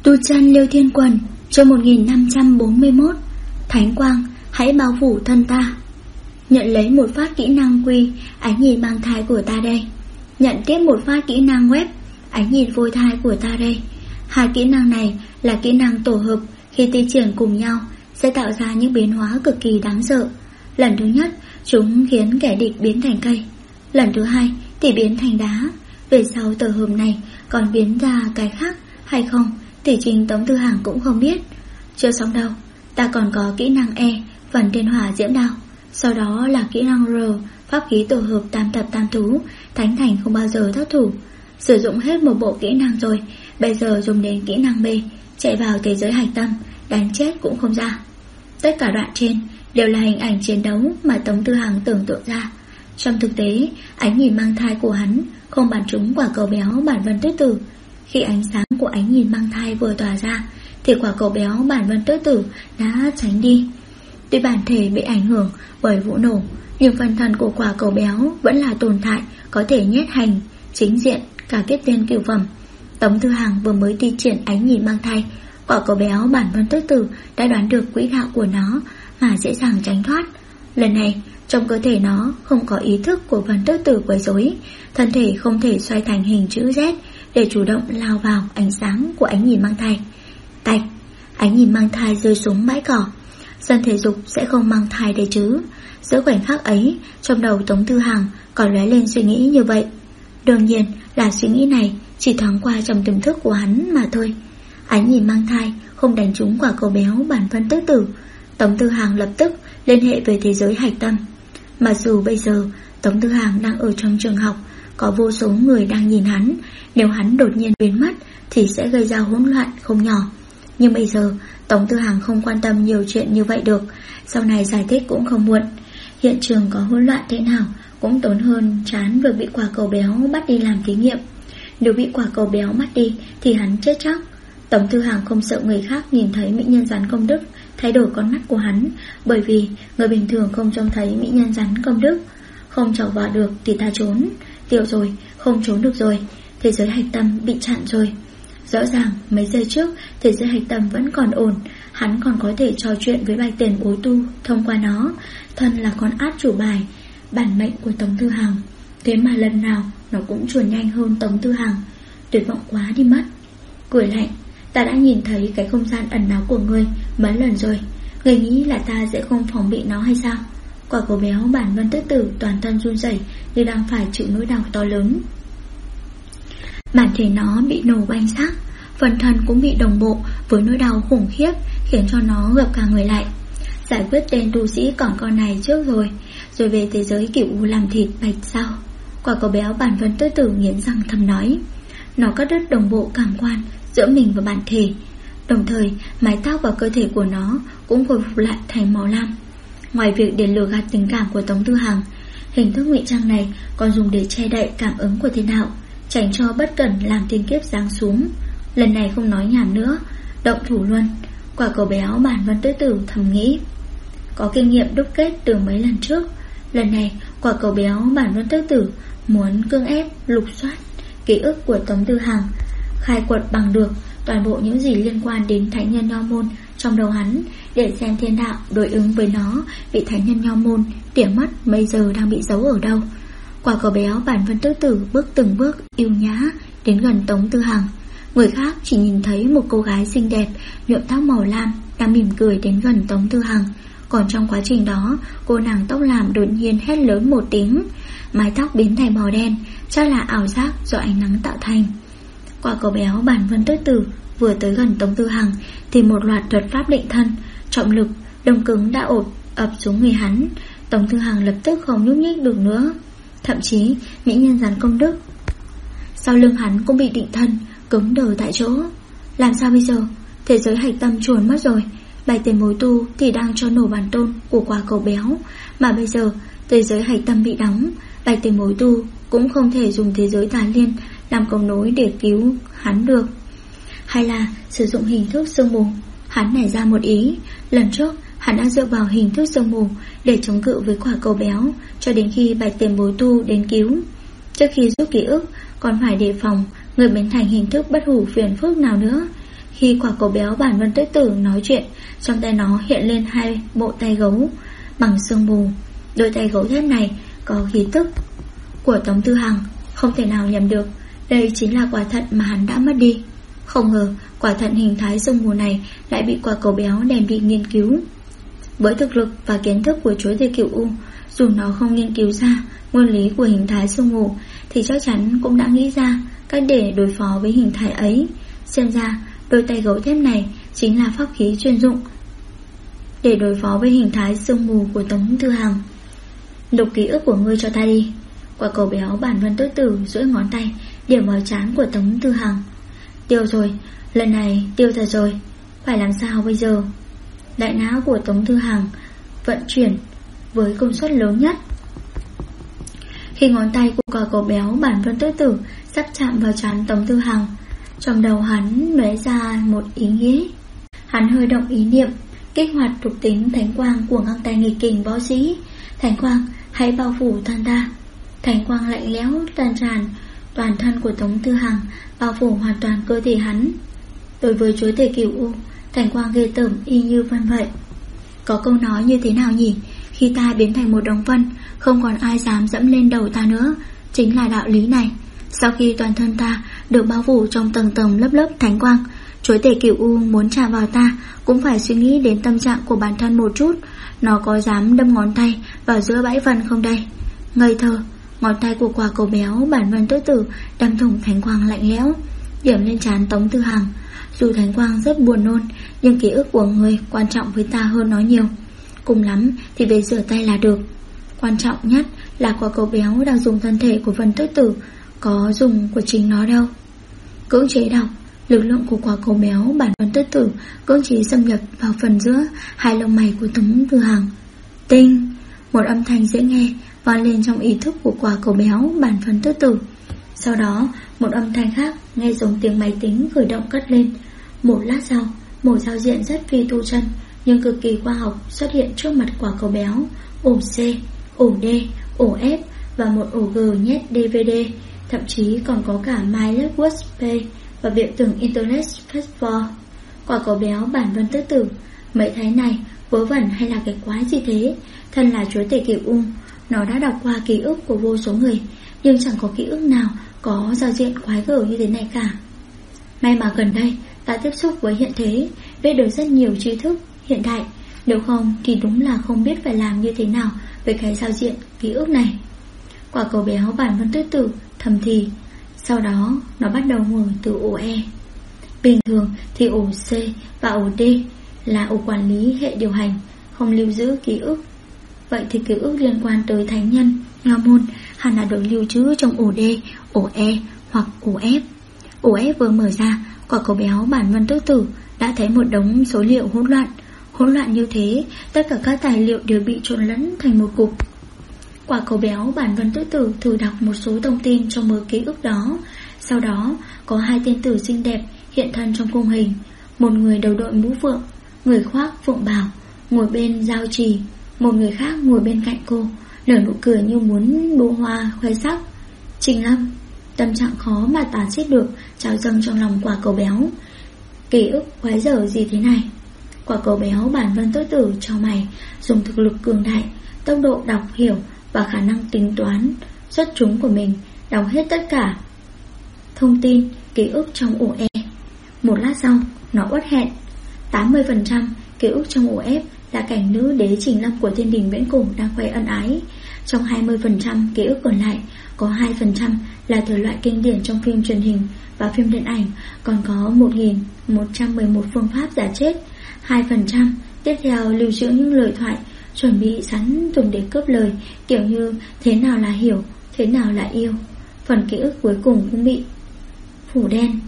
Tu chân Liêu Thiên Quần, chương 1541. Thánh quang hãy bao phủ thân ta. Nhận lấy một phát kỹ năng quy ánh nhìn mang thai của ta đây. Nhận tiếp một phát kỹ năng web ánh nhìn phôi thai của ta đây. Hai kỹ năng này là kỹ năng tổ hợp, khi thi triển cùng nhau sẽ tạo ra những biến hóa cực kỳ đáng sợ. Lần thứ nhất, chúng khiến kẻ địch biến thành cây. Lần thứ hai thì biến thành đá. Về sau tổ hợp này còn biến ra cái khác hay không thì chính Tống Tư Hằng cũng không biết. Chưa xong đâu, ta còn có kỹ năng E, phần thiên hỏa diễm đao. Sau đó là kỹ năng R, pháp khí tổ hợp tam thập tam thú, thánh thành không bao giờ thất thủ. Sử dụng hết một bộ kỹ năng rồi, bây giờ dùng đến kỹ năng B, chạy vào thế giới hạch tâm, đánh chết cũng không ra. Tất cả đoạn trên đều là hình ảnh chiến đấu mà Tống Tư Hằng tưởng tượng ra. Trong thực tế, ánh nhìn mang thai của hắn không bắn trúng quả cầu béo bản vân tứ tử. Khi ánh sáng của ánh nhìn mang thai vừa tỏa ra thì quả cầu béo bản vân tứ tử đã tránh đi. Tuy bản thể bị ảnh hưởng bởi vụ nổ, nhưng phần thân của quả cầu béo vẫn là tồn tại, có thể nhét hành chính diện cả kết tiên cửu phẩm. Tống Tư Hằng vừa mới thi triển ánh nhìn mang thai, quả cầu béo bản vân tứ tử đã đoán được quỹ đạo của nó mà dễ dàng tránh thoát. Lần này trong cơ thể nó không có ý thức của vân tứ tử quấy rối, thân thể không thể xoay thành hình chữ Z để chủ động lao vào ánh sáng của ánh nhìn mang thai. Tạch, ánh nhìn mang thai rơi xuống bãi cỏ. Dân thể dục sẽ không mang thai đấy chứ. Giữa khoảnh khắc ấy, trong đầu Tống Tư Hằng còn lóe lên suy nghĩ như vậy. Đương nhiên là suy nghĩ này chỉ thoáng qua trong tiềm thức của hắn mà thôi. Ánh nhìn mang thai không đánh trúng quả cầu béo bản vân tứ tử. Tống Tư Hằng lập tức liên hệ về thế giới hạch tâm. Mặc dù bây giờ Tống Tư Hằng đang ở trong trường học, có vô số người đang nhìn hắn, nếu hắn đột nhiên biến mất thì sẽ gây ra hỗn loạn không nhỏ. Nhưng bây giờ Tống Tư Hằng không quan tâm nhiều chuyện như vậy được, sau này giải thích cũng không muộn. Hiện trường có hỗn loạn thế nào cũng tốn hơn chán việc bị quả cầu béo bắt đi làm thí nghiệm. Nếu bị quả cầu béo bắt đi thì hắn chết chắc. Tống Tư Hằng không sợ người khác nhìn thấy mỹ nhân rắn công đức thay đổi con mắt của hắn, bởi vì người bình thường không trông thấy mỹ nhân rắn công đức. Không trò vào được thì ta trốn. Tiểu rồi, không trốn được rồi. Thế giới hạch tâm bị chặn rồi. Rõ ràng mấy giây trước thế giới hạch tâm vẫn còn ổn, hắn còn có thể trò chuyện với Bạch Tiền Bối Tu thông qua nó. Thân là con át chủ bài, bản mệnh của Tống Tư Hằng. Thế mà lần nào nó cũng chuồn nhanh hơn Tống Tư Hằng. Tuyệt vọng quá đi mất. Cười lạnh, ta đã nhìn thấy cái không gian ẩn náu của ngươi mấy lần rồi. Ngươi nghĩ là ta sẽ không phòng bị nó hay sao? Quả cầu béo bản vân tứ tử toàn thân run rẩy như đang phải chịu nỗi đau to lớn. Bản thể nó bị nổ banh xác, phần thân cũng bị đồng bộ với nỗi đau khủng khiếp, khiến cho nó gập cả người lại. Giải quyết tên tu sĩ còn con này trước rồi về thế giới cửu u làm thịt bạch sao? Quả cầu béo bản vân tứ tử nghiến răng thầm nói. Nó cắt đứt đồng bộ cảm quan giữa mình và bản thể, đồng thời mái tóc và cơ thể của nó cũng hồi phục lại thành màu lam. Ngoài việc để lừa gạt tình cảm của Tống Tư Hằng, hình thức ngụy trang này còn dùng để che đậy cảm ứng của thiên đạo, tránh cho bất cẩn làm thiên kiếp giáng xuống. Lần này không nói nhảm nữa, động thủ luôn. Quả cầu béo bản vân tứ tử thầm nghĩ. Có kinh nghiệm đúc kết từ mấy lần trước, lần này quả cầu béo bản vân tứ tử muốn cưỡng ép lục soát ký ức của Tống Tư Hằng, khai quật bằng được toàn bộ những gì liên quan đến thánh nhân nho môn trong đầu hắn, để xem thiên đạo đối ứng với nó bị thánh nhân nho môn tỉa mất bây giờ đang bị giấu ở đâu. Quả cầu béo bản vân tứ tử bước từng bước yêu nhã đến gần Tống Tư Hằng. Người khác chỉ nhìn thấy một cô gái xinh đẹp nhuộm tóc màu lam đang mỉm cười đến gần Tống Tư Hằng, còn trong quá trình đó cô nàng tóc lam đột nhiên hét lớn một tiếng, mái tóc biến thành màu đen, chắc là ảo giác do ánh nắng tạo thành. Quả cầu béo bản vân tứ tử vừa tới gần Tống Tư Hằng thì một loạt thuật pháp định thân, trọng lực, đông cứng đã ập xuống người hắn. Tống Tư Hằng lập tức không nhúc nhích được nữa. Thậm chí mỹ nhân rắn công đức sau lưng hắn cũng bị định thân, cứng đờ tại chỗ. Làm sao bây giờ? Thế giới hạch tâm chuồn mất rồi. Bạch Tiền Bối Tu thì đang cho nổ bản tôn của quả cầu béo, mà bây giờ thế giới hạch tâm bị đóng, Bạch Tiền Bối Tu cũng không thể dùng thế giới tà liên làm cầu nối để cứu hắn được. Hay là sử dụng hình thức sương mù? Hắn nảy ra một ý. Lần trước hắn đã dựa vào hình thức sương mù để chống cự với quả cầu béo cho đến khi Bạch Tiền Bối Tu đến cứu. Trước khi rút ký ức còn phải đề phòng người biến thành hình thức bất hủ phiền phức nào nữa. Khi quả cầu béo Bản Vân Tuyết Tử nói chuyện, trong tay nó hiện lên 2 bộ tay gấu bằng xương mù. Đôi tay gấu thép này có khí tức của Tống Tư Hằng, không thể nào nhầm được. Đây chính là quả thận mà hắn đã mất đi. Không ngờ quả thận hình thái xương mù này lại bị quả cầu béo đem đi nghiên cứu. Với thực lực và kiến thức của chúa tể Cửu U, dù nó không nghiên cứu ra nguyên lý của hình thái xương mù thì chắc chắn cũng đã nghĩ ra cách để đối phó với hình thái ấy. Xem ra đôi tay gấu thép này chính là pháp khí chuyên dụng để đối phó với hình thái xương mù của Tống Tư Hằng. Đục ký ức của ngươi cho ta đi. Quả cầu béo Bản Vân Tuyết Tử duỗi ngón tay điểm vào trán của Tống Tư Hằng. Tiêu rồi, lần này tiêu thật rồi. Phải làm sao bây giờ? Đại não của Tống Tư Hằng vận chuyển với công suất lớn nhất. Khi ngón tay của quả cầu béo Bản Vân Tuyết Tử sắp chạm vào trán Tống Tư Hằng, trong đầu hắn lóe ra một ý nghĩ. Hắn hơi động ý niệm, kích hoạt thuộc tính thánh quang của ngang tay nghịch kình võ sĩ. Thánh quang, hãy bao phủ thân ta. Thánh quang lạnh lẽo lan tràn toàn thân của Tống Tư Hằng, bao phủ hoàn toàn cơ thể hắn. Đối với chúa tể Cửu U, thánh quang ghê tởm y như vân vậy. Có câu nói như thế nào nhỉ? Khi ta biến thành một đống vân, không còn ai dám dẫm lên đầu ta nữa. Chính là đạo lý này. Sau khi toàn thân ta được bao phủ trong tầng tầng lớp lớp thánh quang, chúa tể Cửu U muốn chạm vào ta cũng phải suy nghĩ đến tâm trạng của bản thân một chút. Nó có dám đâm ngón tay vào giữa bãi vân không đây? Ngây thơ. Ngón tay của quả cầu béo Bản Vân Tuyết Tử đâm thủng thánh quang lạnh lẽo, điểm lên trán Tống Tư Hằng. Dù thánh quang rất buồn nôn, nhưng ký ức của người quan trọng với ta hơn nó nhiều. Cùng lắm thì về rửa tay là được. Quan trọng nhất là quả cầu béo đang dùng thân thể của Vân Tuyết Tử, có dùng của chính nó đâu. Cưỡng chế đọc. Lực lượng của quả cầu béo Bản Vân Tuyết Tử cưỡng chế xâm nhập vào phần giữa hai lông mày của Tống Tư Hằng. Tinh. Một âm thanh dễ nghe vang lên trong ý thức của quả cầu béo Bản Vân Tuyết Tử. Sau đó một âm thanh khác nghe giống tiếng máy tính khởi động cất lên. Một lát sau, một giao diện rất phi tu chân nhưng cực kỳ khoa học xuất hiện trước mặt quả cầu béo. Ổ C, ổ D, ổ F và một ổ G nhét DVD. Thậm chí còn có cả mileage USB và biểu tượng Internet Fast. Quả cầu béo Bản Vân Tuyết Tử, mấy thái này vớ vẩn hay là cái quái gì thế? Thân là chúa tể Cửu U, nó đã đọc qua ký ức của vô số người, nhưng chẳng có ký ức nào có giao diện quái gở như thế này cả. May mà gần đây ta tiếp xúc với hiện thế, biết được rất nhiều tri thức hiện đại. Nếu không thì đúng là không biết phải làm như thế nào với cái giao diện ký ức này. Quả cầu béo Bản Vân Tuyết Tử thầm thì. Sau đó nó bắt đầu mở từ ổ E. Bình thường thì ổ C và ổ D là ổ quản lý hệ điều hành, không lưu giữ ký ức. Vậy thì ký ức liên quan tới thánh nhân, nho môn hẳn là được lưu trữ trong ổ D, ổ E hoặc ổ F. Ổ F vừa mở ra, quả cầu béo Bản Vân Tuyết Tử đã thấy một đống số liệu hỗn loạn. Hỗn loạn như thế, tất cả các tài liệu đều bị trộn lẫn thành một cục. Quả cầu béo Bản Vân Tuyết Tử thử đọc một số thông tin trong mớ ký ức đó. Sau đó có hai tiên tử xinh đẹp hiện thân trong khung hình. Một người đầu đội mũ phượng, người khoác phượng bào, ngồi bên giao trì. Một người khác ngồi bên cạnh cô, nở nụ cười như muốn đua hoa khoe sắc. Trình Lâm. Tâm trạng khó mà tả xiết được trào dâng trong lòng quả cầu béo. Ký ức quái dở gì thế này? Quả cầu béo Bản Vân Tuyết Tử cho mày, dùng thực lực cường đại, tốc độ đọc hiểu và khả năng tính toán xuất chúng của mình, đọc hết tất cả thông tin ký ức trong ổ E. Một lát sau, nó uất hẹn. 80% ký ức trong ổ F là cảnh nữ đế Trình Lâm của thiên đình viễn cổ đang khoe ân ái. Trong 20% ký ức còn lại, có 2% là thể loại kinh điển trong phim truyền hình và phim điện ảnh, còn có 1111 phương pháp giả chết. 2% tiếp theo lưu trữ những lời thoại chuẩn bị sẵn dùng để cướp lời, kiểu như thế nào là hiểu, thế nào là yêu. Phần ký ức cuối cùng cũng bị phủ đen,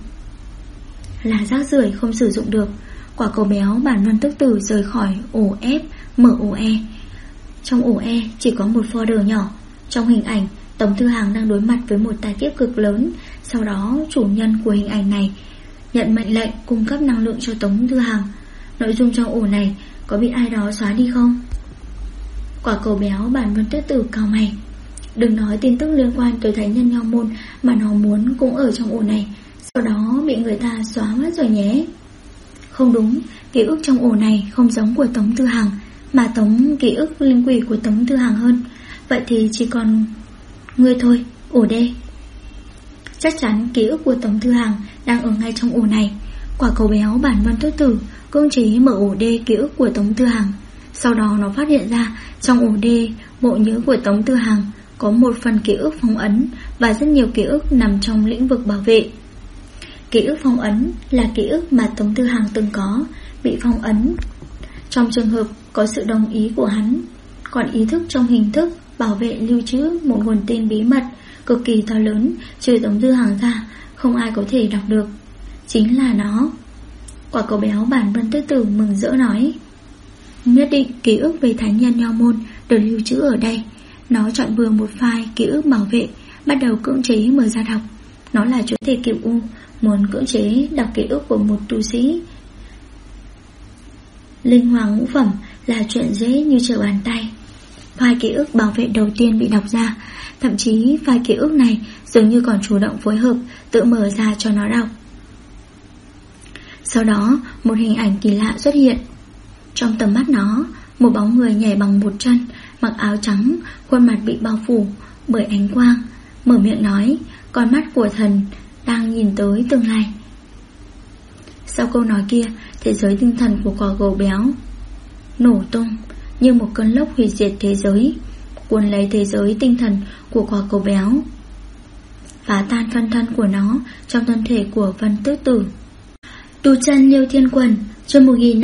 là rác rưởi không sử dụng được. Quả cầu béo Bản Vân Tuyết Tử rời khỏi ổ F, mở ổ E. Trong ổ E chỉ có một folder nhỏ. Trong hình ảnh, Tống Tư Hằng đang đối mặt với một tai kiếp cực lớn. Sau đó chủ nhân của hình ảnh này nhận mệnh lệnh cung cấp năng lượng cho Tống Tư Hằng. Nội dung trong ổ này có bị ai đó xóa đi không? Quả cầu béo Bản Vân Tuyết Tử cau mày. Đừng nói tin tức liên quan tới thánh nhân nho môn mà nó muốn cũng ở trong ổ này, sau đó bị người ta xóa mất rồi nhé. Không đúng, ký ức trong ổ này không giống của Tống Tư Hằng, mà ký ức linh quỷ của Tống Tư Hằng hơn. Vậy thì chỉ còn ngươi thôi, ổ D. Chắc chắn ký ức của Tống Tư Hằng đang ở ngay trong ổ này. Quả cầu béo bản Vân Tước Tử cưỡng chế mở ổ D ký ức của Tống Tư Hằng. Sau đó nó phát hiện ra trong ổ D bộ nhớ của Tống Tư Hằng có một phần ký ức phong ấn và rất nhiều ký ức nằm trong lĩnh vực bảo vệ. Ký ức phong ấn là ký ức mà Tống Tư Hằng từng có, bị phong ấn trong trường hợp có sự đồng ý của hắn. Còn ý thức trong hình thức bảo vệ lưu trữ một nguồn tin bí mật cực kỳ to lớn, trừ Tống Tư Hằng ra không ai có thể đọc được. Chính là nó. Quả cầu béo bản Vân Tước Tử mừng rỡ nói, nhất định ký ức về thánh nhân Nho Môn được lưu trữ ở đây. Nó chọn bừa một file ký ức bảo vệ, bắt đầu cưỡng chế mở ra đọc. Nó là chúa tể Cửu U, muốn cưỡng chế đọc ký ức của một tu sĩ linh hoàng ngũ phẩm là chuyện dễ như trở bàn tay. File ký ức bảo vệ đầu tiên bị đọc ra, thậm chí file ký ức này dường như còn chủ động phối hợp tự mở ra cho nó đọc. Sau đó một hình ảnh kỳ lạ xuất hiện. Trong tầm mắt nó, một bóng người nhảy bằng một chân, mặc áo trắng, khuôn mặt bị bao phủ bởi ánh quang, mở miệng nói, con mắt của thần đang nhìn tới tương lai. Sau câu nói kia, thế giới tinh thần của quả cầu béo nổ tung như một cơn lốc hủy diệt thế giới, cuốn lấy thế giới tinh thần của quả cầu béo, phá tan phân thân của nó trong thân thể của Vân Tước Tử. Tu chân Liêu Thiên Quần, chương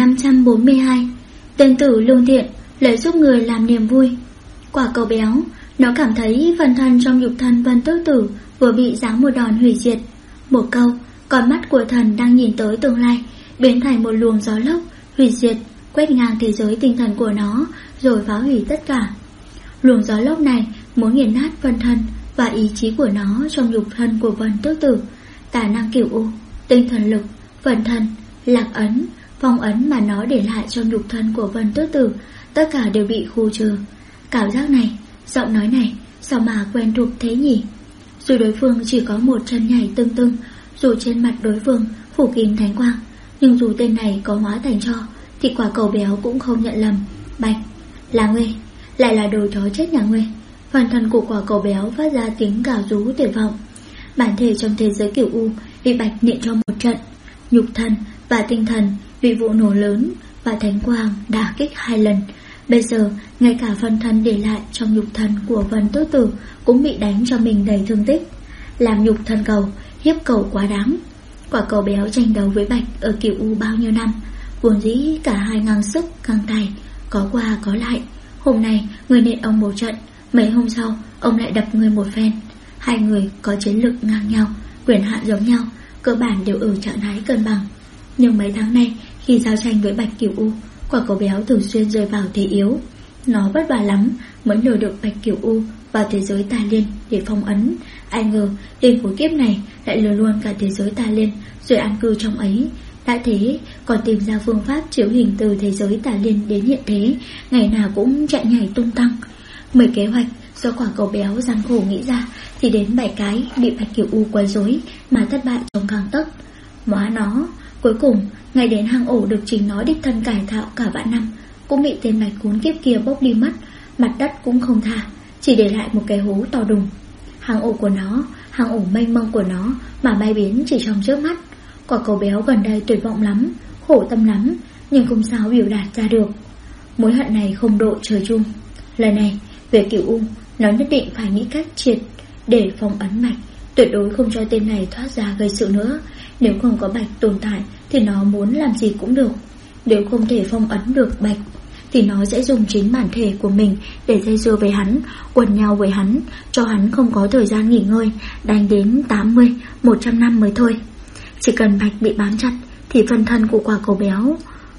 1542. Tên tử lương thiện, lợi giúp người làm niềm vui. Quả cầu béo, nó cảm thấy phần thân trong nhục thân Vân Tước Tử vừa bị giáng một đòn hủy diệt. Một câu, con mắt của thần đang nhìn tới tương lai, biến thành một luồng gió lốc hủy diệt, quét ngang thế giới tinh thần của nó, rồi phá hủy tất cả. Luồng gió lốc này muốn nghiền nát phân thân và ý chí của nó trong nhục thân của Vân Tước Tử. Tà năng Cửu U, tinh thần lực, phần thân, lạc ấn, phong ấn mà nó để lại trong nhục thân của Vân Tước Tử, tất cả đều bị khu trừ. Cảm giác này, giọng nói này, sao mà quen thuộc thế nhỉ? Dù đối phương chỉ có một chân nhảy tưng tưng, dù trên mặt đối phương phủ kín thánh quang, nhưng dù tên này có hóa thành tro, thì quả cầu béo cũng không nhận lầm. Bạch, là ngươi, lại là đồ chó chết nhà ngươi. Phần thân của quả cầu béo phát ra tiếng gào rú tuyệt vọng. Bản thể trong thế giới Cửu U bị Bạch nện cho một trận, nhục thân và tinh thần bị vụ nổ lớn và thánh quang đả kích 2 lần. Bây giờ ngay cả phần thân để lại trong nhục thân của Vân Tước Tử cũng bị đánh cho mình đầy thương tích. Làm nhục thân cầu, hiếp cầu quá đáng. Quả cầu béo tranh đấu với Bạch ở Cửu U bao nhiêu năm, vốn dĩ cả hai ngang sức ngang tài, có qua có lại. Hôm nay người nện ông một trận, mấy hôm sau ông lại đập người một phen. Hai người có chiến lực ngang nhau, quyền hạn giống nhau, cơ bản đều ở trạng thái cân bằng. Nhưng mấy tháng nay khi giao tranh với Bạch Cửu U, quả cầu béo thường xuyên rơi vào thế yếu. Nó vất vả lắm mới lừa được Bạch Cửu U vào thế giới tà liên để phong ấn. Ai ngờ tên khối kiếp này lại lừa luôn cả thế giới tà liên rồi an cư trong ấy. Đã thế còn tìm ra phương pháp chiếu hình từ thế giới tà liên đến hiện thế, ngày nào cũng chạy nhảy tung tăng. 10 kế hoạch do quả cầu béo gian khổ nghĩ ra thì đến 7 cái bị Bạch Cửu U quấy rối mà thất bại trong gang tấc. Móa nó, cuối cùng ngày đến hang ổ được chính nó đích thân cải tạo cả vạn năm cũng bị tên Bạch Cún kiếp kia bốc đi mất, mặt đất cũng không tha, chỉ để lại một cái hố to đùng. Hang ổ của nó, hang ổ mênh mông của nó mà bay biến chỉ trong trước mắt. Quả cầu béo gần đây tuyệt vọng lắm, khổ tâm lắm, nhưng không sao biểu đạt ra được. Mối hận này không độ trời chung. Lần này về Cửu U, nó nhất định phải nghĩ cách triệt để phong ấn Bạch, tuyệt đối không cho tên này thoát ra gây sự nữa. Nếu không có Bạch tồn tại thì nó muốn làm gì cũng được. Nếu không thể phong ấn được Bạch thì nó sẽ dùng chính bản thể của mình để dây dưa với hắn, quần nhau với hắn, cho hắn không có thời gian nghỉ ngơi, đánh đến 80, 100 năm mới thôi. Chỉ cần Bạch bị bám chặt thì phân thân của quả cầu béo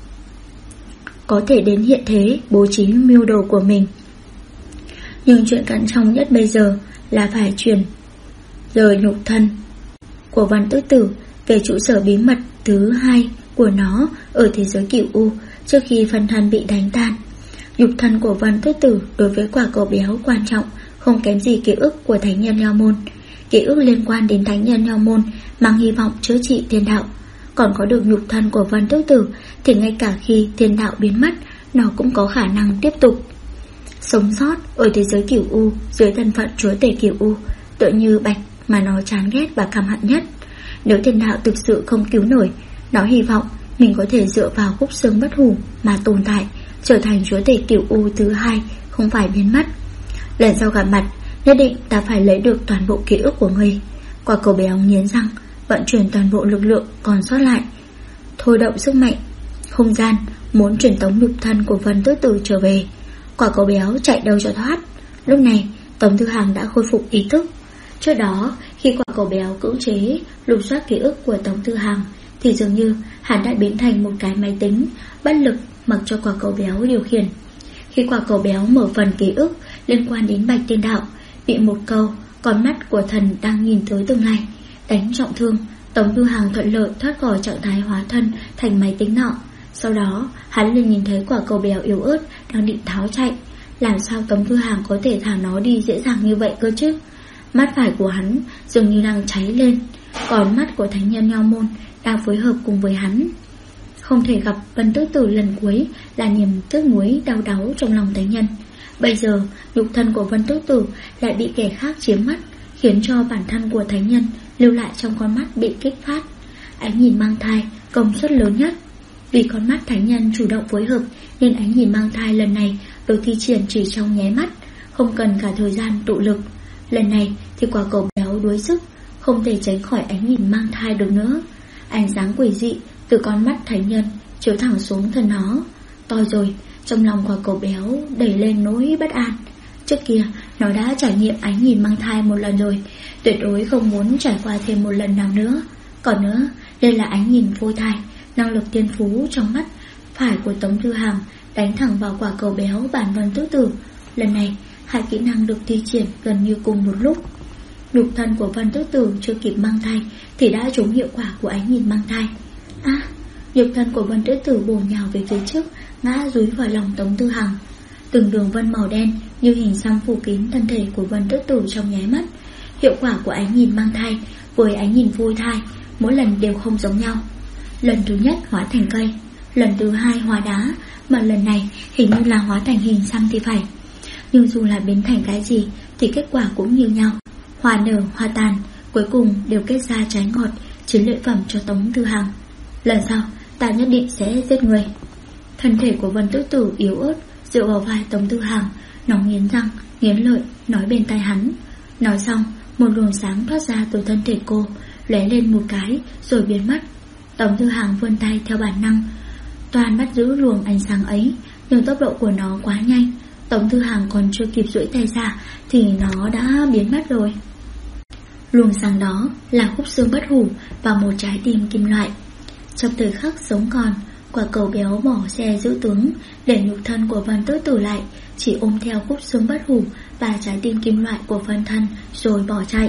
có thể đến hiện thế bố trí mưu đồ của mình. Nhưng chuyện cận trọng nhất bây giờ là phải chuyển rời nhục thân của Vân Tước Tử về trụ sở bí mật thứ 2 của nó ở thế giới Cửu U trước khi phân thân bị đánh tan. Nhục thân của Vân Tước Tử đối với quả cầu béo quan trọng không kém gì ký ức của thánh nhân Nho Môn. Ký ức liên quan đến thánh nhân Nho Môn mang hy vọng chữa trị thiên đạo. còn có được nhục thân của Vân Tước Tử, thì ngay cả khi thiên đạo biến mất, nó cũng có khả năng tiếp tục sống sót ở thế giới Cửu U dưới thân phận chúa tể Cửu U, tựa như Bạch mà nó chán ghét và căm hận nhất. Nếu thiên đạo thực sự không cứu nổi, nó hy vọng mình có thể dựa vào khúc xương bất hủ mà tồn tại, trở thành chúa tể Cửu U thứ hai, không phải biến mất. Lần sau gặp mặt, nhất định ta phải lấy được toàn bộ ký ức của ngươi. Quả cầu béo nghiến răng, vận chuyển toàn bộ lực lượng còn sót lại, thôi động sức mạnh không gian, muốn truyền tống nhục thân của Vân Tước Tử trở về. Quả cầu béo chạy đâu cho thoát. Lúc này Tống Thư Hàng đã khôi phục ý thức. Trước đó, khi quả cầu béo cưỡng chế lục soát ký ức của Tống Thư Hàng, thì dường như hắn đã biến thành một cái máy tính bất lực mặc cho quả cầu béo điều khiển. Khi quả cầu béo mở phần ký ức liên quan đến Bạch Tiên Đạo, bị một câu "con mắt của thần đang nhìn tới tương lai" đánh trọng thương, Tống Thư Hàng thuận lợi thoát khỏi trạng thái hóa thân thành máy tính nọ. Sau đó hắn liền nhìn thấy quả cầu béo yếu ớt đang định tháo chạy. Làm sao Tống Thư Hàng có thể thả nó đi dễ dàng như vậy cơ chứ? Mắt phải của hắn dường như đang cháy lên, còn mắt của thánh nhân Nho Môn đang phối hợp cùng với hắn. Không thể gặp Vân Tước Tử lần cuối là niềm tiếc nuối đau đáu trong lòng thánh nhân. Bây giờ nhục thân của Vân Tước Tử lại bị kẻ khác chiếm mất, khiến cho bản thân của thánh nhân lưu lại trong con mắt bị kích phát. Ánh nhìn mang thai công suất lớn nhất. Vì con mắt thánh nhân chủ động phối hợp, nên ánh nhìn mang thai lần này được thi triển chỉ trong nháy mắt, không cần cả thời gian tụ lực. Lần này thì quả cầu béo đuối sức, không thể tránh khỏi ánh nhìn mang thai được nữa. Ánh sáng quỷ dị từ con mắt thánh nhân chiếu thẳng xuống thân nó. To rồi, trong lòng quả cầu béo đẩy lên nỗi bất an. Trước kia nó đã trải nghiệm ánh nhìn mang thai một lần rồi, tuyệt đối không muốn trải qua thêm một lần nào nữa. Còn nữa, đây là ánh nhìn phôi thai. Năng lực tiên phú trong mắt phải của Tống Thư Hàng đánh thẳng vào quả cầu béo bản Vân Tước Tử. Lần này hai kỹ năng được thi triển gần như cùng một lúc. Nhục thân của Vân Tước Tử chưa kịp mang thai thì đã trúng hiệu quả của ánh nhìn mang thai. Nhục thân của Vân Tước Tử bổ nhào về phía trước, ngã dúi vào lòng Tống Thư Hàng. Từng đường vân màu đen như hình xăm phủ kín thân thể của Vân Tước Tử trong nháy mắt. Hiệu quả của ánh nhìn mang thai với ánh nhìn phôi thai mỗi lần đều không giống nhau. Lần thứ nhất hóa thành cây, lần thứ hai hóa đá, mà lần này hình như là hóa thành hình xăm thì phải. Nhưng dù là biến thành cái gì thì kết quả cũng như nhau. Hoa nở hoa tàn, cuối cùng đều kết ra trái ngọt, chiến lợi phẩm cho Tống Thư Hàng. Lần sau ta nhất định sẽ giết người. Thân thể của Vân Tước Tử yếu ớt dựa vào vai Tống Thư Hàng, nó nghiến răng nghiến lợi nói bên tai hắn. Nói xong, một luồng sáng thoát ra từ thân thể cô, lóe lên một cái rồi biến mất. Tống Thư Hàng vươn tay theo bản năng, toàn bắt giữ luồng ánh sáng ấy, nhưng tốc độ của nó quá nhanh. Tống Thư Hàng còn chưa kịp duỗi tay ra thì nó đã biến mất rồi. Luồng sáng đó là khúc xương bất hủ và một trái tim kim loại. Trong thời khắc sống còn, quả cầu béo bỏ xe giữ tướng, để nhục thân của Vân Tước Tử lại, chỉ ôm theo khúc xương bất hủ và trái tim kim loại của phân thân rồi bỏ chạy.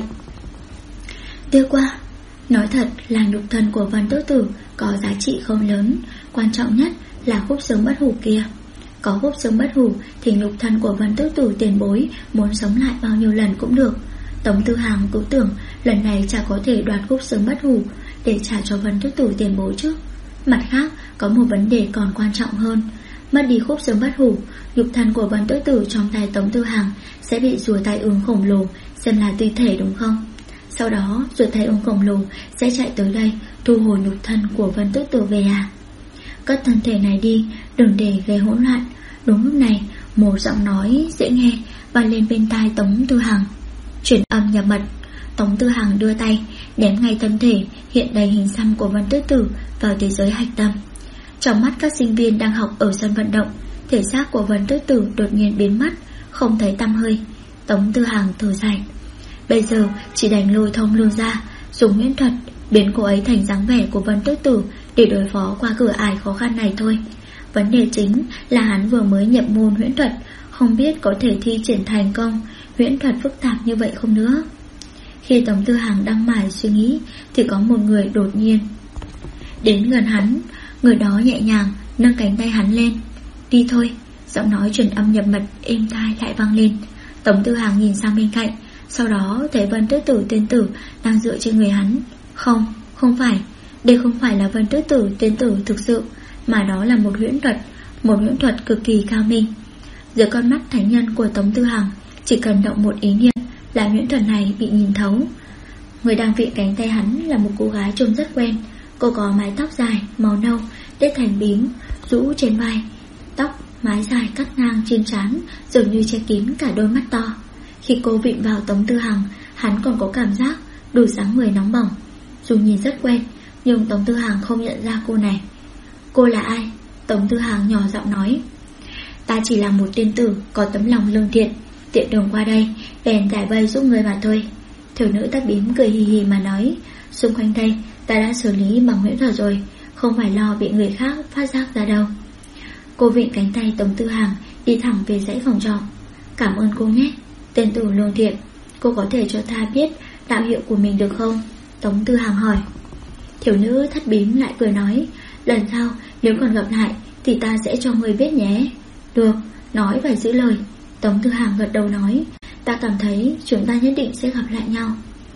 Tiếc quá. Nói thật là nhục thân của Vân Tước Tử có giá trị không lớn, quan trọng nhất là khúc xương bất hủ kia. Có khúc xương bất hủ thì nhục thân của Vân Tước Tử tiền bối muốn sống lại bao nhiêu lần cũng được. Tống Thư Hàng cứ tưởng lần này chả có thể đoạt khúc xương bất hủ để trả cho Vân Tước Tử tiền bối chứ. Mặt khác, có một vấn đề còn quan trọng hơn. Mất đi khúc xương bất hủ, nhục thân của Vân Tước Tử trong tay Tống Thư Hàng sẽ bị rùa tai ương khổng lồ xem là thi thể, đúng không? Sau đó rùa tai ương khổng lồ sẽ chạy tới đây thu hồi nhục thân của Vân Tước Tử về à? Cất thân thể này đi, đừng để gây hỗn loạn. Đúng lúc này, một giọng nói dễ nghe vang lên bên tai Tống Thư Hàng. Chuyển âm nhập mật. Tống Thư Hàng đưa tay ném ngay thân thể hiện đầy hình xăm của Vân Tước Tử vào thế giới hạch tâm. Trong mắt các sinh viên đang học ở sân vận động, thể xác của Vân Tước Tử đột nhiên biến mất, không thấy tăm hơi. Tống Thư Hàng thở dài. Bây giờ chỉ đành lôi thông lương ra, dùng huyễn thuật biến cô ấy thành dáng vẻ của Vân Tước Tử để đối phó qua cửa ải khó khăn này thôi. Vấn đề chính là hắn vừa mới nhập môn huyễn thuật, không biết có thể thi triển thành công huyễn thuật phức tạp như vậy không nữa. Khi Tống Thư Hàng đang mải suy nghĩ thì có một người đột nhiên đến gần hắn. Người đó nhẹ nhàng nâng cánh tay hắn lên. Đi thôi. Giọng nói truyền âm nhập mật êm tai lại vang lên. Tống Thư Hàng nhìn sang bên cạnh, sau đó thấy Vân Tước Tử tiên tử đang dựa trên người hắn. Không phải. Đây không phải là Vân Tước Tử tiên tử thực sự, mà đó là một huyễn thuật cực kỳ cao minh. Dưới con mắt thánh nhân của Tống Tư Hằng, chỉ cần động một ý niệm là huyễn thuật này bị nhìn thấu. Người đang viện cánh tay hắn là một cô gái trông rất quen. Cô có mái tóc dài màu nâu tết thành bím rũ trên vai, tóc mái dài cắt ngang trên trán, dường như che kín cả đôi mắt to. Khi cô vịn vào Tống Tư Hằng, hắn còn có cảm giác đủ dáng người nóng bỏng. Dù nhìn rất quen, nhưng Tống Tư Hằng không nhận ra cô này. Cô là ai? Tống Tư Hằng nhỏ giọng nói. Ta chỉ là một tiên tử có tấm lòng lương thiện, tiện đường qua đây bèn giải vây giúp người mà thôi. Thiếu nữ tóc bím cười hì hì mà nói. Xung quanh đây ta đã xử lý bằng huyễn thuật rồi, không phải lo bị người khác phát giác ra đâu. Cô vịn cánh tay Tống Tư Hằng đi thẳng về dãy phòng trọ. Cảm ơn cô nhé, tiên tử lương thiện. Cô có thể cho ta biết đạo hiệu của mình được không? Tống Tư Hằng hỏi. Thiếu nữ thắt bím lại cười nói. Lần sau nếu còn gặp lại thì ta sẽ cho người biết nhé. Được, nói phải giữ lời. Tống Tư Hằng gật đầu nói. Ta cảm thấy chúng ta nhất định sẽ gặp lại nhau.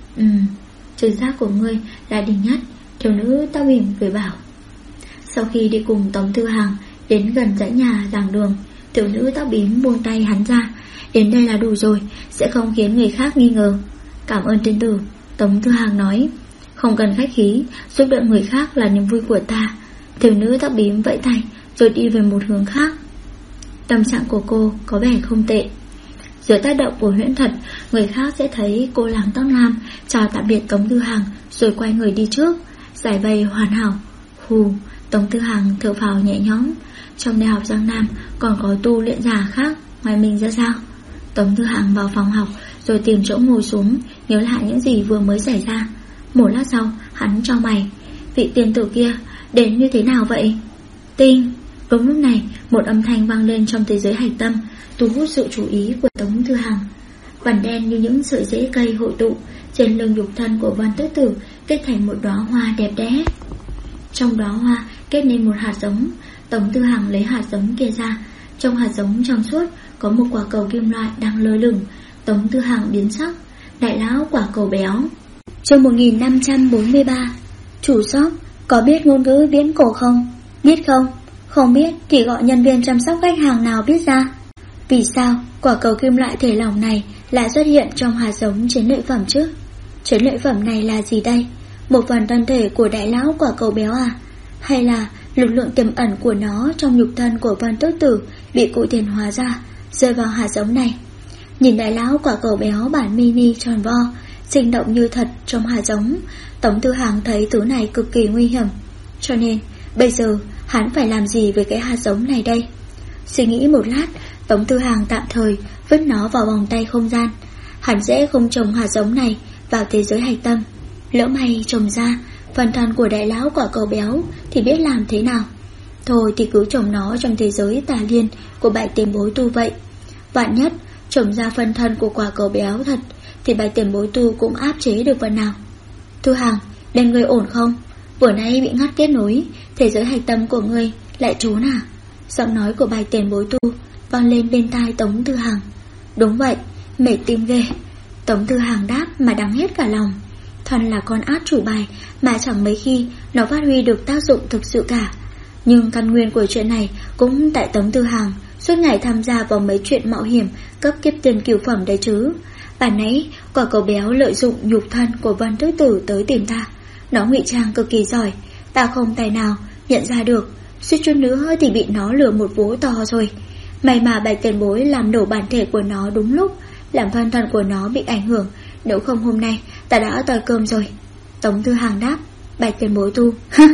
Trực giác của ngươi là đỉnh nhất, thiếu nữ tóc bím cười bảo. Sau khi đi cùng Tống Tư Hằng đến gần dãy nhà giảng đường, thiếu nữ tóc bím buông tay hắn ra. Đến đây là đủ rồi, sẽ không khiến người khác nghi ngờ. Cảm ơn tiên tử, Tống Tư Hằng nói. Không cần khách khí, giúp đỡ người khác là niềm vui của ta. Thiếu nữ tóc bím vẫy tay rồi đi về một hướng khác. Tâm trạng của cô có vẻ không tệ. Dưới tác động của huyễn thuật, người khác sẽ thấy cô làm tóc lam, chào tạm biệt Tống Tư Hằng rồi quay người đi trước. Giải vây hoàn hảo. Hù, Tống Tư Hằng thở phào nhẹ nhõm. Trong đại học Giang Nam còn có tu luyện giả khác ngoài mình ra sao? Tống Tư Hằng vào phòng học rồi tìm chỗ ngồi xuống, nhớ lại những gì vừa mới xảy ra. Một lát sau hắn chau mày. Vị tiên tử kia đến như thế nào vậy? Tinh. Đúng lúc này một âm thanh vang lên trong thế giới hạch tâm, thu hút sự chú ý của Tống Tư Hằng. Vằn đen như những sợi rễ cây hội tụ trên lưng nhục thân của Vân Tước Tử, kết thành một đóa hoa đẹp đẽ. Trong đóa hoa kết nên một hạt giống. Tống Tư Hằng lấy hạt giống kia ra. Trong hạt giống trong suốt có một quả cầu kim loại đang lơ lửng. Tống Tư Hằng biến sắc. Đại lão quả cầu béo. Chương 1543. Chủ shop có biết ngôn ngữ viễn cổ không? Biết không? Không biết thì gọi nhân viên chăm sóc khách hàng nào biết ra. Vì sao quả cầu kim loại thể lỏng này lại xuất hiện trong hạt giống chiến lợi phẩm chứ? Chiến lợi phẩm này là gì đây? Một phần thân thể của đại lão quả cầu béo à? Hay là lực lượng tiềm ẩn của nó trong nhục thân của Vân Tước Tử bị cụ tiền hóa ra, rơi vào hạt giống này? Nhìn đại lão quả cầu béo bản mini tròn vo, sinh động như thật trong hạt giống, Tống Tư Hằng thấy thứ này cực kỳ nguy hiểm. Cho nên bây giờ hắn phải làm gì với cái hạt giống này đây? Suy nghĩ một lát, Tống Tư Hằng tạm thời vứt nó vào vòng tay không gian. Hắn sẽ không trồng hạt giống này vào thế giới hạch tâm. Lỡ may trồng ra phần thân của đại lão quả cầu béo thì biết làm thế nào? Thôi thì cứ trồng nó trong thế giới tà liên của Bạch Tiền Bối Tu vậy. Vạn nhất trồng ra phần thân của quả cầu béo thật thì Bạch Tiền Bối Tu cũng áp chế được phần nào. Tư Hằng, đem ngươi ổn không? Vừa nãy bị ngắt kết nối, thế giới hạch tâm của ngươi lại trốn à? Giọng nói của Bạch Tiền Bối Tu vang lên bên tai Tống Tư Hằng. Đúng vậy, mệt tim ghê. Tống Tư Hằng đáp mà đáng hết cả lòng. Thân là con át chủ bài mà chẳng mấy khi nó phát huy được tác dụng thực sự cả. Nhưng căn nguyên của chuyện này cũng tại Tống Tư Hằng suốt ngày tham gia vào mấy chuyện mạo hiểm cấp kiếp tiền cửu phẩm đấy chứ. Bản nãy quả cầu béo lợi dụng nhục thân của Vân Tước Tử tới tìm ta. Nó ngụy trang cực kỳ giỏi, ta không tài nào nhận ra được. Suýt chút nữa thì bị nó lừa một vố to rồi. May mà Bạch Tiền Bối làm nổ bản thể của nó đúng lúc, làm thân thân của nó bị ảnh hưởng. Nếu không hôm nay ta đã tòi cơm rồi. Tống Tư Hằng đáp. Bạch Tiền Bối Tu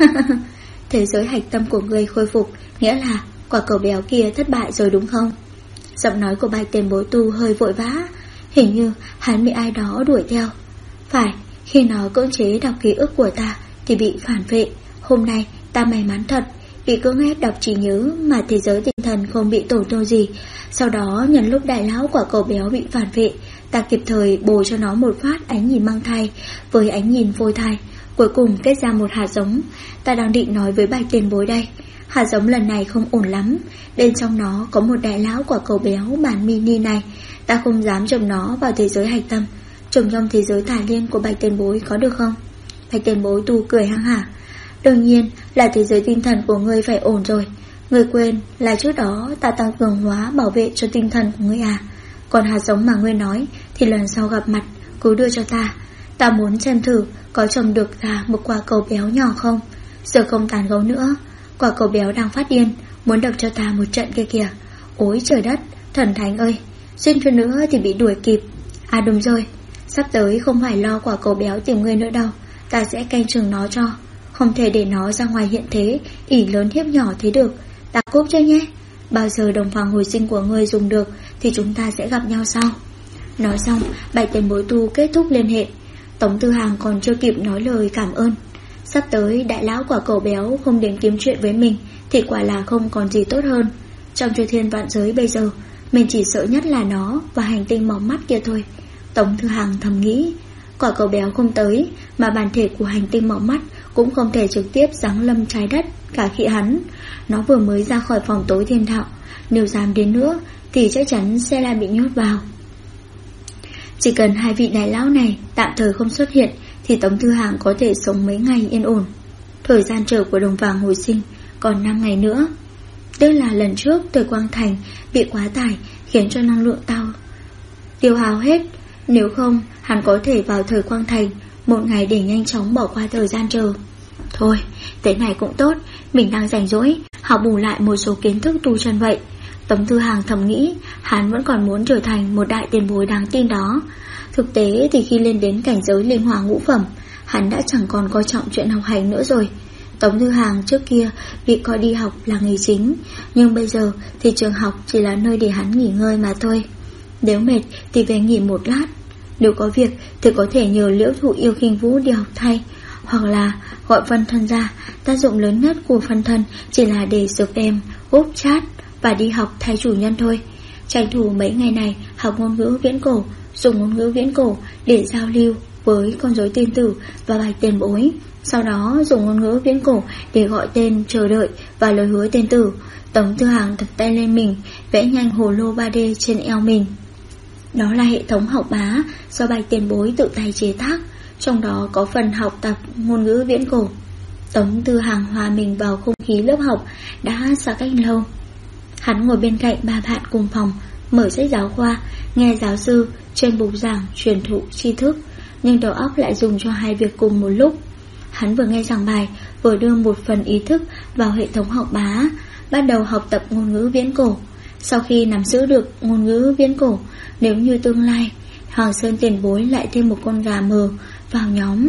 thế giới hạch tâm của ngươi khôi phục, nghĩa là quả cầu béo kia thất bại rồi đúng không? Giọng nói của Bạch Tiền Bối Tu hơi vội vã. Hình như hắn bị ai đó đuổi theo. Phải, khi nó cưỡng chế đọc ký ức của ta thì bị phản vệ. Hôm nay ta may mắn thật, bị cưỡng ép đọc trí nhớ mà thế giới tinh thần không bị tổn thương gì. Sau đó nhân lúc đại lão quả cầu béo bị phản vệ, ta kịp thời bồi cho nó một phát ánh nhìn mang thai với ánh nhìn phôi thai, cuối cùng kết ra một hạt giống. Ta đang định nói với Bạch Tiền Bối đây, hạt giống lần này không ổn lắm. Bên trong nó có một đại lão quả cầu béo bản mini này. Ta không dám trồng nó vào thế giới hạch tâm, trồng trong thế giới tà liên của Bạch Tiền Bối có được không? Bạch Tiền Bối Tu cười hăng hả. Đương nhiên là thế giới tinh thần của ngươi phải ổn rồi. Ngươi quên là trước đó ta tăng cường hóa bảo vệ cho tinh thần của ngươi à? Còn hạt giống mà ngươi nói thì lần sau gặp mặt cứ đưa cho ta. Ta muốn xem thử có trồng được ra một quả cầu béo nhỏ không. Giờ không tàn gấu nữa. Quả cầu béo đang phát điên, muốn đập cho ta một trận kia kìa. Ôi trời đất, thần thánh ơi, xuyên chút nữa thì bị đuổi kịp. À đúng rồi, sắp tới không phải lo quả cầu béo tìm ngươi nữa đâu. Ta sẽ canh chừng nó cho. Không thể để nó ra ngoài hiện thế, ỉ lớn hiếp nhỏ thế được. Ta cúp cho nhé. Bao giờ đồng vàng hồi sinh của ngươi dùng được thì chúng ta sẽ gặp nhau sau. Nói xong, Bạch Tiền Bối tu kết thúc liên hệ. Tống Tư Hàng còn chưa kịp nói lời cảm ơn. Sắp tới đại lão quả cầu béo không đến kiếm chuyện với mình thì quả là không còn gì tốt hơn. Trong chư thiên vạn giới bây giờ, mình chỉ sợ nhất là nó và hành tinh màu mắt kia thôi. Tống Tư Hàng thầm nghĩ. Quả cầu béo không tới, mà bản thể của hành tinh màu mắt cũng không thể trực tiếp giáng lâm trái đất cả khi hắn. Nó vừa mới ra khỏi phòng tối thiên đạo, nếu dám đến nữa thì chắc chắn sẽ lại bị nhốt vào. Chỉ cần hai vị đại lão này tạm thời không xuất hiện thì Tống Tư Hàng có thể sống mấy ngày yên ổn. Thời gian chờ của đồng vàng hồi sinh còn 5 ngày nữa. Tức là lần trước thời Quang Thành bị quá tải khiến cho năng lượng tiêu hao hết. Nếu không hắn có thể vào thời Quang Thành một ngày để nhanh chóng bỏ qua thời gian chờ. Thôi, thế này cũng tốt, mình đang rảnh rỗi, học bù lại một số kiến thức tu chân vậy. Tống Tư Hàng thầm nghĩ, hắn vẫn còn muốn trở thành một đại tiền bối đáng tin đó. Thực tế thì khi lên đến cảnh giới linh hoàng ngũ phẩm, hắn đã chẳng còn coi trọng chuyện học hành nữa rồi. Tống Tư Hàng trước kia bị coi đi học là nghề chính, nhưng bây giờ thì trường học chỉ là nơi để hắn nghỉ ngơi mà thôi. Nếu mệt thì về nghỉ một lát, nếu có việc thì có thể nhờ Liễu Thụ Yêu Khinh Vũ đi học thay, hoặc là gọi phân thân ra. Tác dụng lớn nhất của phân thân chỉ là để dược đem, úp chat và đi học thay chủ nhân thôi. Tranh thủ mấy ngày này học ngôn ngữ viễn cổ, dùng ngôn ngữ viễn cổ để giao lưu với con rối tiên tử và Bạch Tiền Bối. Sau đó dùng ngôn ngữ viễn cổ để gọi tên, chờ đợi và lời hứa tiên tử. Tống Tư Hàng đặt tay lên mình, vẽ nhanh hồ lô 3D trên eo mình. Đó là hệ thống học bá do Bạch Tiền Bối tự tay chế tác, trong đó có phần học tập ngôn ngữ viễn cổ. Tống Tư Hàng hòa mình vào không khí lớp học đã xa cách lâu. Hắn ngồi bên cạnh ba bạn cùng phòng, mở sách giáo khoa, nghe giáo sư trên bục giảng truyền thụ tri thức, nhưng đầu óc lại dùng cho hai việc cùng một lúc. Hắn vừa nghe giảng bài, vừa đưa một phần ý thức vào hệ thống học bá, bắt đầu học tập ngôn ngữ viễn cổ. Sau khi nắm giữ được ngôn ngữ viễn cổ, nếu như tương lai Hoàng Sơn Tiền Bối lại thêm một con gà mờ vào nhóm,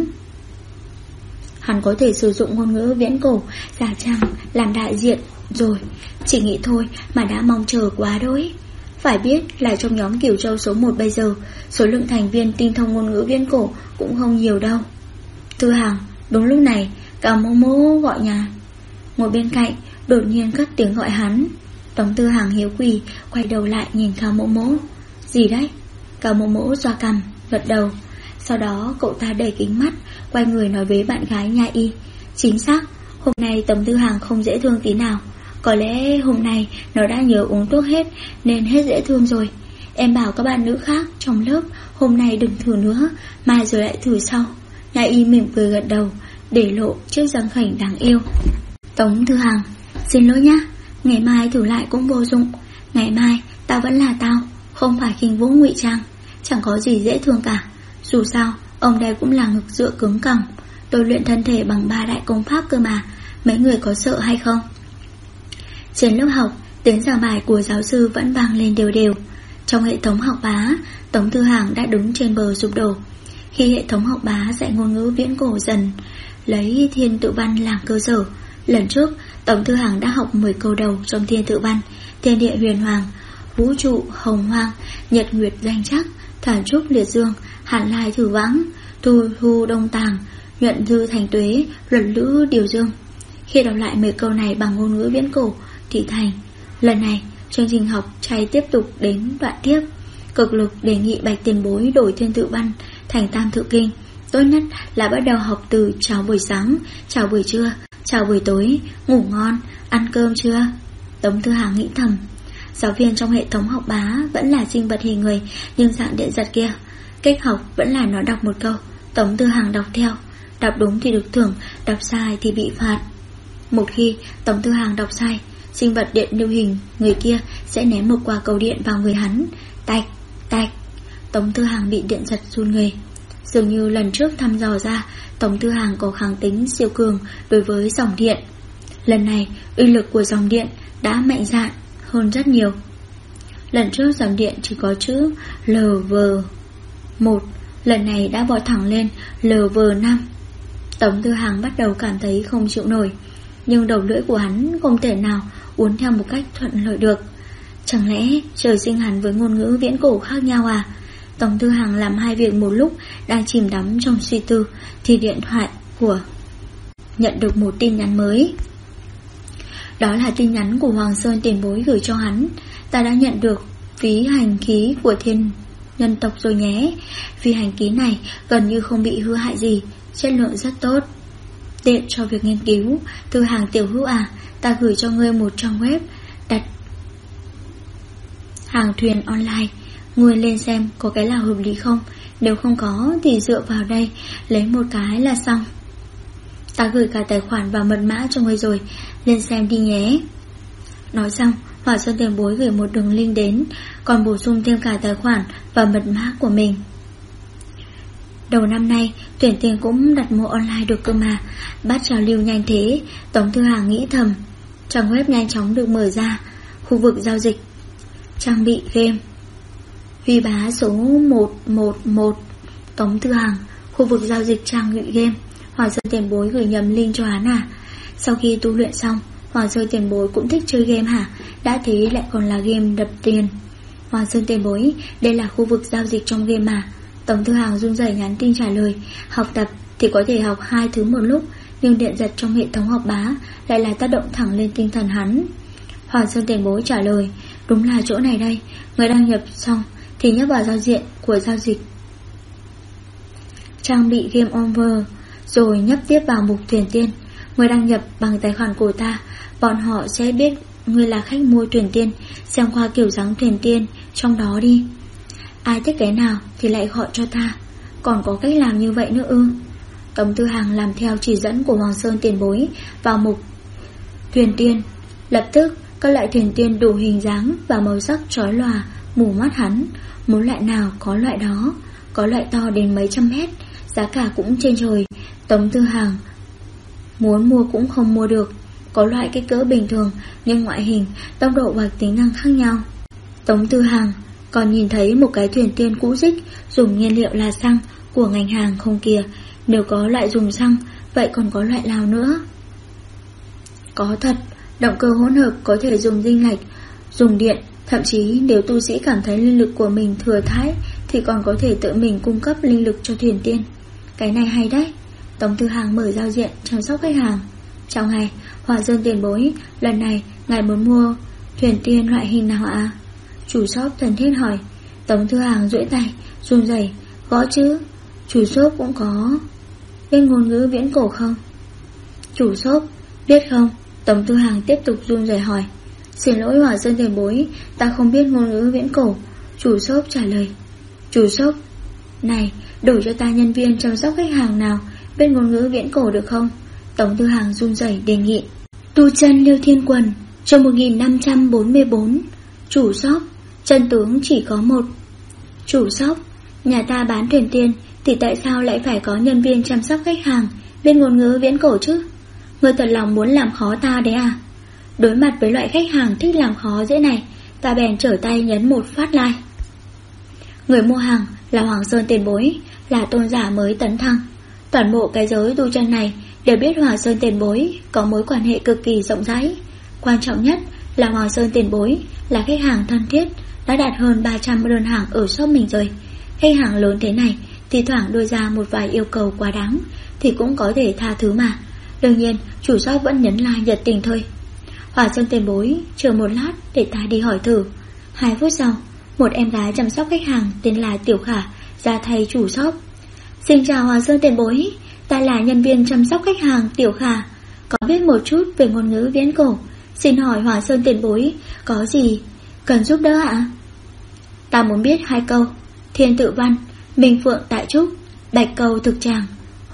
hắn có thể sử dụng ngôn ngữ viễn cổ giả trang làm đại diện rồi. Chỉ nghĩ thôi mà đã mong chờ quá đỗi. Phải biết là trong nhóm Cửu Châu số 1 bây giờ, số lượng thành viên tinh thông ngôn ngữ viễn cổ cũng không nhiều đâu. Tư Hàng, đúng lúc này Cao Mô Mô gọi nhà. Ngồi bên cạnh đột nhiên cất tiếng gọi hắn. Tống Tư Hàng hiếu kỳ quay đầu lại nhìn Cao Mô Mô. Gì đấy? Cao Mô Mô xoa cằm, gật đầu. Sau đó cậu ta đẩy kính mắt, quay người nói với bạn gái Nha Y. Chính xác, hôm nay Tống Tư Hàng không dễ thương tí nào. Có lẽ hôm nay nó đã nhớ uống thuốc hết nên hết dễ thương rồi. Em bảo các bạn nữ khác trong lớp hôm nay đừng thử nữa, mai rồi lại thử sau. Nha Y mỉm cười gật đầu, để lộ chiếc răng khểnh đáng yêu. Tống Tư Hàng, xin lỗi nhá, ngày mai thử lại cũng vô dụng. Ngày mai tao vẫn là tao, không phải Khinh Vũ ngụy trang. Chẳng có gì dễ thương cả. Dù sao ông đây cũng là ngực dựa cứng còng. Tôi luyện thân thể bằng 3 đại công pháp cơ mà. Mấy người có sợ hay không? Trên lớp học, tiếng giảng bài của giáo sư vẫn vang lên đều đều. Trong hệ thống học bá, Tống Tư Hàng đã đứng trên bờ sụp đổ. Khi hệ thống học bá dạy ngôn ngữ viễn cổ dần lấy thiên tự văn làm cơ sở. Lần trước Tống Tư Hàng đã học 10 câu đầu trong thiên tự văn: thiên địa huyền hoàng, vũ trụ hồng hoang, nhật nguyệt danh chắc, thản trúc liệt dương, hạn lai thử vãng, thu thu đông tàng, nhuận dư thành tuế, luận lữ điều dương. Khi đọc lại 10 câu này bằng ngôn ngữ viễn cổ thì thành. Lần này chương trình học chay tiếp tục đến đoạn tiếp. Cực lực đề nghị Bạch Tiền Bối đổi thiên tự văn thành tam tự kinh. Tốt nhất là bắt đầu học từ chào buổi sáng, chào buổi trưa, chào buổi tối, ngủ ngon, ăn cơm chưa. Tống Tư Hàng nghĩ thầm. Giáo viên trong hệ thống học bá vẫn là sinh vật hình người nhưng dạng điện giật kia. Cách học vẫn là nó đọc một câu, Tống Tư Hàng đọc theo. đọc đúng thì được thưởng, đọc sai thì bị phạt. Một khi Tống Tư Hàng đọc sai, sinh vật điện lưu hình người kia sẽ ném một quả cầu điện vào người hắn. Tạch, tạch. Tống Tư Hàng bị điện giật run người. Dường như lần trước thăm dò ra, Tống Tư Hàng có kháng tính siêu cường đối với dòng điện. Lần này uy lực của dòng điện đã mạnh dạn hơn rất nhiều. Lần trước dòng điện chỉ có chữ LV1, lần này đã vọt thẳng lên LV5. Tống Tư Hàng bắt đầu cảm thấy không chịu nổi, nhưng đầu lưỡi của hắn không thể nào uốn theo một cách thuận lợi được. Chẳng lẽ trời sinh hắn với ngôn ngữ viễn cổ khác nhau à? Tống Tư Hàng làm hai việc một lúc, đang chìm đắm trong suy tư thì điện thoại của nhận được một tin nhắn mới. Đó là tin nhắn của Hoàng Sơn tiền bối gửi cho hắn. Ta đã nhận được phí hành khí của thiên nhân tộc rồi nhé. Phí hành khí này gần như không bị hư hại gì, chất lượng rất tốt, tiện cho việc nghiên cứu. Tư Hàng tiểu hữu à, ta gửi cho ngươi một trang web đặt hàng thuyền online, ngươi lên xem có cái nào hợp lý không. Nếu không có thì dựa vào đây lấy một cái là xong. Ta gửi cả tài khoản và mật mã cho ngươi rồi, lên xem đi nhé. Nói xong, Hỏa Sơn tiền bối gửi một đường link đến, còn bổ sung thêm cả tài khoản và mật mã của mình. Đầu năm nay tuyển tiền cũng đặt mua online được cơ mà, bắt trào lưu nhanh thế. Tống Tư Hàng nghĩ thầm. Trang web nhanh chóng được mở ra. Khu vực giao dịch trang bị game, Huy Bá số 111. Tống Tư Hàng, khu vực giao dịch trang bị game. Hỏa Sơn tiền bối gửi nhầm link cho hắn à? Sau khi tu luyện xong, Hoàng Sơn tiền bối cũng thích chơi game hả? Đã thế lại còn là game đập tiền. Hoàng Sơn tiền bối, đây là khu vực giao dịch trong game mà. Tống Tư Hàng run rẩy nhắn tin trả lời. Học tập thì có thể học hai thứ một lúc, nhưng điện giật trong hệ thống học bá lại là tác động thẳng lên tinh thần hắn. Hoàng Sơn tiền bối trả lời. Đúng là chỗ này đây. Người đăng nhập xong thì nhấp vào giao diện của giao dịch trang bị game over, rồi nhấp tiếp vào mục thuyền tiên. Người đăng nhập bằng tài khoản của ta, bọn họ sẽ biết ngươi là khách mua thuyền tiên. Xem qua kiểu dáng thuyền tiên trong đó đi, ai thích cái nào thì lại gọi cho ta. Còn có cách làm như vậy nữa ư? Tống Tư Hàng làm theo chỉ dẫn của Hoàng Sơn tiền bối vào mục thuyền tiên. Lập tức các loại thuyền tiên đủ hình dáng và màu sắc chói lòa mù mắt hắn. Muốn loại nào có loại đó, có loại to đến mấy trăm mét, giá cả cũng trên trời. Tống Tư Hàng muốn mua cũng không mua được. Có loại kích cỡ bình thường nhưng ngoại hình, tốc độ và tính năng khác nhau. Tống Tư Hàng còn nhìn thấy một cái thuyền tiên cũ rích, dùng nhiên liệu là xăng của ngành hàng không kìa. Nếu có loại dùng xăng, vậy còn có loại nào nữa? Có thật, động cơ hỗn hợp có thể dùng dinh lệch, dùng điện. Thậm chí nếu tu sĩ cảm thấy linh lực của mình thừa thãi thì còn có thể tự mình cung cấp linh lực cho thuyền tiên. Cái này hay đấy. Tống Tư Hàng mở giao diện chăm sóc khách hàng. Chào ngài, Hỏa Sơn tiền bối, lần này ngài muốn mua thuyền tiên loại hình nào ạ? Chủ shop thân thiết hỏi. Tống Tư Hàng duỗi tay run rẩy gõ chữ. Chủ shop cũng có biết ngôn ngữ viễn cổ không? Chủ shop biết không? Tống Tư Hàng tiếp tục run rẩy hỏi. Xin lỗi Hỏa Sơn tiền bối, ta không biết ngôn ngữ viễn cổ. Chủ shop trả lời. Chủ shop này, đổi cho ta nhân viên chăm sóc khách hàng nào biết ngôn ngữ viễn cổ được không? Tống Tư Hàng run rẩy đề nghị. Tu chân Liêu Thiên Quần, chương 1544. Chủ shop, chân tướng chỉ có một. Chủ shop, nhà ta bán thuyền tiên thì tại sao lại phải có nhân viên chăm sóc khách hàng biết ngôn ngữ viễn cổ chứ? Ngươi thật lòng muốn làm khó ta đấy à? Đối mặt với loại khách hàng thích làm khó dễ này, ta bèn trở tay nhấn một phát like. Người mua hàng là Hoàng Sơn tiền bối, là tôn giả mới tấn thăng. Toàn bộ cái giới tu chân này đều biết Hoàng Sơn tiền bối có mối quan hệ cực kỳ rộng rãi. Quan trọng nhất là Hoàng Sơn tiền bối là khách hàng thân thiết, đã đạt hơn 300 đơn hàng ở shop mình rồi. Khách hàng lớn thế này thì thoảng đưa ra một vài yêu cầu quá đáng thì cũng có thể tha thứ mà. Đương nhiên chủ shop vẫn nhấn like nhiệt tình thôi. Hỏa Sơn tiền bối, chờ một lát để ta đi hỏi thử. 2 phút sau, một em gái chăm sóc khách hàng tên là Tiểu Khả ra thay chủ shop. Xin chào Hỏa Sơn tiền bối, ta là nhân viên chăm sóc khách hàng Tiểu Khả, có biết một chút về ngôn ngữ viễn cổ. Xin hỏi Hỏa Sơn tiền bối có gì cần giúp đỡ ạ? Ta muốn biết 2 câu: Thiên Tự Văn, Minh Phượng Tại Trúc, Bạch Cầu Thực Tràng,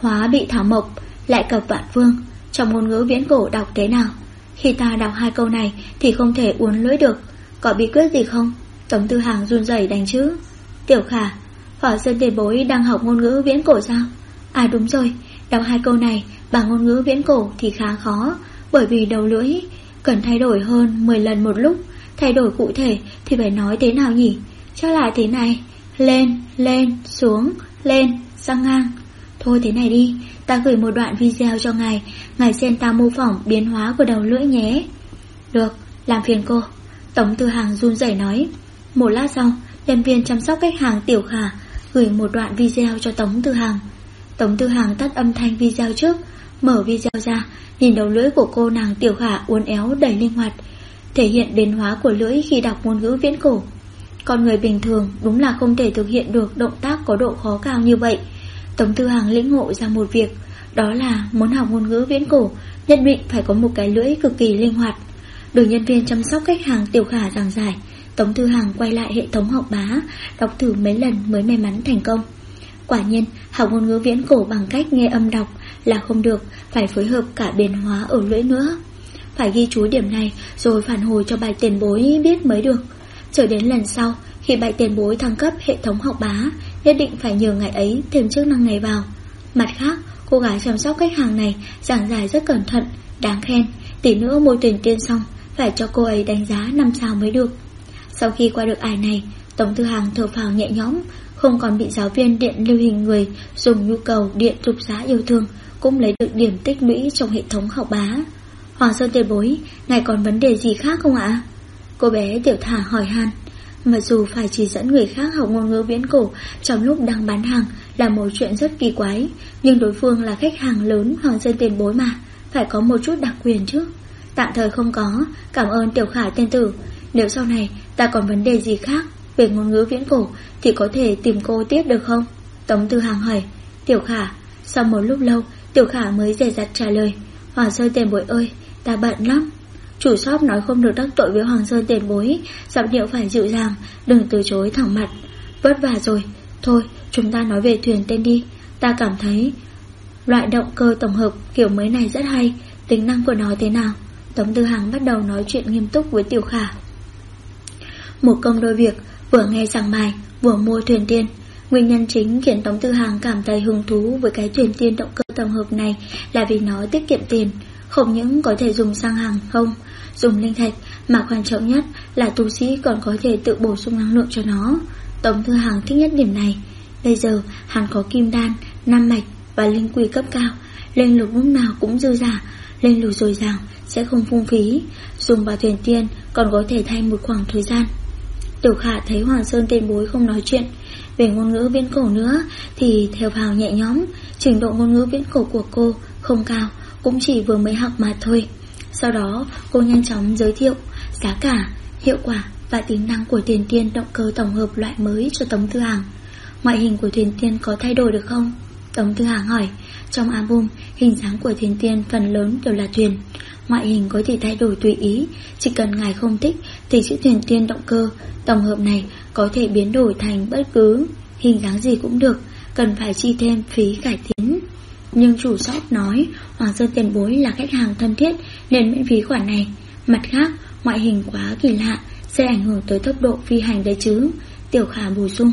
Hóa bị thảo mộc, lại cập vạn phương. Trong ngôn ngữ viễn cổ đọc thế nào? Khi ta đọc 2 câu này thì không thể uốn lưỡi được. Có bí quyết gì không? Tống Tư Hằng run rẩy đánh chữ. Tiểu Khả, Hỏa Sơn tiền bối đang học ngôn ngữ viễn cổ sao? À đúng rồi, đọc 2 câu này bằng ngôn ngữ viễn cổ thì khá khó, bởi vì đầu lưỡi cần thay đổi hơn 10 lần một lúc. Thay đổi cụ thể thì phải nói thế nào nhỉ? Chắc là thế này: lên, lên, xuống, lên, sang ngang. Thôi thế này đi, ta gửi một đoạn video cho ngài xem ta mô phỏng biến hóa của đầu lưỡi nhé. Được, làm phiền cô, Tống Tư Hằng run rẩy nói. Một lát sau, nhân viên chăm sóc khách hàng Tiểu Khả gửi một đoạn video cho Tống Tư Hằng. Tống Tư Hằng tắt âm thanh video trước, mở video ra, nhìn đầu lưỡi của cô nàng Tiểu Khả uốn éo đầy linh hoạt, thể hiện biến hóa của lưỡi khi đọc ngôn ngữ viễn cổ. Con người bình thường đúng là không thể thực hiện được động tác có độ khó cao như vậy. Tống Tư Hằng lĩnh ngộ ra một việc, đó là muốn học ngôn ngữ viễn cổ nhất định phải có một cái lưỡi cực kỳ linh hoạt. Được nhân viên chăm sóc khách hàng Tiểu Khả giảng giải, Tống Tư Hằng quay lại hệ thống học bá, đọc thử mấy lần mới may mắn thành công. Quả nhiên, học ngôn ngữ viễn cổ bằng cách nghe âm đọc là không được, phải phối hợp cả biến hóa ở lưỡi nữa. Phải ghi chú điểm này rồi phản hồi cho Bạch tiền bối biết mới được. Chờ đến lần sau, khi Bạch tiền bối thăng cấp hệ thống học bá, nhất định phải nhờ ngài ấy thêm chức năng này vào. Mặt khác, cô gái chăm sóc khách hàng này giảng giải rất cẩn thận, đáng khen. Tí nữa môi tuyển tiên xong, phải cho cô ấy đánh giá 5 sao mới được. Sau khi qua được ải này, Tống Tư Hằng thở phào nhẹ nhõm, không còn bị giáo viên điện lưu hình người dùng nhu cầu điện rục giá yêu thương, cũng lấy được điểm tích lũy trong hệ thống học bá. Hoàng Sơn tiền bối, ngài còn vấn đề gì khác không ạ? Cô bé Tiểu Thả hỏi han. Mặc dù phải chỉ dẫn người khác học ngôn ngữ viễn cổ trong lúc đang bán hàng là một chuyện rất kỳ quái, nhưng đối phương là khách hàng lớn Hoàng Sơn tiền bối mà, phải có một chút đặc quyền chứ. Tạm thời không có, cảm ơn Tiểu Khả tiên tử. Nếu sau này ta còn vấn đề gì khác về ngôn ngữ viễn cổ thì có thể tìm cô tiếp được không? Tống Tư Hằng hỏi. Tiểu Khả. Sau một lúc lâu, Tiểu Khả mới dè dặt trả lời. Hoàng Sơn tiền bối ơi, ta bận lắm. Chủ shop nói không được đắc tội với Hoàng Sơn tiền bối, giọng điệu phải dịu dàng, đừng từ chối thẳng mặt. Vất vả rồi, thôi chúng ta nói về thuyền tên đi. Ta cảm thấy loại động cơ tổng hợp kiểu mới này rất hay, tính năng của nó thế nào? Tống Tư Hằng bắt đầu nói chuyện nghiêm túc với Tiểu Khả. Một công đôi việc, vừa nghe giảng bài, vừa mua thuyền tiên. Nguyên nhân chính khiến Tống Tư Hằng cảm thấy hứng thú với cái thuyền tiên động cơ tổng hợp này là vì nó tiết kiệm tiền, không những có thể dùng xăng hàng không, dùng linh thạch, mà quan trọng nhất là tu sĩ còn có thể tự bổ sung năng lượng cho nó. Tống Tư Hằng thích nhất điểm này. Bây giờ hắn có kim đan, nam mạch và linh quỷ cấp cao, linh lực lúc nào cũng dư dả, linh lực dồi dào sẽ không phung phí, dùng vào thuyền tiên còn có thể thay một khoảng thời gian. Tiểu Khả thấy Hoàng Sơn tiền bối không nói chuyện về ngôn ngữ viễn cổ nữa thì theo vào nhẹ nhõm. Trình độ ngôn ngữ viễn cổ của cô không cao, cũng chỉ vừa mới học mà thôi. Sau đó cô nhanh chóng giới thiệu giá cả, hiệu quả và tính năng của thuyền tiên động cơ tổng hợp loại mới cho Tống Tư Hằng. Ngoại hình của thuyền tiên có thay đổi được không? Tống Tư Hằng hỏi. Trong album, hình dáng của thuyền tiên phần lớn đều là thuyền, ngoại hình có thể thay đổi tùy ý. Chỉ cần ngài không thích thì chiếc thuyền tiên động cơ tổng hợp này có thể biến đổi thành bất cứ hình dáng gì cũng được, cần phải chi thêm phí cải tiến. Nhưng chủ shop nói Hoàng Sơn tiền bối là khách hàng thân thiết nên miễn phí khoản này. Mặt khác, ngoại hình quá kỳ lạ sẽ ảnh hưởng tới tốc độ phi hành đấy chứ, Tiểu Khả bổ sung.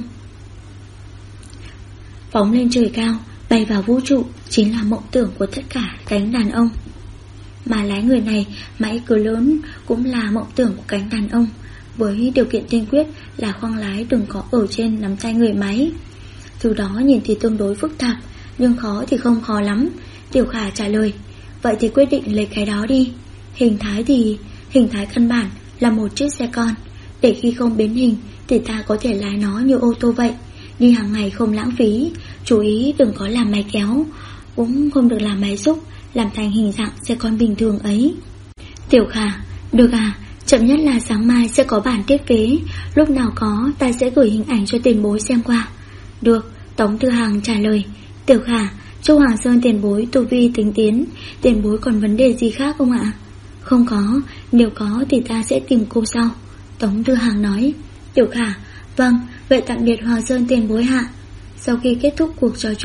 Phóng lên trời cao, bay vào vũ trụ chính là mộng tưởng của tất cả cánh đàn ông. Mà lái người này máy cứ lớn cũng là mộng tưởng của cánh đàn ông, với điều kiện tiên quyết là khoang lái đừng có ở trên nắm tay người máy. Từ đó nhìn thì tương đối phức tạp, nhưng khó thì không khó lắm. Tiểu Khả trả lời. Vậy thì quyết định lấy cái đó đi. Hình thái căn bản là một chiếc xe con, để khi không biến hình thì ta có thể lái nó như ô tô vậy, đi hàng ngày không lãng phí. Chú ý đừng có làm máy kéo, cũng không được làm máy xúc, làm thành hình dạng xe con bình thường ấy. Tiểu Khả. Được à, chậm nhất là sáng mai sẽ có bản thiết kế, lúc nào có ta sẽ gửi hình ảnh cho tiền bối xem qua. Được, Tống Tư Hằng trả lời. Tiểu Khả. Chúc Hoàng Sơn tiền bối tu vi tinh tiến. Tiền bối còn vấn đề gì khác không ạ? Không có, nếu có thì ta sẽ tìm cô sau, Tống Tư Hằng nói. Tiểu Khả. Vâng, vậy tạm biệt Hoàng Sơn tiền bối hạ. Sau khi kết thúc cuộc trò chuyện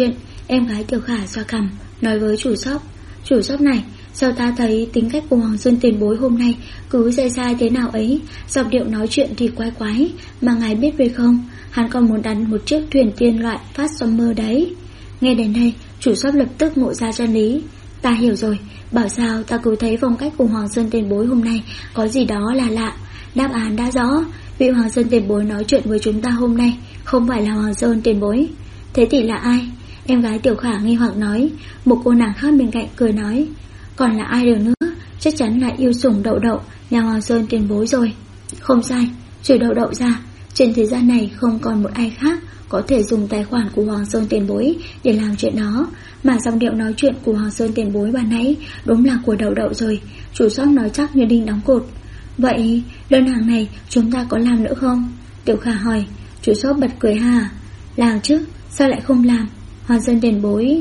Em gái Tiểu Khả xoa cằm, nói với chủ shop: chủ shop này, sao ta thấy tính cách của Hoàng Sơn tiền bối hôm nay cứ dai dai thế nào ấy, giọng điệu nói chuyện thì quái quái, mà ngài biết về không, hắn còn muốn đánh một chiếc thuyền tiên loại Fast Summer đấy. Nghe đến đây, chủ shop lập tức ngộ ra chân lý. Ta hiểu rồi, bảo sao ta cứ thấy phong cách của Hoàng Sơn tiền bối hôm nay có gì đó là lạ. Đáp án đã rõ, vị Hoàng Sơn tiền bối nói chuyện với chúng ta hôm nay không phải là Hoàng Sơn tiền bối. Thế thì là ai? Em gái Tiểu Khả nghi hoặc nói. Một cô nàng khác bên cạnh cười nói: còn là ai được nữa, chắc chắn là yêu sủng Đậu Đậu nhà Hoàng Sơn tiền bối rồi. Không sai, trừ Đậu Đậu ra, trên thế gian này không còn một ai khác có thể dùng tài khoản của Hoàng Sơn tiền bối để làm chuyện đó. Mà giọng điệu nói chuyện của Hoàng Sơn tiền bối ban nãy đúng là của Đậu Đậu rồi. Chủ shop nói chắc như đinh đóng cột. Vậy đơn hàng này chúng ta có làm nữa không? Tiểu Khả hỏi. Chủ shop bật cười ha. Làm chứ, sao lại không làm? Hoàng Sơn tiền bối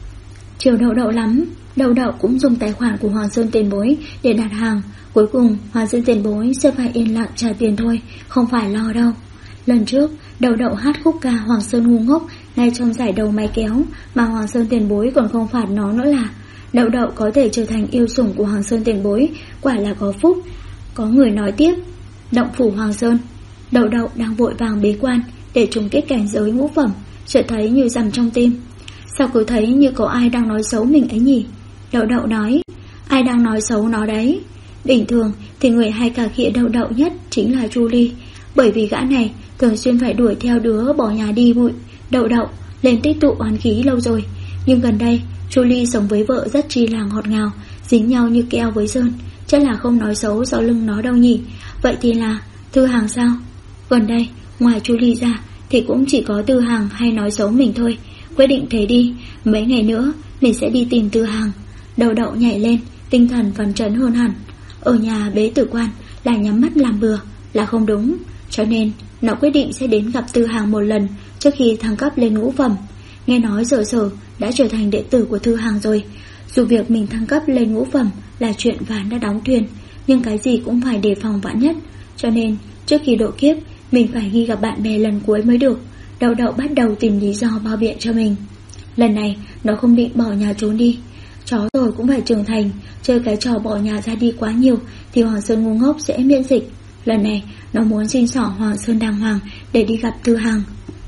chiều Đậu Đậu lắm. Đậu Đậu cũng dùng tài khoản của Hoàng Sơn tiền bối để đặt hàng. Cuối cùng Hoàng Sơn tiền bối sẽ phải yên lặng trả tiền thôi, không phải lo đâu. Lần trước Đậu Đậu hát khúc ca Hoàng Sơn ngu ngốc ngay trong giải đầu máy kéo, mà Hoàng Sơn tiền bối còn không phạt nó nữa là. Đậu Đậu có thể trở thành yêu sủng của Hoàng Sơn tiền bối, quả là có phúc. Có người nói tiếp: động phủ Hoàng Sơn. Đậu Đậu đang vội vàng bế quan để trùng kích cảnh giới ngũ phẩm, chợt thấy như dằm trong tim. Sao cứ thấy như có ai đang nói xấu mình ấy nhỉ? Đậu Đậu nói: ai đang nói xấu nó đấy? Bình thường thì người hay cà khịa Đậu Đậu nhất chính là Julie, bởi vì gã này thường xuyên phải đuổi theo đứa bỏ nhà đi bụi Đậu Đậu lên tích tụ oán khí lâu rồi. Nhưng gần đây Julie sống với vợ rất chi là ngọt ngào, dính nhau như keo với sơn, chắc là không nói xấu sau lưng nó đâu nhỉ. Vậy thì là Thư Hàng sao? Gần đây ngoài Julie ra thì cũng chỉ có Tư Hàng hay nói xấu mình thôi. Quyết định thế đi, mấy ngày nữa mình sẽ đi tìm Tư Hàng. Đậu Đậu nhảy lên, tinh thần phấn chấn hơn hẳn. Ở nhà bế tử quan là nhắm mắt làm bừa là không đúng, cho nên nó quyết định sẽ đến gặp Tư Hàng một lần trước khi thăng cấp lên ngũ phẩm. Nghe nói Sở đã trở thành đệ tử của Thư Hàng rồi. Dù việc mình thăng cấp lên ngũ phẩm là chuyện ván đã đóng thuyền, nhưng cái gì cũng phải đề phòng vạn nhất, cho nên trước khi độ kiếp mình phải ghi gặp bạn bè lần cuối mới được. Đậu Đậu bắt đầu tìm lý do bao biện cho mình. Lần này nó không định bỏ nhà trốn đi. Chó rồi cũng phải trưởng thành, chơi cái trò bỏ nhà ra đi quá nhiều thì Hoàng Sơn ngu ngốc sẽ miễn dịch. Lần này nó muốn xin xỏ Hoàng Sơn đàng hoàng để đi gặp Tư Hàng.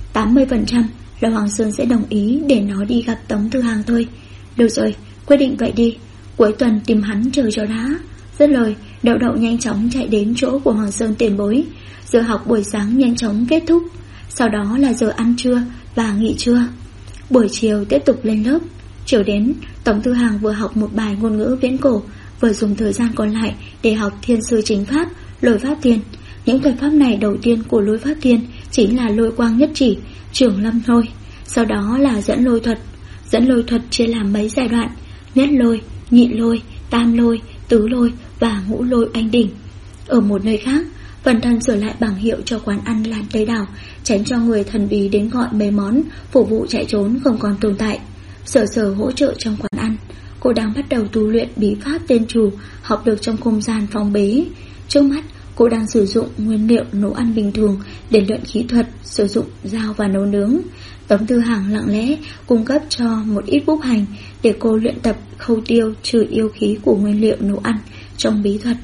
80% là Hoàng Sơn sẽ đồng ý để nó đi gặp Tống Tư Hàng thôi. Được rồi, quyết định vậy đi, cuối tuần tìm hắn chờ cho đã. Dứt lời, Đậu Đậu nhanh chóng chạy đến chỗ của Hoàng Sơn tiền bối. Giờ học buổi sáng nhanh chóng kết thúc, sau đó là giờ ăn trưa và nghỉ trưa. Buổi chiều tiếp tục lên lớp. Chiều đến, Tống Tư Hàng vừa học một bài ngôn ngữ viễn cổ, vừa dùng thời gian còn lại để học thiên sư chính pháp, lôi pháp thiên. Những thuật pháp này đầu tiên của lôi pháp thiên chính là lôi quang nhất chỉ, trường lâm lôi. Sau đó là dẫn lôi thuật. Dẫn lôi thuật chia làm mấy giai đoạn: nhất lôi, nhị lôi, tam lôi, tứ lôi và ngũ lôi anh đỉnh. Ở một nơi khác, Phần Thân sửa lại bảng hiệu cho quán ăn Lan Tây Đảo, tránh cho người thần bí đến gọi mấy món, phục vụ chạy trốn không còn tồn tại. Sở hỗ trợ trong quán ăn. Cô đang bắt đầu tu luyện bí pháp tên trù, học được trong không gian phòng bế. Trước mắt cô đang sử dụng nguyên liệu nấu ăn bình thường để luyện khí thuật, sử dụng dao và nấu nướng. Tống Tư Hàng lặng lẽ cung cấp cho một ít bút hành để cô luyện tập khâu tiêu trừ yêu khí của nguyên liệu nấu ăn trong bí thuật.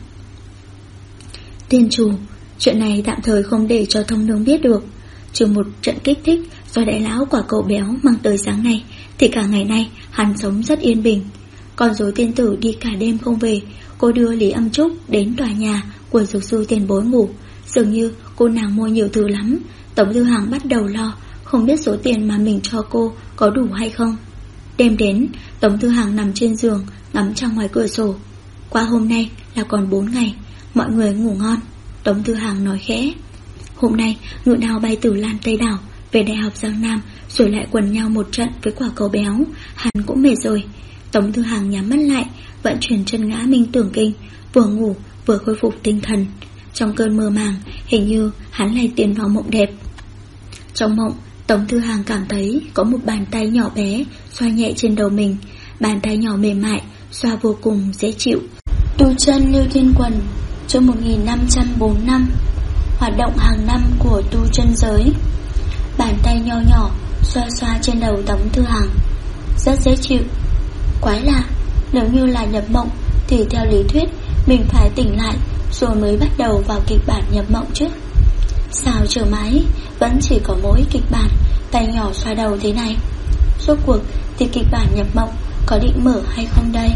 Tiên trù, chuyện này tạm thời không để cho Thông Nương biết được. Trừ một trận kích thích do đại lão quả cầu béo mang tới sáng nay thì cả ngày nay hắn sống rất yên bình. Con rối tiên tử đi cả đêm không về. Cô đưa Lý Âm Trúc đến tòa nhà của dược sư tiền bối ngủ. Dường như cô nàng mua nhiều thứ lắm. Tống Tư Hàng bắt đầu lo, không biết số tiền mà mình cho cô có đủ hay không. Đêm đến, Tống Tư Hàng nằm trên giường ngắm ra ngoài cửa sổ. Qua hôm nay là còn 4 ngày, mọi người ngủ ngon. Tống Tư Hàng nói khẽ. Hôm nay ngự đào bay từ Lan Tây Đảo về Đại học Giang Nam, rồi lại quần nhau một trận với quả cầu béo. Hắn cũng mệt rồi. Tống Tư Hàng nhắm mắt lại, vận chuyển chân ngã minh tưởng kinh, vừa ngủ vừa khôi phục tinh thần. Trong cơn mơ màng, hình như hắn lại tiến vào mộng đẹp. Trong mộng, Tống Tư Hàng cảm thấy có một bàn tay nhỏ bé xoa nhẹ trên đầu mình. Bàn tay nhỏ mềm mại, xoa vô cùng dễ chịu. Tu chân Lưu Thiên Quần, chương 1545. Hoạt động hàng năm của tu chân giới. Bàn tay nho nhỏ xoa xoa trên đầu Tống Tư Hàng. rất dễ chịu. Quái lạ, nếu như là nhập mộng thì theo lý thuyết mình phải tỉnh lại rồi mới bắt đầu vào kịch bản nhập mộng chứ. Sao chờ mãi vẫn chỉ có mỗi kịch bản tay nhỏ xoa đầu thế này? Rốt cuộc thì kịch bản nhập mộng có định mở hay không đây?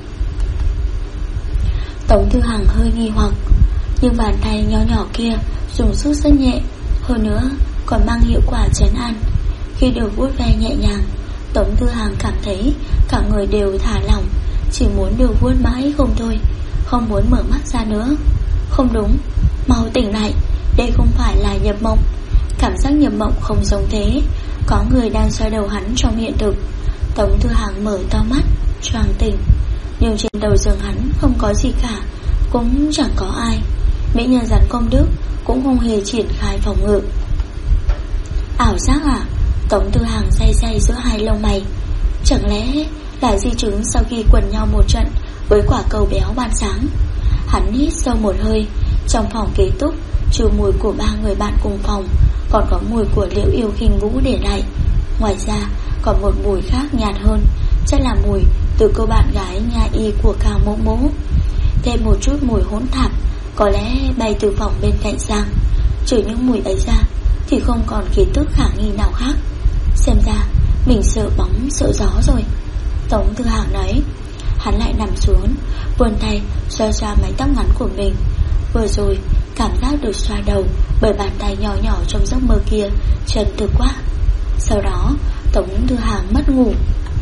Tống Thư Hằng hơi nghi hoặc, nhưng bàn tay nhỏ nhỏ kia dùng sức rất nhẹ, hơn nữa còn mang hiệu quả trấn an. Khi được vuốt ve nhẹ nhàng, Tống Thư Hằng cảm thấy cả người đều thả lỏng, chỉ muốn được vuốt mãi không thôi, không muốn mở mắt ra nữa. Không đúng, mau tỉnh lại, đây không phải là nhập mộng. Cảm giác nhập mộng không giống thế, có người đang xoay đầu hắn trong hiện thực. Tống Thư Hằng mở to mắt, choàng tỉnh, nhưng trên đầu giường hắn không có gì cả, cũng chẳng có ai. Mỹ nhân rắn công đức cũng không hề triển khai phòng ngự. Ảo giác à? Tống Thư Hằng day day giữa hai lông mày. Chẳng lẽ là di chứng sau khi quần nhau một trận với quả cầu béo ban sáng? Hắn hít sâu một hơi. Trong phòng ký túc, trừ mùi của ba người bạn cùng phòng, còn có mùi của Liễu Yêu Khinh Vũ để lại. Ngoài ra còn một mùi khác nhạt hơn, chắc là mùi từ cô bạn gái nha y của Cao Mỗ Mỗ. Thêm một chút mùi hỗn tạp, có lẽ bay từ phòng bên cạnh sang. Trừ những mùi ấy ra thì không còn khí tức khả nghi nào khác. Xem ra mình sợ bóng sợ gió rồi, Tống Thư Hằng nói. Hắn lại nằm xuống, vươn tay xoa xoa mái tóc ngắn của mình. Vừa rồi cảm giác được xoa đầu bởi bàn tay nhỏ nhỏ trong giấc mơ kia chân thực quá. Sau đó Tống Thư Hằng mất ngủ.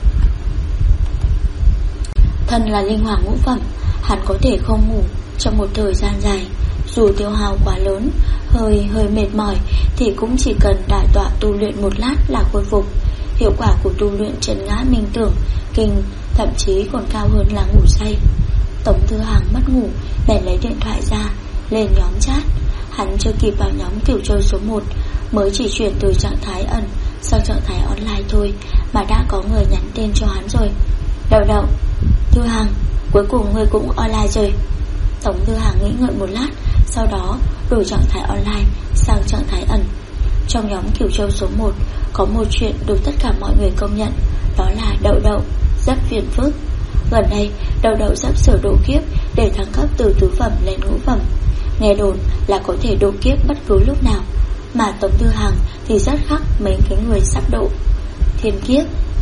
Thân là linh hỏa ngũ phẩm, hắn có thể không ngủ trong một thời gian dài. Dù tiêu hao quá lớn, hơi mệt mỏi thì cũng chỉ cần đả tọa tu luyện một lát là khôi phục. Hiệu quả của tu luyện trấn ngã minh tưởng kinh thậm chí còn cao hơn là ngủ say. Tống Thư Hằng mất ngủ, bèn lấy điện thoại ra lên nhóm chat. Hắn chưa kịp vào nhóm kiểu chơi số 1, mới chỉ chuyển từ trạng thái ẩn sang trạng thái online thôi mà đã có người nhắn tin cho hắn rồi. Đậu đậu, Thư Hằng, cuối cùng ngươi cũng online rồi. Tống Thư Hằng nghĩ ngợi một lát, sau đó đổi trạng thái online sang trạng thái ẩn. Trong nhóm kiểu châu số 1 có một chuyện được tất cả mọi người công nhận, đó là đậu đậu rất phiền phức. Gần đây đậu đậu sắp sửa độ kiếp để thăng cấp từ tứ phẩm lên ngũ phẩm. Nghe đồn là có thể độ kiếp bất cứ lúc nào, mà Tống Thư Hằng thì rất khắc mấy cái người sắp độ thiên kiếp.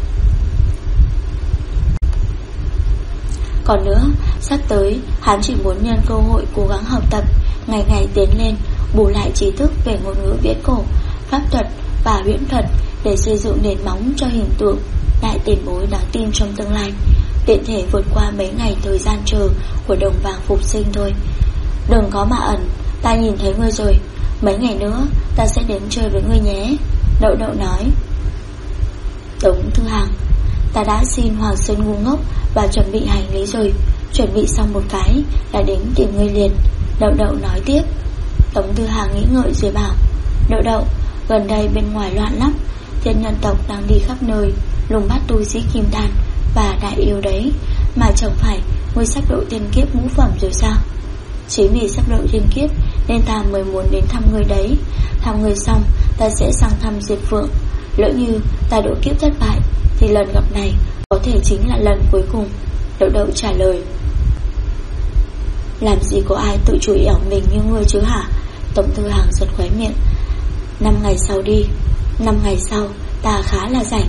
Còn nữa, sắp tới hắn chỉ muốn nhân cơ hội cố gắng học tập, ngày ngày tiến lên, bù lại trí thức về ngôn ngữ viễn cổ, pháp thuật và huyễn thuật để xây dựng nền móng cho hình tượng đại tiền bối đáng tin trong tương lai, tiện thể vượt qua mấy ngày thời gian chờ của đồng vàng phục sinh thôi. Đừng có mà ẩn, ta nhìn thấy ngươi rồi, mấy ngày nữa ta sẽ đến chơi với ngươi nhé, Đậu đậu nói. Tống Thư Hằng, ta đã xin Hoàng Sơn ngu ngốc và chuẩn bị hành lý rồi, chuẩn bị xong một cái là đến tìm ngươi liền, Đậu đậu nói tiếp. Tống Thư Hằng nghĩ ngợi rồi bảo, Đậu đậu, gần đây bên ngoài loạn lắm, thiên nhân tộc đang đi khắp nơi lùng bắt tu sĩ kim đan và đại yêu đấy, mà chẳng phải ngươi sắp độ tiên kiếp ngũ phẩm rồi sao? Chính vì sắp độ tiên kiếp nên ta mới muốn đến thăm ngươi đấy. Thăm ngươi xong ta sẽ sang thăm Diệp Phượng. Lỡ như ta độ kiếp thất bại thì lần gặp này có thể chính là lần cuối cùng, Đậu đậu trả lời. Làm gì có ai tự chửi ẻo mình như ngươi chứ hả? Tống Thư Hằng giật khóe miệng. 5 ngày sau đi, 5 ngày sau ta khá là rảnh.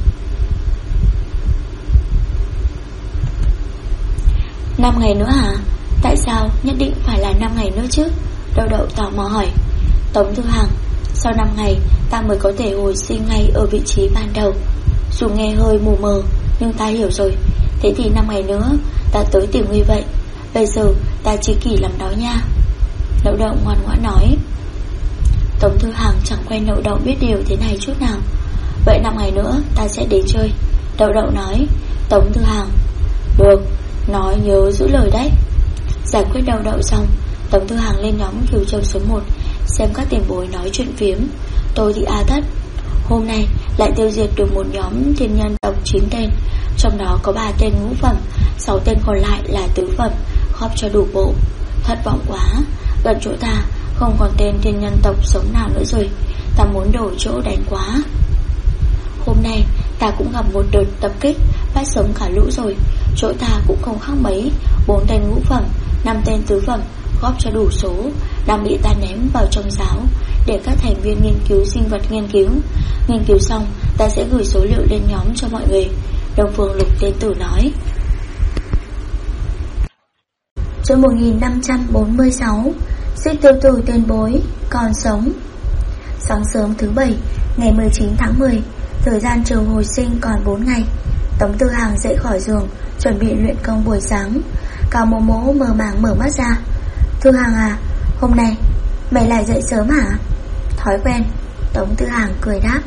5 ngày nữa hả? Tại sao nhất định phải là 5 ngày nữa chứ? Đậu đậu tò mò hỏi. Tống Thư Hằng, sau 5 ngày ta mới có thể hồi sinh ngay ở vị trí ban đầu. Dù nghe hơi mù mờ nhưng ta hiểu rồi. Thế thì 5 ngày nữa ta tới tìm ngươi vậy. Bây giờ ta chỉ kỷ lắm đó nha, Đậu đậu ngoan ngoãn nói. Tống Thư Hằng chẳng quen Đậu đậu biết điều thế này chút nào. Vậy 5 ngày nữa ta sẽ đến chơi, Đậu đậu nói. Tống Thư Hằng, được, nói nhớ giữ lời đấy. Giải quyết Đậu đậu xong, Tống Thư Hằng lên nhóm Kiều Châu số 1 xem các tiền bối nói chuyện phiếm. Tôi thì thất. Hôm nay lại tiêu diệt được một nhóm thiên nhân tộc 9 tên, trong đó có 3 tên ngũ phẩm, 6 tên còn lại là tứ phẩm, khóc cho đủ bộ. Thất vọng quá, gần chỗ ta không còn tên thiên nhân tộc sống nào nữa rồi, ta muốn đổi chỗ đánh quá. Hôm nay Ta cũng gặp một đợt tập kích, bắt sống cả lũ rồi. Chỗ ta cũng không khác mấy, 4 tên ngũ phẩm, 5 tên tứ phẩm, góp cho đủ số, đang bị ta ném vào trong giáo để các thành viên nghiên cứu sinh vật nghiên cứu. Nghiên cứu xong, ta sẽ gửi số liệu lên nhóm cho mọi người. Đông Phương Lục Tiên Tử nói. Chương 1546. Xích tiêu tử tiền bối còn sống. Sáng sớm thứ 7, ngày 19 tháng 10, thời gian chờ hồi sinh còn 4 ngày. Tống Tư Hàng dậy khỏi giường, chuẩn bị luyện công buổi sáng. Cao Mỗ Mỗ mơ màng mở mắt ra. Tư Hàng à, hôm nay mày lại dậy sớm hả? Thói quen, Tống Tư Hàng cười đáp.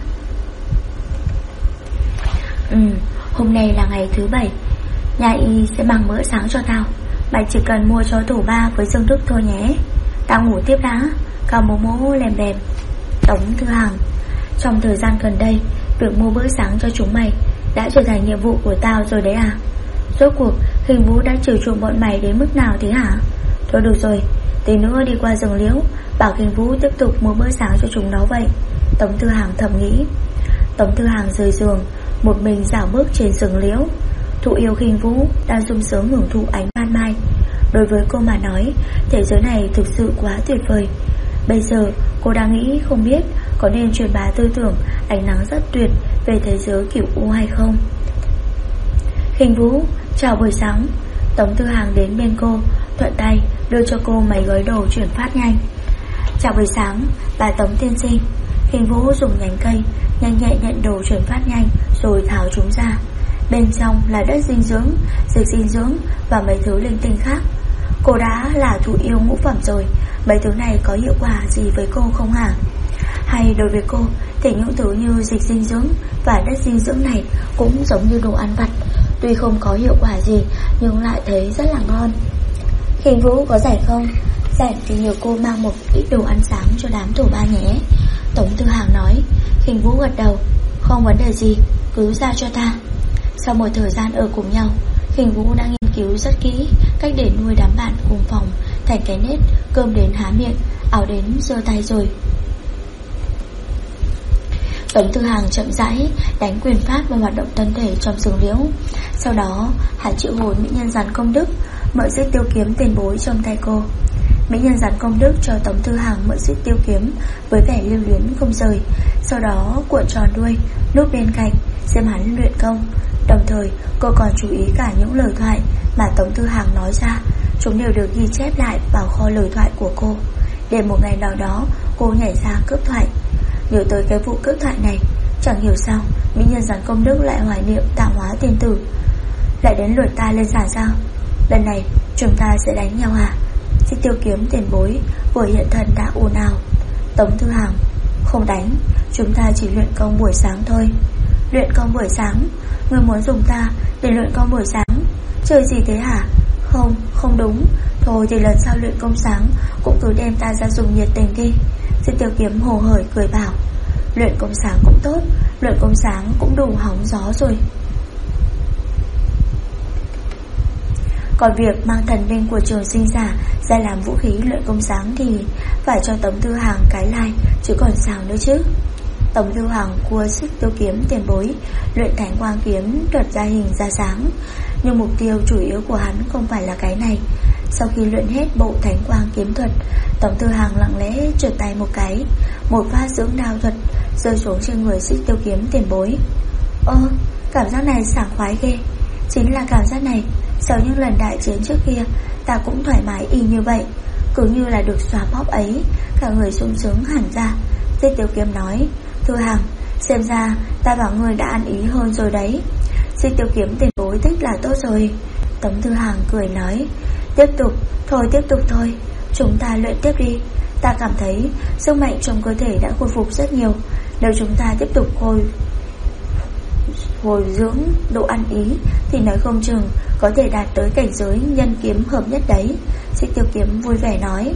Hôm nay là ngày thứ 7, nhà y sẽ bằng bữa sáng cho tao. Mày chỉ cần mua cho tủ ba với dương thức thôi nhé. Tao ngủ tiếp đã. Cao Mỗ Mỗ lèm bèm. Tống Tư Hàng, trong thời gian gần đây, việc mua bữa sáng cho chúng mày đã trở thành nhiệm vụ của tao rồi đấy à? Rốt cuộc Hình Vũ đã chiều chuộng bọn mày đến mức nào thế hả? Thôi được rồi, tí nữa đi qua rừng liễu, bảo Hình Vũ tiếp tục mua bữa sáng cho chúng nó vậy. Tống Tư Hàng thầm nghĩ. Tống Tư Hàng rời giường, một mình dạo bước trên rừng liễu. Thụ yêu Hình Vũ đang sung sướng hưởng thụ ánh ban mai. Đối với cô mà nói, thế giới này thực sự quá tuyệt vời. Bây giờ cô đang nghĩ không biết có nên truyền bá tư tưởng ánh nắng rất tuyệt về thế giới kiểu U hay không. Hình Vũ, chào buổi sáng. Tống Tư Hàng đến bên cô, thuận tay đưa cho cô mấy gói đồ chuyển phát nhanh. Chào buổi sáng, bà Tống tiên sinh. Hình Vũ dùng nhánh cây nhanh nhẹ nhận đồ chuyển phát nhanh rồi tháo chúng ra. Bên trong là đất dinh dưỡng, dịch dinh dưỡng và mấy thứ linh tinh khác. Cô đã là thụ yêu ngũ phẩm rồi, mấy thứ này có hiệu quả gì với cô không hả? Hay đối với cô thì những thứ như dịch dinh dưỡng và đất dinh dưỡng này cũng giống như đồ ăn vặt, tuy không có hiệu quả gì nhưng lại thấy rất là ngon. Hình Vũ có rảnh không? Rảnh thì nhờ cô mang một ít đồ ăn sáng cho đám tổ ba nhé. Tống Tư Hàng nói. Hình Vũ gật đầu. Không vấn đề gì, cứ ra cho ta. Sau một thời gian ở cùng nhau, Hình Vũ đã nghiên cứu rất kỹ cách để nuôi đám bạn cùng phòng thành cái nết cơm đến há miệng, áo đến giơ tay rồi. Tống Tư Hàng chậm rãi đánh quyền pháp và hoạt động thân thể trong rừng liễu. Sau đó hắn triệu hồi mỹ nhân rắn công đức, mượn xích tiêu kiếm tiền bối trong tay cô. Mỹ nhân rắn công đức cho Tống Tư Hàng mượn xích tiêu kiếm với vẻ lưu luyến không rời. Sau đó cuộn tròn đuôi núp bên cạnh xem hắn luyện công. Đồng thời cô còn chú ý cả những lời thoại mà Tống Tư Hàng nói ra. Chúng đều được ghi chép lại vào kho lời thoại của cô, để một ngày nào đó cô nhảy ra cướp thoại. Nhớ tới cái vụ cướp thoại này, chẳng hiểu sao mỹ nhân rắn công đức lại hoài niệm tạo hóa tiên tử. Lại đến lượt ta lên sàn sao? Lần này chúng ta sẽ đánh nhau à? Xích tiêu kiếm tiền bối vừa hiện thân đã ồn ào. Tống Tư Hàng, không đánh, chúng ta chỉ luyện công buổi sáng thôi. Luyện công buổi sáng? Ngươi muốn dùng ta để luyện công buổi sáng? Chơi gì thế hả? Không, không đúng. Thôi thì lần sau luyện công sáng cũng cứ đem ta ra dùng nhiệt tình đi. Xích tiêu kiếm hồ hởi cười bảo. Luyện công sáng cũng tốt, luyện công sáng cũng đủ hóng gió rồi. Còn việc mang thần binh của trường sinh giả ra làm vũ khí luyện công sáng thì phải cho Tống Tư Hàng cái lai, chứ còn sao nữa chứ. Tống Tư Hàng cua xích tiêu kiếm tiền bối luyện thánh quang kiếm thuật ra hình ra sáng. Nhưng mục tiêu chủ yếu của hắn không phải là cái này. Sau khi luyện hết bộ thánh quang kiếm thuật, Tống Tư Hàng lặng lẽ trượt tay một cái, một phát dưỡng đao thuật rơi xuống trên người xích tiêu kiếm tiền bối. Cảm giác này sảng khoái ghê. Chính là cảm giác này. Sau những lần đại chiến trước kia, ta cũng thoải mái y như vậy, cứ như là được xóa bóp ấy, cả người sung sướng hẳn ra. Xích tiêu kiếm nói. Tư Hàng, xem ra ta bảo người đã ăn ý hơn rồi đấy. Xích tiêu kiếm tiền bối thích là tốt rồi. Tống Tư Hàng cười nói. Tiếp tục thôi, chúng ta luyện tiếp đi. Ta cảm thấy sức mạnh trong cơ thể đã khôi phục rất nhiều. Nếu chúng ta tiếp tục hồi dưỡng độ ăn ý thì nói không chừng có thể đạt tới cảnh giới nhân kiếm hợp nhất đấy. Xích tiêu kiếm vui vẻ nói.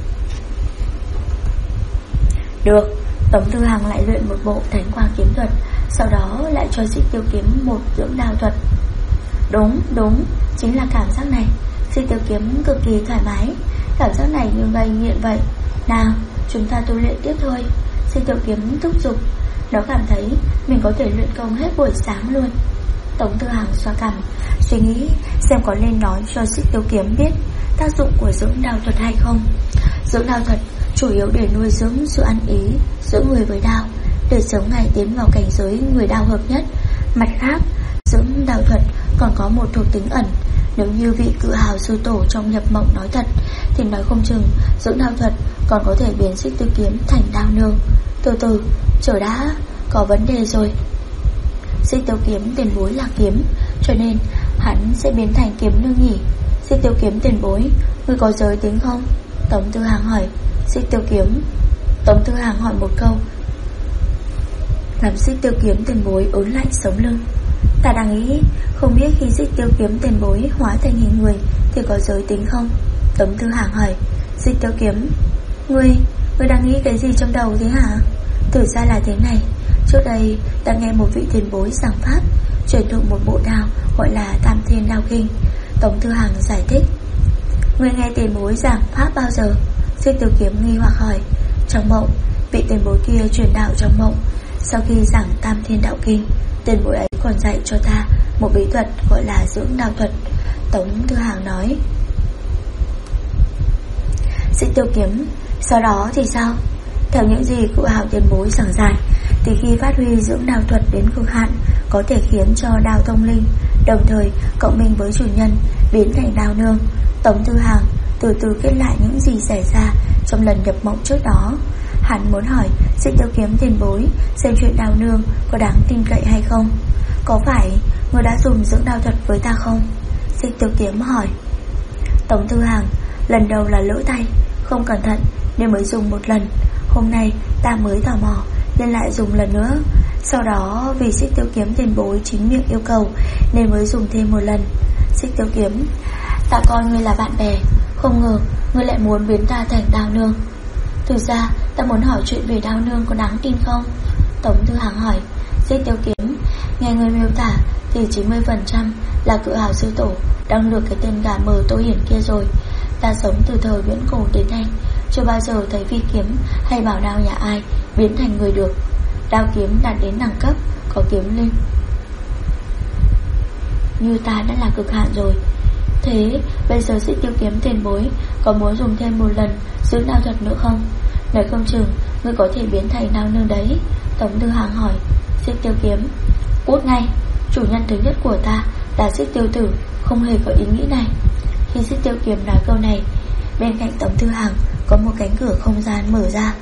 Được. Tống Tư Hàng lại luyện một bộ thánh quang kiếm thuật, sau đó lại cho xích tiêu kiếm một dưỡng đao thuật. Đúng, chính là cảm giác này. Xích tiêu kiếm cực kỳ thoải mái, cảm giác này như gây nghiện vậy. Nào, chúng ta tu luyện tiếp thôi. Xích tiêu kiếm thúc giục. Nó cảm thấy mình có thể luyện công hết buổi sáng luôn. Tống Tư Hằng xoa cằm, suy nghĩ xem có nên nói cho Xích Tiêu Kiếm biết tác dụng của dưỡng đao thuật hay không. Dưỡng đao thuật chủ yếu để nuôi dưỡng sự ăn ý giữa người với đao, để sớm ngày tiến vào cảnh giới người đao hợp nhất. Mặt khác, dưỡng đao thuật còn có một thuộc tính ẩn. Nếu như vị cự hào sư tổ trong nhập mộng nói thật, thì nói không chừng dưỡng đao thuật còn có thể biến Xích Tiêu Kiếm thành đao nương. Từ từ, chờ đã, có vấn đề rồi. Xích Tiêu Kiếm tiền bối là kiếm, cho nên hắn sẽ biến thành kiếm nương nhỉ? Xích Tiêu Kiếm tiền bối, ngươi có giới tính không? Tống Tư Hằng hỏi. Xích Tiêu Kiếm. Tống Tư Hằng hỏi một câu làm Xích Tiêu Kiếm tiền bối ớn lạnh sống lưng. Ta đang nghĩ, không biết khi Xích Tiêu Kiếm tiền bối hóa thành hình người thì có giới tính không? Tống Tư Hằng hỏi. Xích Tiêu Kiếm, Ngươi đang nghĩ cái gì trong đầu thế hả? Thực ra là thế này, trước đây ta nghe một vị tiền bối giảng pháp, truyền thụ một bộ đao gọi là Tam Thiên Đao Kinh. Tống Tư Hằng giải thích. Ngươi nghe tiền bối giảng pháp bao giờ? Xích Tiêu Kiếm nghi hoặc hỏi. Trong mộng, vị tiền bối kia truyền đạo trong mộng. Sau khi giảng Tam Thiên Đạo Kinh, tiền bối ấy còn dạy cho ta một bí thuật gọi là dưỡng đao thuật. Tống Tư Hằng nói. Xích Tiêu Kiếm, sau đó thì sao? Theo những gì cụ hào tiền bối giảng giải, thì khi phát huy dưỡng đao thuật đến cực hạn, có thể khiến cho đao thông linh, đồng thời cộng minh với chủ nhân, biến thành đao nương. Tống Tư Hằng từ từ kết lại những gì xảy ra trong lần nhập mộng trước đó. Hắn muốn hỏi Xích Tiêu Kiếm tiền bối xem chuyện đao nương có đáng tin cậy hay không. Có phải ngươi đã dùng dưỡng đao thuật với ta không? Xích Tiêu Kiếm hỏi. Tống Tư Hằng, lần đầu là lỡ tay, không cẩn thận nên mới dùng một lần. Hôm nay ta mới tò mò nên lại dùng lần nữa. Sau đó vì Xích Tiêu Kiếm tiền bối chính miệng yêu cầu nên mới dùng thêm một lần. Xích Tiêu Kiếm, ta coi ngươi là bạn bè, không ngờ ngươi lại muốn biến ta thành đao nương. Thực ra ta muốn hỏi chuyện về đao nương có đáng tin không? Tống Tư Hằng hỏi. Xích Tiêu Kiếm, nghe ngươi miêu tả thì 90% là cự hào sư tổ đang lừa cái tên gà mờ Tô Hiển kia rồi. Ta sống từ thời viễn cổ đến nay, chưa bao giờ thấy phi kiếm hay bảo đao nhà ai biến thành người được. Đao kiếm đạt đến đẳng cấp có kiếm linh như ta đã là cực hạn rồi. Thế bây giờ Xích Tiêu Kiếm tiền bối có muốn dùng thêm một lần dưỡng đao thuật nữa không? Nói không chừng ngươi có thể biến thành đao nương đấy. Tống Tư Hằng hỏi. Xích Tiêu Kiếm, cút ngay, chủ nhân thứ nhất của ta là Xích Tiêu Tử, không hề có ý nghĩ này. Khi Xích Tiêu Kiếm nói câu này, bên cạnh Tống Tư Hằng có một cánh cửa không gian mở ra.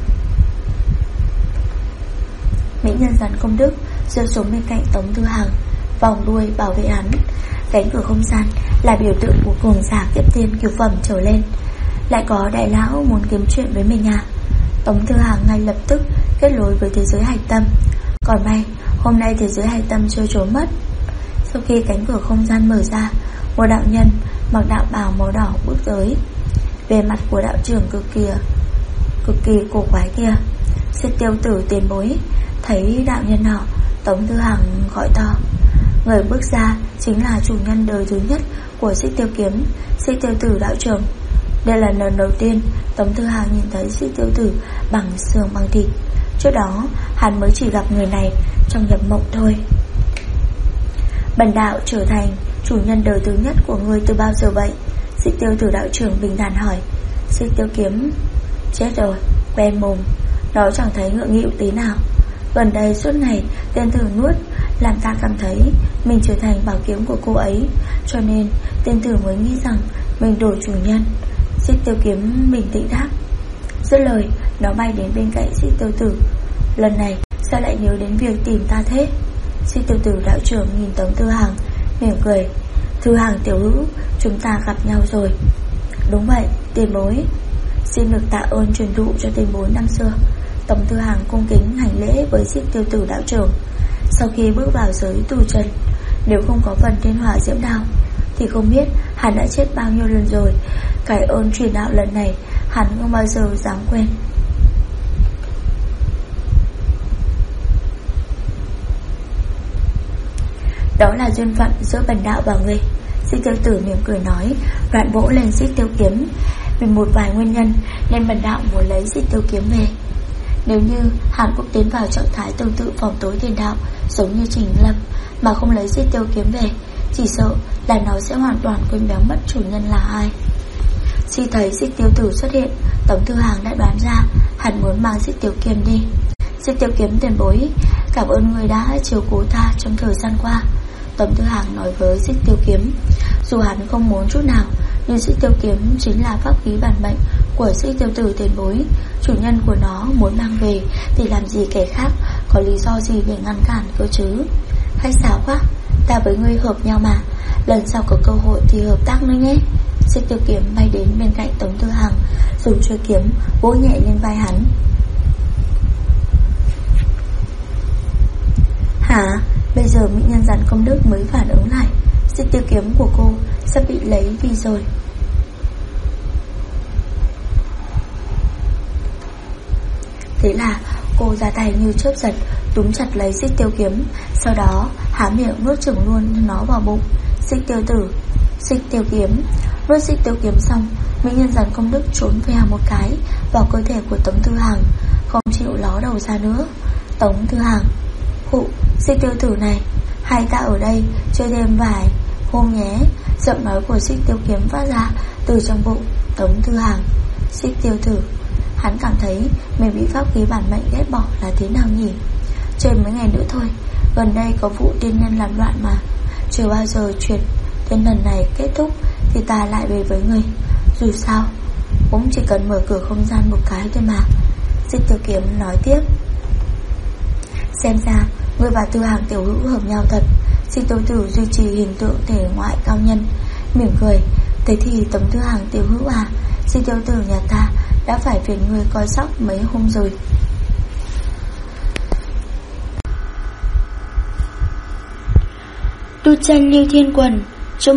Mỹ nhân rắn công đức rơi xuống bên cạnh Tống Tư Hằng, vòng đuôi bảo vệ hắn. Cánh cửa không gian là biểu tượng của cường giả kiếp tiên cửu phẩm trở lên. Lại có đại lão muốn kiếm chuyện với mình à? Tống Tư Hằng ngay lập tức kết nối với thế giới hạch tâm. Còn may hôm nay thế giới hạch tâm chưa trốn mất. Sau khi cánh cửa không gian mở ra, một đạo nhân mặc đạo bào màu đỏ bước tới. Về mặt của đạo trưởng cực kỳ cổ quái kia. Xích Tiêu Tử tiền bối. Thấy đạo nhân nọ, Tống Tư Hằng gọi to. Người bước ra chính là chủ nhân đời thứ nhất của Xích Tiêu Kiếm, Xích Tiêu Tử đạo trưởng. Đây là lần đầu tiên Tống Tư Hằng nhìn thấy Xích Tiêu Tử bằng xương bằng thịt. Trước đó hắn mới chỉ gặp người này trong nhập mộng thôi. Bần đạo trở thành chủ nhân đời thứ nhất của ngươi từ bao giờ vậy? Xích Tiêu Tử đạo trưởng bình thản hỏi. Xích Tiêu Kiếm, chết rồi, quen mồm. Nó chẳng thấy ngượng nghịu tí nào. Gần đây suốt ngày tên tử nuốt, làm ta cảm thấy mình trở thành bảo kiếm của cô ấy, cho nên tên tử mới nghĩ rằng mình đổi chủ nhân. Xích Tiêu Kiếm bình tĩnh đáp. Dứt lời, nó bay đến bên cạnh Xích Tiêu Tử. Lần này sao lại nhớ đến việc tìm ta thế? Xích Tiêu Tử đạo trưởng nhìn Tống Tư Hằng mỉm cười. Tư Hằng tiểu hữu, chúng ta gặp nhau rồi. Đúng vậy, tiền bối. Xin được tạ ơn truyền thụ cho tiền bối năm xưa. Tống Tư Hằng cung kính hành lễ với Xích Tiêu Tử đạo trưởng. Sau khi bước vào giới tù trần, nếu không có phần thiên hỏa diễm đao thì không biết hắn đã chết bao nhiêu lần rồi. Cái ơn truyền đạo lần này hắn không bao giờ dám quên. Đó là duyên phận giữa bần đạo và ngươi. Xích Tiêu Tử mỉm cười nói, đoạn vỗ lên Xích Tiêu Kiếm. Vì một vài nguyên nhân nên bần đạo muốn lấy Xích Tiêu Kiếm về. Nếu như hắn cũng tiến vào trạng thái tương tự vòng tối tiền đạo giống như Trình Lâm, mà không lấy Xích Tiêu kiếm về, chỉ sợ là nó sẽ hoàn toàn quên béo mất chủ nhân là ai. Khi thấy Xích Tiêu tử xuất hiện, Tống Thư Hàng đã đoán ra hắn muốn mang Xích Tiêu kiếm đi. Xích Tiêu kiếm tiền bối, cảm ơn người đã chiếu cố ta trong thời gian qua, Tống Thư Hàng nói với Xích Tiêu kiếm. Dù hắn không muốn chút nào, nhưng Xích Tiêu kiếm chính là pháp khí bản mệnh của Xích Tiêu tử tiền bối. Chủ nhân của nó muốn mang về thì làm gì kẻ khác có lý do gì để ngăn cản cơ chứ. Hay xảo quá, ta với ngươi hợp nhau mà, lần sau có cơ hội thì hợp tác nữa nhé. Xích Tiêu kiếm bay đến bên cạnh Tống Thư Hàng, dùng chuôi kiếm vỗ nhẹ lên vai hắn. Hả? Bây giờ mỹ nhân rắn công đức mới phản ứng lại, Xích Tiêu kiếm của cô sắp bị lấy đi rồi. Thế là cô ra tay như chớp giật, túm chặt lấy Xích Tiêu kiếm, sau đó há miệng nuốt chửng luôn nó vào bụng. Xích Tiêu tử, Xích Tiêu kiếm. Nuốt Xích Tiêu kiếm xong, mỹ nhân rắn công đức trốn vèo một cái vào cơ thể của Tống Thư Hàng, không chịu ló đầu ra nữa. Tống Thư Hàng: Khụ, Xích Tiêu tử này, hai ta ở đây chơi thêm vài hôm nhé. Giọng nói của Xích Tiêu kiếm phát ra từ trong bụng Tống Thư Hàng. Xích Tiêu tử, hắn cảm thấy mình bị pháp khí bản mệnh ghét bỏ là thế nào nhỉ? Chơi mấy ngày nữa thôi, gần đây có vụ tiên nhân làm loạn mà, chưa bao giờ chuyện đến lần này kết thúc thì ta lại về với người. Dù sao cũng chỉ cần mở cửa không gian một cái thôi mà. Xích Tiêu kiếm nói tiếp. Xem ra người và Tư Hàng tiểu hữu hợp nhau thật. Xích Tiêu tử duy trì hình tượng thể ngoại cao nhân, mỉm cười. Thế thì Tống Tư Hàng tiểu hữu à, Xích Tiêu tử nhà ta đã phải phiền người coi sóc mấy hôm rồi. Tu chân Lưu Thiên Quần, chương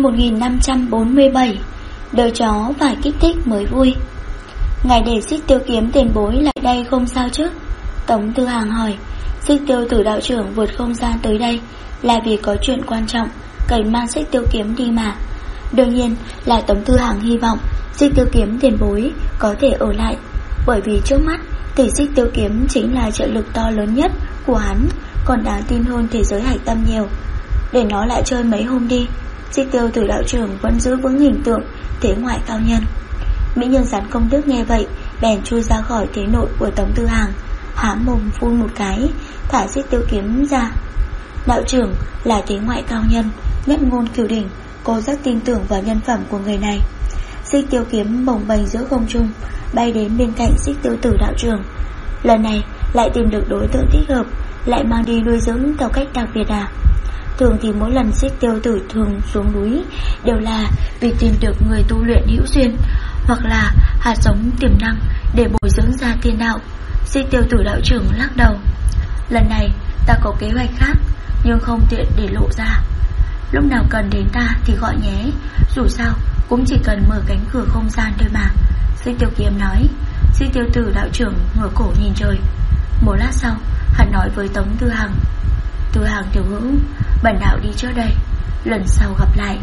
1547. Đời chó phải kích thích mới vui. Ngài để Xích Tiêu kiếm tiền bối lại đây không sao chứ? Tống Tư Hàng hỏi. Xích Tiêu tử đạo trưởng vượt không gian tới đây là vì có chuyện quan trọng, cần mang Xích Tiêu kiếm đi mà. Đương nhiên là Tống Tư Hàng hy vọng Xích Tiêu kiếm tiền bối có thể ở lại, bởi vì trước mắt thì Xích Tiêu kiếm chính là trợ lực to lớn nhất của hắn, còn đáng tin hơn thế giới hải tâm nhiều. Để nó lại chơi mấy hôm đi. Xích Tiêu tử đạo trưởng vẫn giữ vững hình tượng thế ngoại cao nhân. Mỹ nhân rắn công đức nghe vậy bèn chui ra khỏi thế nội của Tống Tư Hàng, há mồm phun một cái, thả Xích Tiêu kiếm ra. Đạo trưởng là thế ngoại cao nhân, nhất ngôn cửu đỉnh, cô rất tin tưởng vào nhân phẩm của người này. Xích Tiêu kiếm bồng bềnh giữa không trung, bay đến bên cạnh Xích Tiêu tử đạo trưởng. Lần này lại tìm được đối tượng thích hợp, lại mang đi nuôi dưỡng theo cách đặc biệt à? Thường thì mỗi lần Xích Tiêu tử thường xuống núi đều là vì tìm được người tu luyện hữu duyên, hoặc là hạt giống tiềm năng để bồi dưỡng ra tiên đạo. Xích Tiêu tử đạo trưởng lắc đầu. Lần này ta có kế hoạch khác, nhưng không tiện để lộ ra. Lúc nào cần đến ta thì gọi nhé, dù sao cũng chỉ cần mở cánh cửa không gian thôi mà. Xích Tiêu kiếm nói. Xích Tiêu tử đạo trưởng ngửa cổ nhìn trời. Một lát sau hắn nói với Tống Tư Hàng. Tư Hàng tiểu hữu, bần đạo đi trước đây, lần sau gặp lại.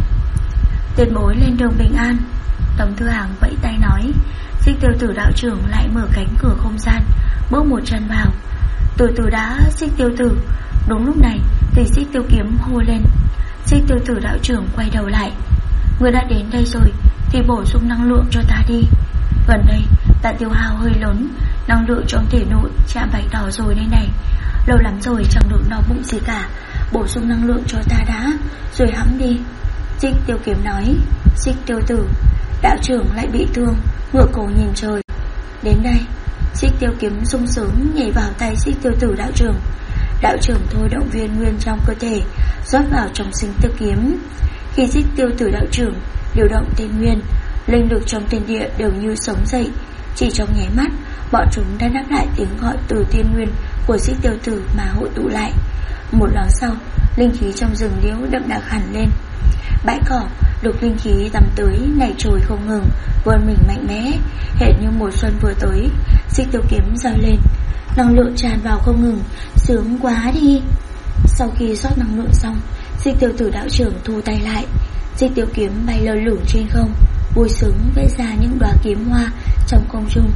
Tiền bối lên đường bình an. Tống Tư Hàng vẫy tay nói. Xích Tiêu tử đạo trưởng lại mở cánh cửa không gian, bước một chân vào. Từ từ đã, Xích Tiêu tử. Đúng lúc này thì Xích Tiêu kiếm hô lên. Xích Tiêu tử đạo trưởng quay đầu lại. Người đã đến đây rồi thì bổ sung năng lượng cho ta đi. Gần đây ta tiêu hao hơi lớn, năng lượng trong thể nội chạm vạch đỏ rồi đây này. Lâu lắm rồi chẳng được no bụng gì cả, bổ sung năng lượng cho ta đã, rồi hẵng đi. Xích Tiêu kiếm nói. Xích Tiêu tử đạo trưởng lại bị thương, ngửa cổ nhìn trời. Đến đây, Xích Tiêu kiếm sung sướng nhảy vào tay Xích Tiêu tử đạo trưởng. Đạo trưởng thôi động viên nguyên trong cơ thể, rót vào trong Xích Tiêu kiếm. Khi Xích Tiêu tử đạo trưởng điều động tiên nguyên, linh lực trong thiên địa đều như sống dậy. Chỉ trong nháy mắt, bọn chúng đã đáp lại tiếng gọi từ tiên nguyên của Xích Tiêu tử mà hội tụ lại. Một lát sau, linh khí trong rừng liễu đậm đặc hẳn lên. Bãi cỏ được linh khí tắm tới nảy trồi không ngừng, vươn mình mạnh mẽ, hệt như mùa xuân vừa tới. Xích Tiêu kiếm reo lên, năng lượng tràn vào không ngừng, sướng quá đi. Sau khi rót năng lượng xong, Xích Tiêu tử đạo trưởng thu tay lại. Xích Tiêu kiếm bay lơ lửng trên không, vui sướng vẽ ra những đóa kiếm hoa trong không trung.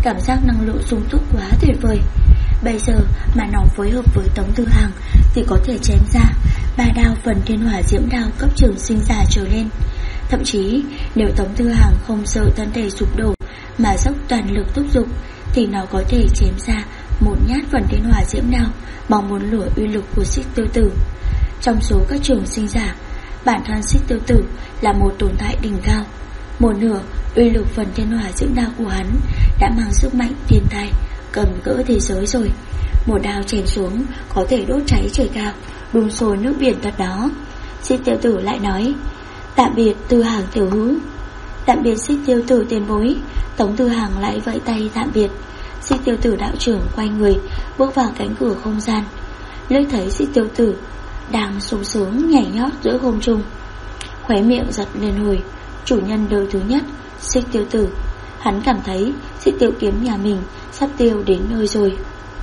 cảm giác năng lượng sung túc quá tuyệt vời. Bây giờ mà nó phối hợp với Tống Tư Hằng thì có thể chém ra 3 đao phần thiên hỏa diễm đao cấp trường sinh giả trở lên. Thậm chí nếu Tống Tư Hằng không sợ thân thể sụp đổ mà dốc toàn lực thúc giục thì nó có thể chém ra một nhát phần thiên hỏa diễm đao bằng một nửa uy lực của Xích Tiêu Tử. Trong số các trường sinh giả, bản thân Xích Tiêu Tử là một tồn tại đỉnh cao. Một nửa uy lực phần thiên hỏa diễm đao của hắn đã mang sức mạnh thiên tai cầm cỡ thế giới rồi. Một đao chém xuống có thể đốt cháy trời cao, đun sôi nước biển thật đó. Xích Tiêu Tử lại nói: tạm biệt Tư Hằng tiểu hữu. Tạm biệt Xích Tiêu Tử tiền bối. Tống Tư Hằng lại vẫy tay tạm biệt. Xích Tiêu Tử đạo trưởng quay người bước vào cánh cửa không gian, liếc thấy Xích Tiêu Tử đang sung sướng nhảy nhót giữa không trung, khóe miệng giật lên hồi. Chủ nhân đời thứ nhất, Xích Tiêu Tử. Hắn cảm thấy Xích Tiêu kiếm nhà mình sắp tiêu đến nơi rồi.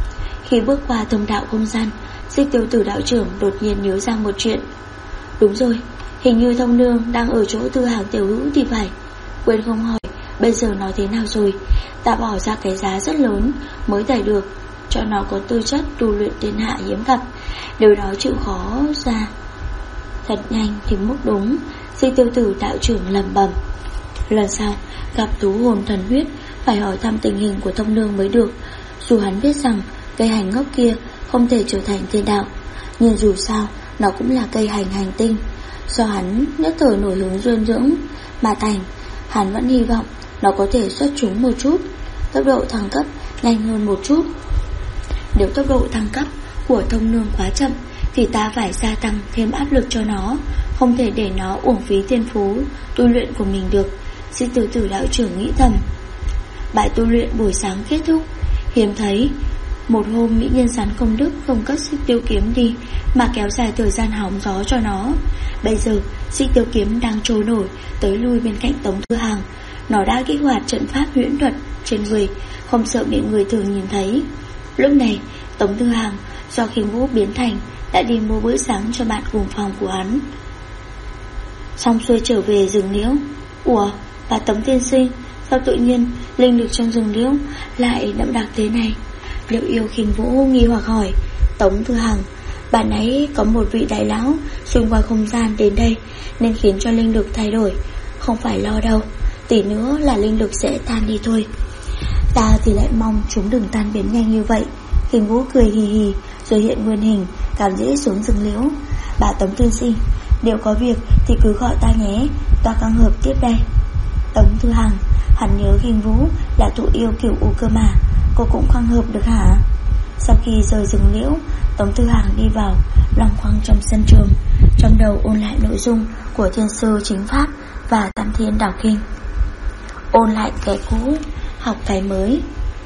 Khi bước qua thông đạo không gian, Xích Tiêu Tử đạo trưởng đột nhiên nhớ ra một chuyện. Đúng rồi, hình như Thông Nương đang ở chỗ Tư Hằng tiểu hữu thì phải. Quên không hỏi bây giờ nó thế nào rồi. Ta bỏ ra cái giá rất lớn mới đẩy được cho nó có tư chất tu luyện thiên hạ hiếm gặp. Điều đó chịu khó ra thật nhanh thì múc đúng. Xích Tiêu Tử đạo trưởng lẩm bẩm. Lần sau gặp thú hồn thần huyết phải hỏi thăm tình hình của Thông Nương mới được. Dù hắn biết rằng cây hành ngốc kia không thể trở thành thiên đạo, nhưng dù sao nó cũng là cây hành hành tinh, do hắn nhất thời nổi hứng duyên dưỡng mà thành. Hắn vẫn hy vọng nó có thể xuất chúng một chút, tốc độ thăng cấp nhanh hơn một chút. Nếu tốc độ thăng cấp của Thông Nương quá chậm thì ta phải gia tăng thêm áp lực cho nó, không thể để nó uổng phí thiên phú tu luyện của mình được. Xích Tiêu Tử đạo trưởng nghĩ thầm. Bài tu luyện buổi sáng kết thúc. Hiếm thấy một hôm mỹ nhân rắn công đức không cất Xích Tiêu kiếm đi mà kéo dài thời gian hóng gió cho nó. Bây giờ Xích Tiêu kiếm đang trôi nổi tới lui bên cạnh Tống Tư Hằng. Nó đã kích hoạt trận pháp huyễn thuật trên người, không sợ bị người thường nhìn thấy. Lúc này Tống Tư Hằng do Khinh Vũ biến thành đã đi mua bữa sáng cho bạn cùng phòng của hắn. Xong xuôi trở về rừng liễu. Ủa, bà Tống tiên sinh, sao tự nhiên linh lực trong rừng liễu lại đậm đặc thế này? Liệu yêu Khinh Vũ nghi hoặc hỏi. Tống Tư Hằng: bạn ấy có một vị đại lão xuyên qua không gian đến đây nên khiến cho linh lực thay đổi. Không phải lo đâu, tỷ nữa là linh lực sẽ tan đi thôi. Ta thì lại mong chúng đừng tan biến nhanh như vậy. Khinh Vũ cười hì hì rồi hiện nguyên hình cảm dễ xuống rừng liễu. Bà Tống tiên sinh, nếu có việc thì cứ gọi ta nhé, ta căng hợp tiếp đây. Tống Tư Hằng: hắn nhớ Khinh Vũ là tụ yêu kiểu U cơ mà, cô cũng khăng hợp được hả? Sau khi rời rừng liễu, Tống Tư Hằng đi vào loằng khoằng trong sân trường, trong đầu ôn lại nội dung của Thiên Sư Chính Pháp và Tam Thiên Đảo Kinh. Ôn lại cái cũ, học cái mới.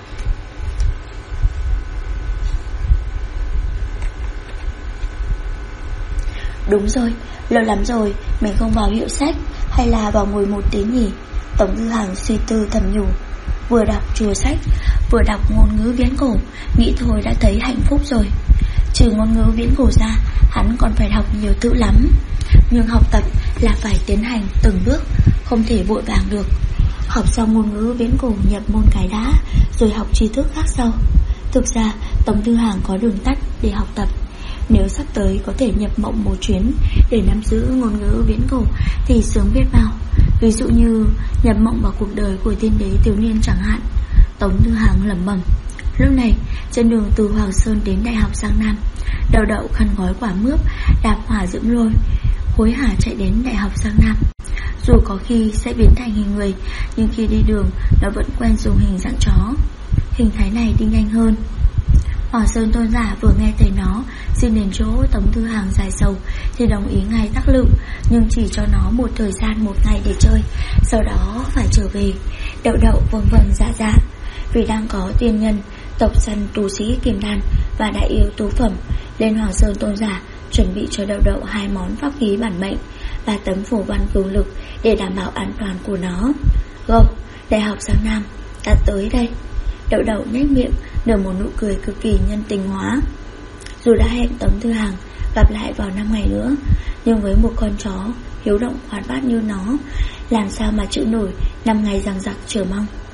Đúng rồi, lâu lắm rồi mình không vào hiệu sách, hay là vào ngồi một tí nhỉ? Tống Tư Hằng suy tư thầm nhủ. Vừa đọc chùa sách, vừa đọc ngôn ngữ viễn cổ, nghĩ thôi đã thấy hạnh phúc rồi. Trừ ngôn ngữ viễn cổ ra, hắn còn phải học nhiều thứ lắm. Nhưng học tập là phải tiến hành từng bước, không thể vội vàng được. Học xong ngôn ngữ viễn cổ nhập môn cái đã, rồi học tri thức khác sau. Thực ra Tống Tư Hằng có đường tắt để học tập. Nếu sắp tới có thể nhập mộng một chuyến để nắm giữ ngôn ngữ viễn cổ thì sướng biết bao. Ví dụ như nhập mộng vào cuộc đời của tiên đế thiếu niên chẳng hạn. Tống Tư Hằng lẩm bẩm. Lúc này trên đường từ Hoàng Sơn đến Đại học Giang Nam, Đậu Đậu khăn gói quả mướp, đạp hỏa diễm lôi, hối hả chạy đến Đại học Giang Nam. Dù có khi sẽ biến thành hình người, nhưng khi đi đường nó vẫn quen dùng hình dạng chó. Hình thái này đi nhanh hơn. Hoàng Sơn tôn giả vừa nghe thấy nó xin đến chỗ Tống Tư Hằng dài sầu thì đồng ý ngay tác lự, nhưng chỉ cho nó một thời gian 1 ngày để chơi, sau đó phải trở về. Đậu Đậu vâng vâng dạ dạ, vì đang có tiên nhân, tộc săn tu sĩ Kim Đan và đại yêu tố phẩm lên Hoàng Sơn tôn giả chuẩn bị cho Đậu Đậu 2 món pháp khí bản mệnh và tấm phù văn cường lực để đảm bảo an toàn của nó. Go, Đại học Giang Nam, ta tới đây. Đậu Đậu nhếch miệng nở một nụ cười cực kỳ nhân tình hóa. Dù đã hẹn Tống Tư Hằng gặp lại vào 5 ngày nữa, nhưng với một con chó hiếu động hoạt bát như nó, làm sao mà chịu nổi 5 ngày giằng giặc chờ mong.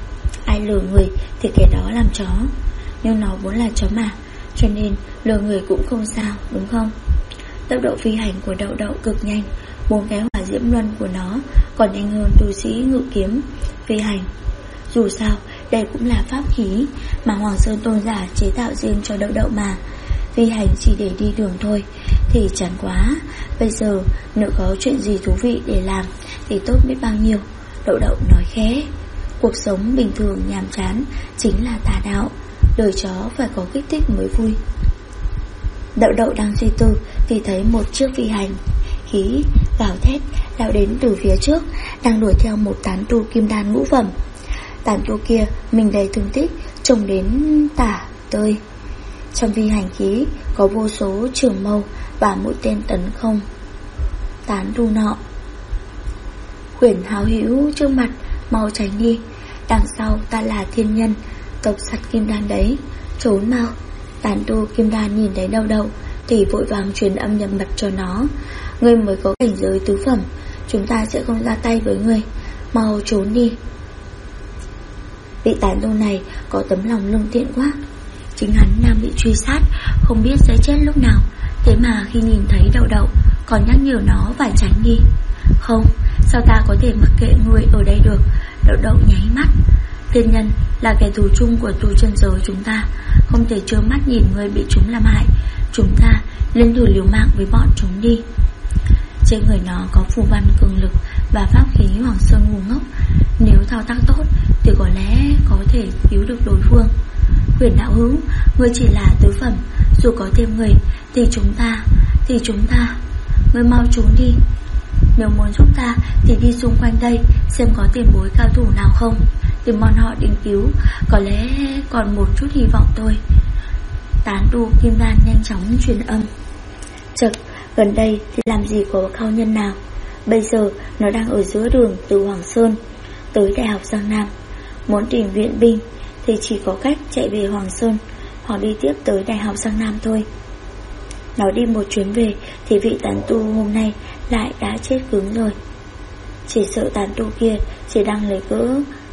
ai lừa người thì kẻ đó làm chó. Nhưng nó vốn là chó mà, cho nên lừa người cũng không sao, đúng không? Tốc độ phi hành của Đậu Đậu cực nhanh, 4 cái hỏa diễm luân của nó còn nhanh hơn tu sĩ ngự kiếm phi hành. Dù sao, đây cũng là pháp khí mà Hoàng Sơn tôn giả chế tạo riêng cho Đậu Đậu mà. Phi hành chỉ để đi đường thôi thì chán quá. Bây giờ nếu có chuyện gì thú vị để làm thì tốt biết bao nhiêu. Đậu Đậu nói khẽ. Cuộc sống bình thường nhàm chán chính là tà đạo, đời chó phải có kích thích mới vui. Đậu Đậu đang suy tư thì thấy một chiếc phi hành khí gào thét lao đến từ phía trước, đang đuổi theo một tán tu kim đan ngũ phẩm. Tán tu kia mình đầy thương tích, trông đến tả tơi. Trong phi hành khí có vô số trường mâu và mũi tên tấn công tán tu nọ. Quyển háo hữu trước mặt, mau tránh đi, đằng sau ta là thiên nhân tộc sắt kim đan đấy, trốn mau. Tán tu kim đan nhìn thấy Đậu Đậu thì vội vàng truyền âm nhập mật cho nó. Ngươi mới có cảnh giới tứ phẩm, chúng ta sẽ không ra tay với ngươi, mau trốn đi. Vị tán tu này có tấm lòng lương thiện quá. Chính hắn đang bị truy sát, không biết sẽ chết lúc nào, thế mà khi nhìn thấy Đậu Đậu còn nhắc nhở nó phải tránh đi. Không, sao ta có thể mặc kệ ngươi ở đây được? Đậu Đậu nháy mắt. Thiên nhân là kẻ thù chung của tu chân giới chúng ta, không thể trơ mắt nhìn ngươi bị chúng làm hại. Chúng ta lên thử liều mạng với bọn chúng đi. Trên người nó có phù văn cường lực và pháp khí Hoàng Sơn ngu ngốc, nếu thao tác tốt thì có lẽ có thể cứu được đối phương. Huyền đạo hữu, ngươi chỉ là tứ phẩm, dù có thêm người thì chúng ta ngươi mau trốn đi. Nếu muốn giúp ta thì đi xung quanh đây xem có tiền bối cao thủ nào không, tìm bọn họ đến cứu, có lẽ còn một chút hy vọng thôi. Tán tu kim đan nhanh chóng truyền âm. Chật, gần đây thì làm gì có cao nhân nào. Bây giờ nó đang ở giữa đường từ Hoàng Sơn tới Đại học Giang Nam. Muốn tìm viện binh thì chỉ có cách chạy về Hoàng Sơn hoặc đi tiếp tới Đại học Giang Nam thôi. Nó đi một chuyến về thì vị tán tu hôm nay lại đã chết cứng rồi. Chỉ sợ tán tu kia chỉ đang lấy cớ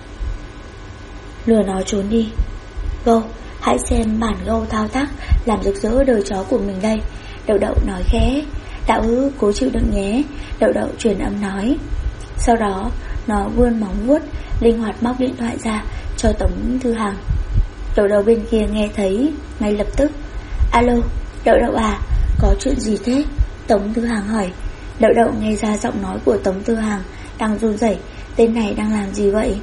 lừa nó trốn đi. Gâu, hãy xem bản Gâu thao tác làm rực rỡ đời chó của mình đây. Đậu Đậu nói khẽ. Đạo hữu cố chịu đựng nhé, Đậu Đậu truyền âm nói. Sau đó nó vươn móng vuốt linh hoạt móc điện thoại ra cho Tống Thư Hằng. Đậu Đậu bên kia nghe thấy ngay lập tức. Alo, Đậu Đậu à, có chuyện gì thế? Tống Thư Hằng hỏi. Đậu Đậu nghe ra giọng nói của Tống Thư Hằng đang run rẩy. Tên này đang làm gì vậy?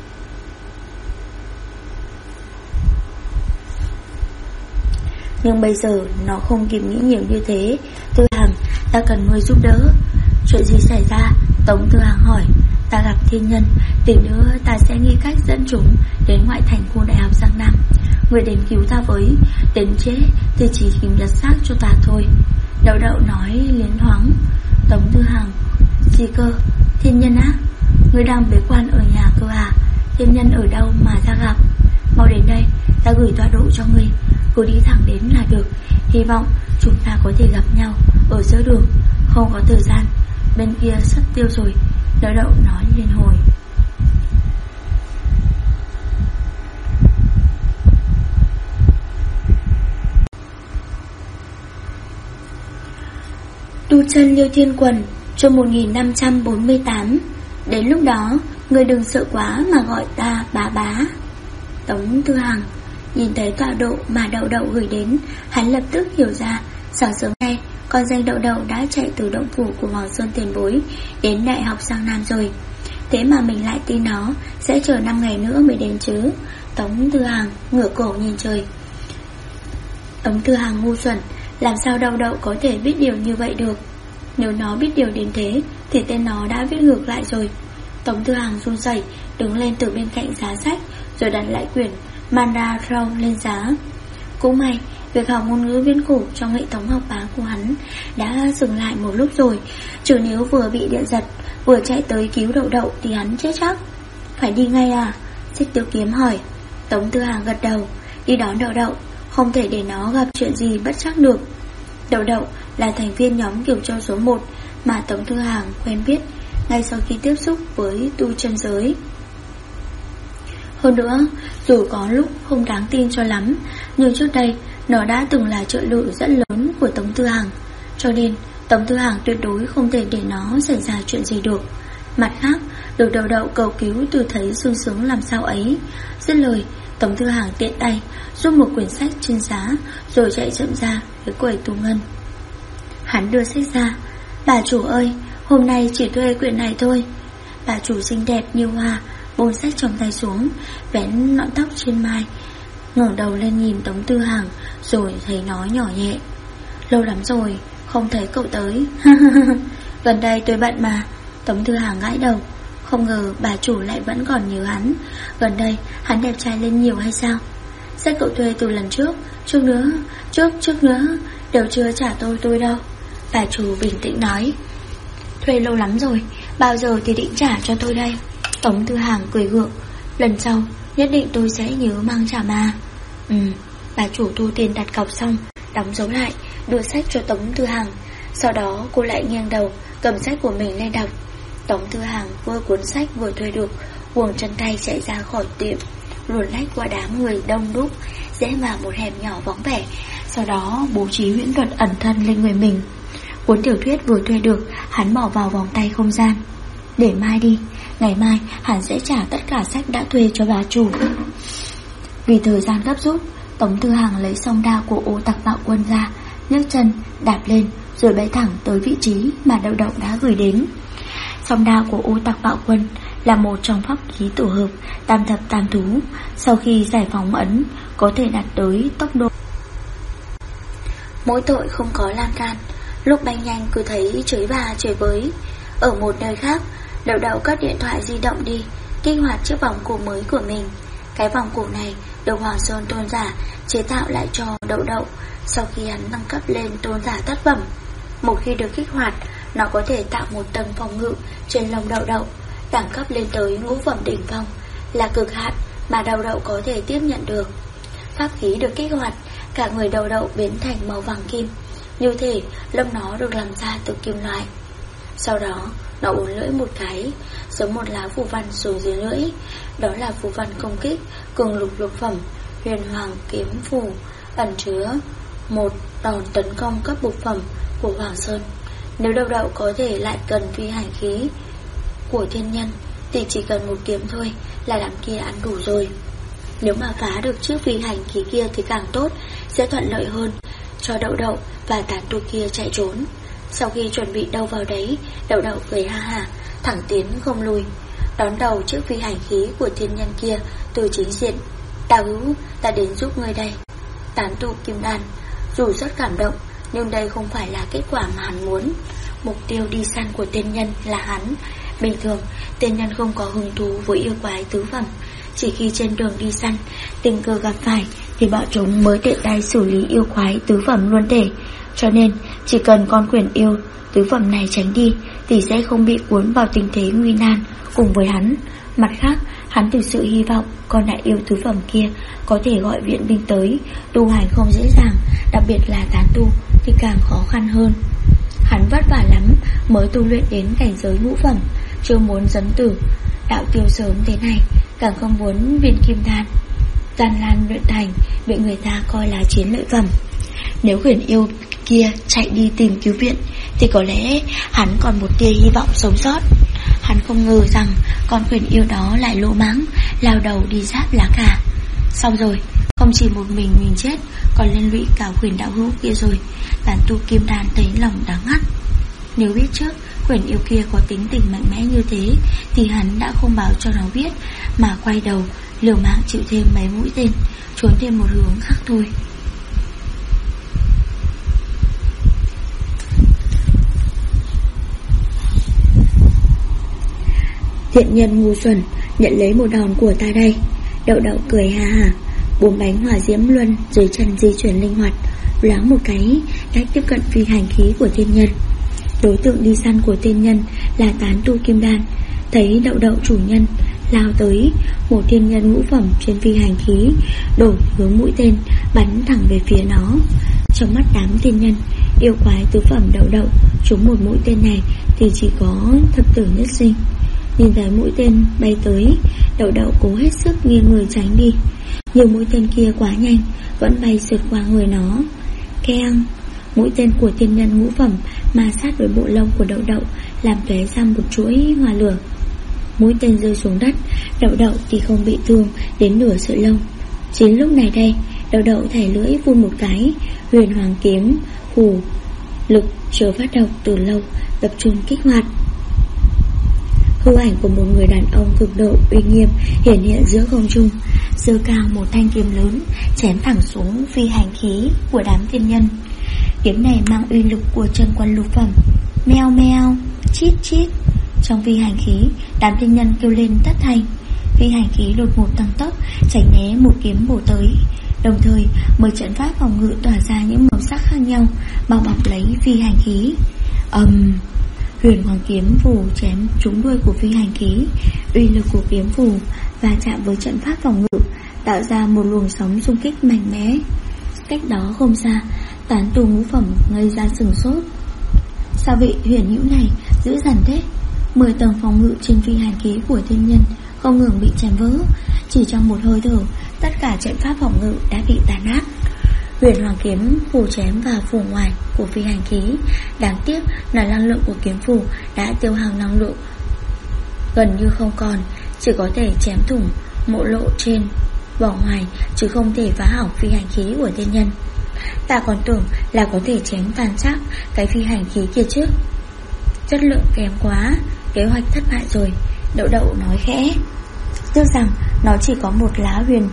Nhưng bây giờ nó không kịp nghĩ nhiều như thế. Thư Hằng, ta cần người giúp đỡ. Chuyện gì xảy ra? Tống Thư Hằng hỏi. Ta gặp thiên nhân, tí nữa ta sẽ nghĩ cách dẫn chúng đến ngoại thành khu Đại học Giang Nam. Người đến cứu ta với, đến trễ thì chỉ kìm lật xác cho ta thôi. Đậu Đậu nói liến thoáng. Tống Thư Hằng, gì cơ? Thiên nhân á? Người đang bế quan ở nhà cơ à? Thiên nhân ở đâu mà ta gặp? Mau đến đây, ta gửi tọa độ cho ngươi. Cứ đi thẳng đến là được. Hy vọng chúng ta có thể gặp nhau ở giữa đường. Không có thời gian, bên kia sắp tiêu rồi. Đậu Đậu nói liên hồi. Tu chân Liêu Thiên Quần, chương 1548. Đến lúc đó, người đừng sợ quá mà gọi ta bá. Tống Thư Hằng nhìn thấy tọa độ mà Đậu Đậu gửi đến, hắn lập tức hiểu ra. Sáng sớm nay, con danh Đậu Đậu đã chạy từ động phủ của Hoàng Sơn tiền bối đến Đại học Giang Nam rồi. Thế mà mình lại tin nó sẽ chờ 5 ngày nữa mới đến chứ. Tống Thư Hằng ngửa cổ nhìn trời. Tống Thư Hằng ngu xuẩn, làm sao Đậu Đậu có thể biết điều như vậy được? Nếu nó biết điều đến thế thì tên nó đã viết ngược lại rồi. Tống Thư Hằng run rẩy đứng lên từ bên cạnh giá sách, rồi đặt lại quyển Manda Rau lên giá. Cũng may, việc học ngôn ngữ viễn cổ trong hệ thống học bá của hắn đã dừng lại một lúc rồi. Chứ nếu vừa bị điện giật, vừa chạy tới cứu Đậu Đậu thì hắn chết chắc. Phải đi ngay à? Xích Tiêu Kiếm hỏi. Tống Thư Hằng gật đầu. Đi đón Đậu Đậu, không thể để nó gặp chuyện gì bất trắc được. Đậu Đậu là thành viên nhóm Kiều Châu số 1 mà Tống Thư Hằng quen biết ngay sau khi tiếp xúc với tu chân giới. Hơn nữa, dù có lúc không đáng tin cho lắm, nhưng trước đây nó đã từng là trợ lực rất lớn của Tống Tư Hằng, cho nên Tống Tư Hằng tuyệt đối không thể để nó xảy ra chuyện gì được. Mặt khác, được Đậu Đậu cầu cứu từ thấy sung sướng làm sao ấy. Dứt lời, Tống Tư Hằng tiện tay rút một quyển sách trên giá, rồi chạy chậm ra với quầy thu ngân. Hắn đưa sách ra. Bà chủ ơi, hôm nay chỉ thuê quyển này thôi. Bà chủ xinh đẹp như hoa buông sách trong tay xuống, vén lọn tóc trên mai, ngẩng đầu lên nhìn Tống Tư Hằng, rồi thấy nó nhỏ nhẹ: Lâu lắm rồi không thấy cậu tới. Gần đây tôi bận mà. Tống Tư Hằng gãi đầu. Không ngờ bà chủ lại vẫn còn nhớ hắn. Gần đây hắn đẹp trai lên nhiều hay sao? Sách cậu thuê từ lần trước nữa, trước nữa đều chưa trả tôi đâu. Bà chủ bình tĩnh nói. Thuê lâu lắm rồi, bao giờ thì định trả cho tôi đây? Tống Tư Hằng cười gượng. Lần sau nhất định tôi sẽ nhớ mang trả mà. Bà chủ thu tiền đặt cọc xong, đóng dấu lại, đưa sách cho Tống Tư Hằng. Sau đó cô lại nghiêng đầu, cầm sách của mình lên đọc. Tống Tư Hằng vừa cuốn sách vừa thuê được, cuồng chân tay chạy ra khỏi tiệm, luồn lách qua đám người đông đúc, rẽ vào một hẻm nhỏ vắng vẻ. Sau đó bố trí huyễn thuật ẩn thân lên người mình. Cuốn tiểu thuyết vừa thuê được, hắn bỏ vào vòng tay không gian. Để mai đi, ngày mai hắn sẽ trả tất cả sách đã thuê cho bà chủ. Vì thời gian gấp rút, Tống Tư Hằng lấy song đao của Ô Tặc Bạo Quân ra, nhấc chân đạp lên, rồi bay thẳng tới vị trí mà Đậu Đậu đã gửi đến. Song đao của Ô Tặc Bạo Quân là một trong pháp khí tổ hợp tam thập tam thú. Sau khi giải phóng ấn, có thể đạt tới tốc độ mỗi tội không có lan can. Lúc bay nhanh cứ thấy chới bà chới với. Ở một nơi khác, Đậu Đậu cất điện thoại di động đi, kích hoạt chiếc vòng cổ mới của mình. Cái vòng cổ này được Hoàng Sơn tôn giả chế tạo lại cho Đậu Đậu sau khi hắn nâng cấp lên tôn giả tác phẩm. Một khi được kích hoạt, nó có thể tạo một tầng phòng ngự trên lông Đậu Đậu, đẳng cấp lên tới ngũ phẩm đỉnh phong, là cực hạn mà Đậu Đậu có thể tiếp nhận được. Pháp khí được kích hoạt, cả người Đậu Đậu biến thành màu vàng kim, như thể lông nó được làm ra từ kim loại. Sau đó nó uốn lưỡi một cái, giống một lá phù văn xuống dưới lưỡi. Đó là phù văn công kích cường lục phẩm Huyền Hoàng Kiếm Phù, ẩn chứa một đòn tấn công cấp bục phẩm của Hoàng Sơn. Nếu Đậu Đậu có thể lại cần phi hành khí của thiên nhân thì chỉ cần một kiếm thôi là đám kia ăn đủ rồi. Nếu mà phá được chiếc phi hành khí kia thì càng tốt, sẽ thuận lợi hơn cho Đậu Đậu và tán tu kia chạy trốn. Sau khi chuẩn bị đâu vào đấy, Đậu Đậu cười ha hả, thẳng tiến không lùi, đón đầu chiếc phi hành khí của thiên nhân kia từ chính diện. Đạo hữu, ta đến giúp ngươi đây. Tán tu kim đan dù rất cảm động, nhưng đây không phải là kết quả mà hắn muốn. Mục tiêu đi săn của tiên nhân là hắn. Bình thường, tiên nhân không có hứng thú với yêu quái tứ phẩm. Chỉ khi trên đường đi săn, tình cờ gặp phải thì bọn chúng mới tiện tay xử lý yêu quái tứ phẩm luôn thể. Cho nên, chỉ cần con quyển yêu tứ phẩm này tránh đi thì sẽ không bị cuốn vào tình thế nguy nan cùng với hắn. Mặt khác, hắn thực sự hy vọng con đại yêu tứ phẩm kia có thể gọi viện binh tới. Tu hành không dễ dàng, đặc biệt là tán tu thì càng khó khăn hơn. Hắn vất vả lắm mới tu luyện đến cảnh giới ngũ phẩm, chưa muốn dấn tử đạo tiêu sớm thế này, càng không muốn viên kim đan gian lan luyện thành bị người ta coi là chiến lợi phẩm. Nếu quyển yêu kia chạy đi tìm cứu viện thì có lẽ hắn còn một tia hy vọng sống sót. Hắn không ngờ rằng con quyển yêu đó lại lỗ mãng lao đầu đi giáp lá cà. Xong rồi, không chỉ một mình chết, còn liên lụy cả quyển đạo hữu kia rồi. Tán tu kim đan thấy lòng đáng ngắt. Nếu biết trước quyển yêu kia có tính tình mạnh mẽ như thế thì hắn đã không báo cho nó biết, mà quay đầu liều mạng chịu thêm mấy mũi tên, trốn thêm một hướng khác thôi. Thiện nhân ngu xuẩn, nhận lấy một đòn của ta đây. Đậu Đậu cười ha hả, 4 bánh hỏa diễm luân dưới chân di chuyển linh hoạt, loáng một cái đã tiếp cận phi hành khí của thiên nhân. Đối tượng đi săn của thiên nhân là tán tu kim đan. Thấy Đậu Đậu chủ nhân lao tới, một thiên nhân ngũ phẩm trên phi hành khí đổi hướng mũi tên bắn thẳng về phía nó. Trong mắt đám thiên nhân, yêu quái tứ phẩm Đậu Đậu trúng một mũi tên này thì chỉ có thập tử nhất sinh. Nhìn thấy mũi tên bay tới, Đậu Đậu cố hết sức nghiêng người tránh đi, nhưng mũi tên kia quá nhanh, vẫn bay sượt qua người nó. Keng, mũi tên của tiên nhân ngũ phẩm ma sát với bộ lông của Đậu Đậu, làm tóe ra một chuỗi hỏa lửa. Mũi tên rơi xuống đất, Đậu Đậu thì không bị thương đến nửa sợi lông. Chính lúc này đây, Đậu Đậu thẻ lưỡi vun một cái, huyền hoàng kiếm hù lực chưa phát động từ lâu tập trung kích hoạt. Hư ảnh của một người đàn ông cực độ uy nghiêm hiển hiện giữa không trung, giơ cao một thanh kiếm lớn, chém thẳng xuống phi hành khí của đám tiên nhân. Kiếm này mang uy lực của chân quân lục phẩm. Meo meo, chít chít. Trong phi hành khí, đám tiên nhân kêu lên thất thanh. Phi hành khí đột ngột tăng tốc, tránh né một kiếm bổ tới. Đồng thời 10 trận pháp phòng ngự tỏa ra những màu sắc khác nhau, bao bọc lấy phi hành khí. Huyền hoàng kiếm phù chém trúng đuôi của phi hành khí. Uy lực của kiếm phù và chạm với trận pháp phòng ngự, tạo ra một luồng sóng xung kích mạnh mẽ. Cách đó không xa, tán tu ngũ phẩm ngây ra sừng sốt. Sao vị huyền hữu này dữ dằn thế? 10 tầng phòng ngự trên phi hành khí của thiên nhân không ngừng bị chém vỡ. Chỉ trong một hơi thở, tất cả trận pháp phòng ngự đã bị tàn ác. Huyền hoàng kiếm phù chém vào phủ ngoài của phi hành khí. Đáng tiếc là năng lượng của kiếm phù đã tiêu hao năng lượng gần như không còn, chỉ có thể chém thủng mộ lộ trên vỏ ngoài, chứ không thể phá hỏng phi hành khí của thiên nhân. Ta còn tưởng là có thể chém tàn xác cái phi hành khí kia chứ. Chất lượng kém quá, kế hoạch thất bại rồi. Đậu Đậu nói khẽ. Tiếc rằng nó chỉ có một lá huyền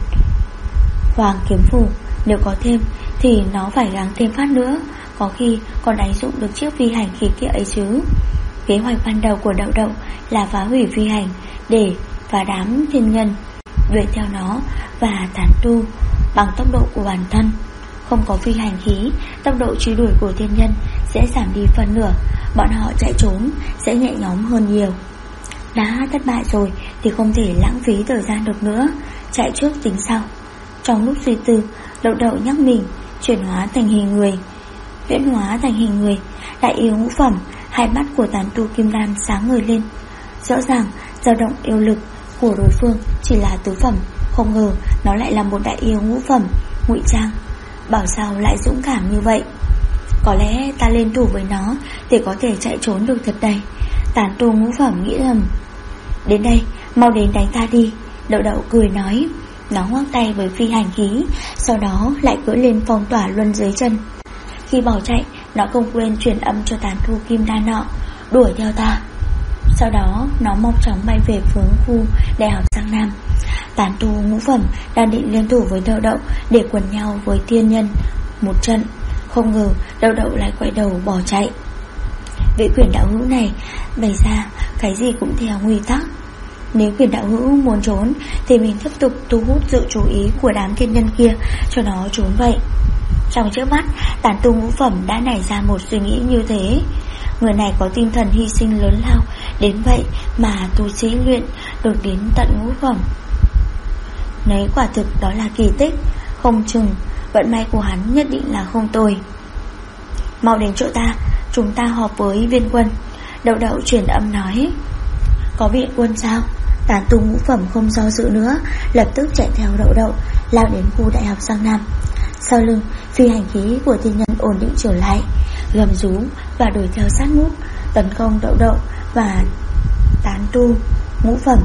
hoàng kiếm phù, nếu có thêm thì nó phải gắng thêm phát nữa, có khi còn đánh dụng được chiếc phi hành khí kia ấy chứ. Kế hoạch ban đầu của Đậu Đậu là phá hủy phi hành để phá đám thiên nhân đuổi theo nó và tán tu bằng tốc độ của bản thân. Không có phi hành khí, tốc độ truy đuổi của thiên nhân sẽ giảm đi phần nửa, bọn họ chạy trốn sẽ nhẹ nhõm hơn nhiều. Đã thất bại rồi thì không thể lãng phí thời gian được nữa, chạy trước tính sau. Trong lúc suy tư, Đậu Đậu nhắc mình chuyển hóa thành hình người. Huyễn hóa thành hình người, đại yêu ngũ phẩm, hai mắt của tán tu kim đan sáng ngời lên. Rõ ràng dao động yêu lực của đối phương chỉ là tứ phẩm, không ngờ nó lại là một đại yêu ngũ phẩm ngụy trang. Bảo sao lại dũng cảm như vậy? Có lẽ ta lên thủ với nó thì có thể chạy trốn được thật đây. Tán tu ngũ phẩm nghĩ thầm. Đến đây, mau đến đánh ta đi. Đậu Đậu cười nói. Nó ngoắc tay với phi hành khí, sau đó lại cưỡi lên phong tỏa luân dưới chân. Khi bỏ chạy, nó không quên truyền âm cho tán tu kim đan nọ, đuổi theo ta. Sau đó nó mau chóng bay về hướng khu đại học Giang Nam. Tán tu ngũ phẩm đang định liên thủ với Đậu Đậu để quần nhau với tiên nhân một trận, không ngờ Đậu Đậu lại quay đầu bỏ chạy. Vị quyền đạo hữu này bày ra cái gì cũng theo nguyên tắc. Nếu quyền đạo hữu muốn trốn thì mình tiếp tục thu hút sự chú ý của đám thiên nhân kia cho nó trốn vậy. Trong trước mắt, tán tu ngũ phẩm đã nảy ra một suy nghĩ như thế. Người này có tinh thần hy sinh lớn lao đến vậy mà tu sĩ luyện được đến tận ngũ phẩm. Nếu quả thực đó là kỳ tích, không chừng vận may của hắn nhất định là không tồi. Mau đến chỗ ta, chúng ta họp với viên quân. Đậu Đậu truyền âm nói. Có viện quân sao? Tán tu ngũ phẩm không do dự nữa, lập tức chạy theo Đậu Đậu, lao đến khu đại học Giang Nam. Sau lưng, phi hành khí của thiên nhân ổn định trở lại, gầm rú và đuổi theo sát nút, tấn công Đậu Đậu và tán tu ngũ phẩm.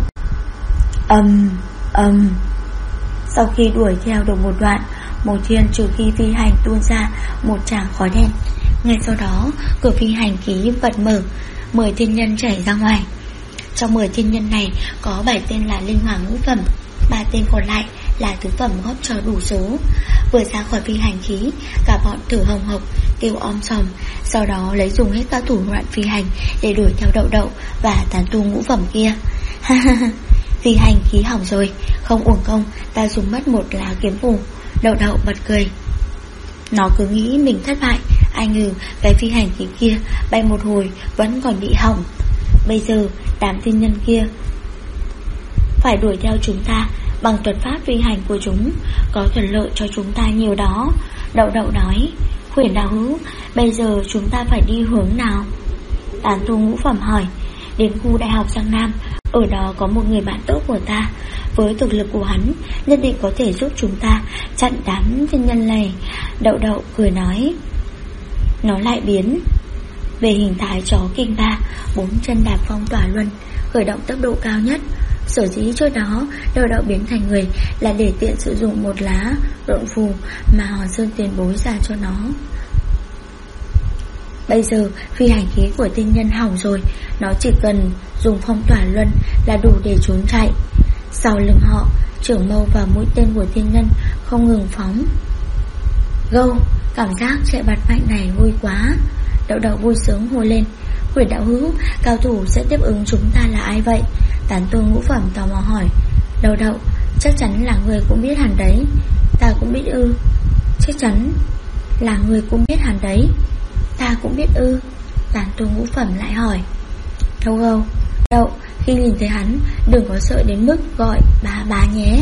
Sau khi đuổi theo được một đoạn, một thiên trừ khi phi hành tuôn ra một tràng khói đen. Ngay sau đó, cửa phi hành khí bật mở, 10 thiên nhân chảy ra ngoài. Trong 10 thiên nhân này có 7 tên là linh hoàng ngũ phẩm, 3 tên còn lại là tứ phẩm góp cho đủ số. Vừa ra khỏi phi hành khí, cả bọn thở hồng hộc, kêu om sòm, sau đó lấy dùng hết các thủ đoạn phi hành để đuổi theo Đậu Đậu và tán tu ngũ phẩm kia. Phi hành khí hỏng rồi, không uổng công ta dùng mất một lá kiếm phù. Đậu Đậu bật cười. Nó cứ nghĩ mình thất bại, ai ngờ cái phi hành khí kia bay một hồi vẫn còn bị hỏng. Bây giờ đám thiên nhân kia phải đuổi theo chúng ta bằng thuật pháp phi hành của chúng, có thuận lợi cho chúng ta nhiều đó. Đậu Đậu nói. Khuyển đạo hữu, bây giờ chúng ta phải đi hướng nào? Tán tu ngũ phẩm hỏi. đến khu đại học Giang Nam. Ở đó có một người bạn tốt của ta. Với thực lực của hắn, nhất định có thể giúp chúng ta chặn đám thiên nhân này. Đậu Đậu cười nói. Nó lại biến về hình thái chó kinh ba, 4 chân đạp phong tỏa luân, khởi động tốc độ cao nhất. Sở dĩ trước đó Đậu Đậu biến thành người là để tiện sử dụng một lá rộn phù mà Hòn Sơn tiền bối ra cho nó. Bây giờ phi hành khí của tiên nhân hỏng rồi, nó chỉ cần dùng phong tỏa luân là đủ để trốn chạy. Sau lưng họ, trưởng mâu và mũi tên của tiên nhân không ngừng phóng. Gâu, cảm giác chạy bạt mạnh này vui quá. Đậu Đậu vui sướng hô lên. Quyền đạo hữu, cao thủ sẽ tiếp ứng chúng ta là ai vậy? Tán tu ngũ phẩm tò mò hỏi. Đậu Đậu, chắc chắn là người cũng biết hẳn đấy. Ta cũng biết ư? Chắc chắn là người cũng biết hẳn đấy. Ta cũng biết ư? Tán tu ngũ phẩm lại hỏi. Gâu, Đậu, khi nhìn thấy hắn đừng có sợ đến mức gọi bà nhé.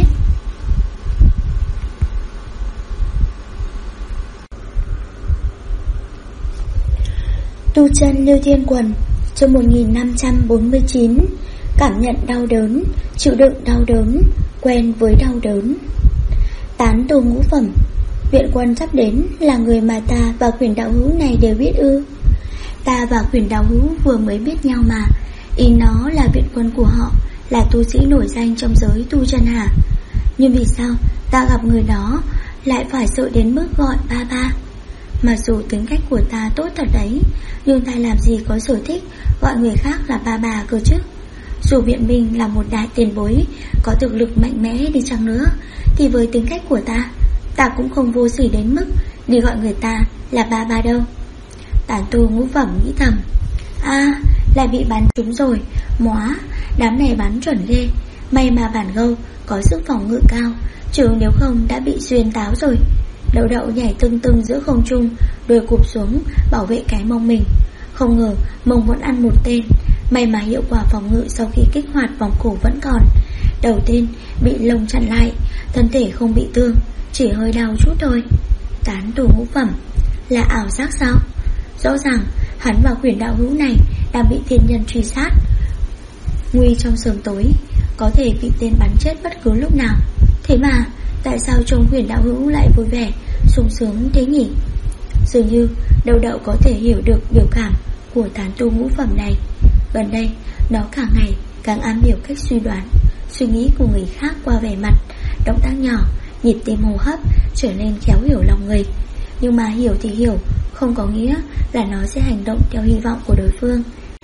Tu chân Lưu Thiên Quần, chương 1549. Cảm nhận đau đớn, chịu đựng đau đớn, quen với đau đớn. Tán tu ngũ phẩm, viện quân sắp đến là người mà ta và Quyền đạo hữu này đều biết ư? Ta và Quyền đạo hữu vừa mới biết nhau mà. Ý nó là viện quân của họ, là tu sĩ nổi danh trong giới tu chân hả? Nhưng vì sao ta gặp người đó lại phải sợ đến mức gọi ba? Mặc dù tính cách của ta tốt thật đấy, nhưng ta làm gì có sở thích gọi người khác là bà cơ chứ. Dù biện minh là một đại tiền bối có thực lực mạnh mẽ đi chăng nữa, thì với tính cách của ta cũng không vô sỉ đến mức đi gọi người ta là bà đâu. Tán tu ngũ phẩm nghĩ thầm. Lại bị bắn trúng rồi. Móa, đám này bắn chuẩn ghê. May mà bản Gâu có sức phòng ngự cao, chứ nếu không đã bị xuyên táo rồi. Đậu Đậu nhảy tưng giữa không trung, đuôi cụp xuống bảo vệ cái mông mình. Không ngờ mông vẫn ăn một tên. May mà hiệu quả phòng ngự sau khi kích hoạt vòng cổ vẫn còn. Đầu tên bị lông chặn lại, thân thể không bị thương, chỉ hơi đau chút thôi. Tán tu ngũ phẩm, là ảo giác sao? Rõ ràng hắn và Quyền đạo hữu này đang bị thiên nhân truy sát, nguy trong sớm tối, có thể bị tên bắn chết bất cứ lúc nào. Thế mà tại sao trông Quyền đạo hữu lại vui vẻ, sung sướng thế nhỉ? Dường như Đậu Đậu có thể hiểu được biểu cảm của tán tu ngũ phẩm này. Gần đây nó càng ngày càng am hiểu cách suy đoán suy nghĩ của người khác qua vẻ mặt, động tác nhỏ, nhịp tim hô hấp, trở nên khéo hiểu lòng người. Nhưng mà hiểu thì hiểu, không có nghĩa là nó sẽ hành động theo hy vọng của đối phương.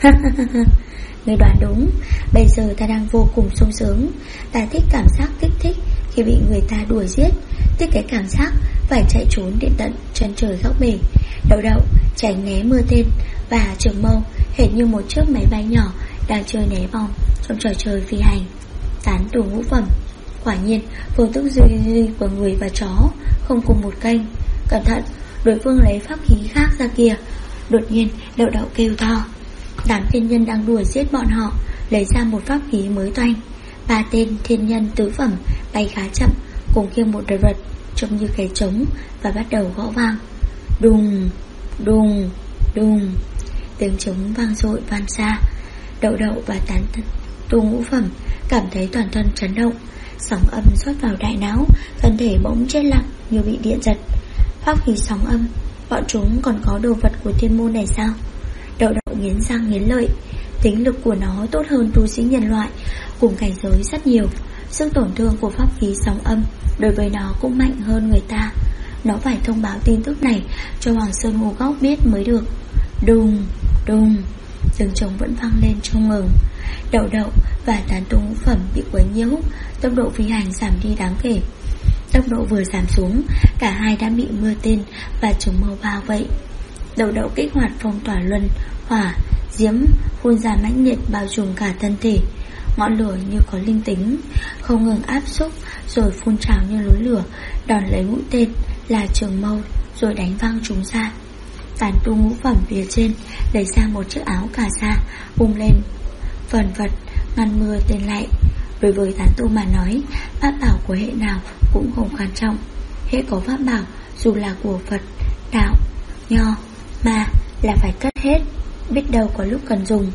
Người đoán đúng. Bây giờ ta đang vô cùng sung sướng. Ta thích cảm giác kích thích khi bị người ta đuổi giết, thích cái cảm giác phải chạy trốn đến tận chân trời góc bể. Đậu Đậu tránh né mưa tên và trường mâu hệt như một chiếc máy bay nhỏ đang chơi né vòng trong trò chơi phi hành. Tán tu ngũ phẩm, quả nhiên phương thức duy của người và chó không cùng một kênh. Cẩn thận, đối phương lấy pháp khí khác ra kìa. Đột nhiên Đậu Đậu kêu to. Đám thiên nhân đang đuổi giết bọn họ lấy ra một pháp khí mới toanh. 3 tên thiên nhân tứ phẩm bay khá chậm, cùng khiêng một đồ vật trông như cái trống và bắt đầu gõ vang. Đùng, đùng, đùng. Tiếng trống vang dội van xa. Đậu Đậu và tán tu ngũ phẩm cảm thấy toàn thân chấn động, sóng âm rót vào đại não, thân thể bỗng chết lặng như bị điện giật. Pháp khí sóng âm, bọn chúng còn có đồ vật của thiên môn này sao? Đậu Đậu nghiến răng nghiến lợi. Tính lực của nó tốt hơn tu sĩ nhân loại cùng cảnh giới rất nhiều. Sức tổn thương của pháp khí sóng âm đối với nó cũng mạnh hơn người ta. Nó phải thông báo tin tức này cho Hoàng Sơn Hồ Góc biết mới được. Đùng, đùng. Tiếng trống vẫn vang lên không ngừng. Đậu Đậu và tán tu ngũ phẩm bị quấy nhiễu, tốc độ phi hành giảm đi đáng kể. Tốc độ vừa giảm xuống, cả hai đã bị mưa tên và trường mâu bao vây. Đậu Đậu kích hoạt phong tỏa luân hỏa diễm phun ra mãnh liệt bao trùm cả thân thể. Ngọn lửa như có linh tính, không ngừng áp xúc rồi phun trào như núi lửa, đòn lấy mũi tên là trường mâu rồi đánh văng chúng ra. Tán tu ngũ phẩm phía trên lấy ra một chiếc áo cà sa bung lên phần vật ngăn mưa tên lại. Đối với tán tu mà nói, pháp bảo của hệ nào cũng không quan trọng. Hệ có pháp bảo, dù là của Phật, đạo, nho, ma là phải cất hết, biết đâu có lúc cần dùng.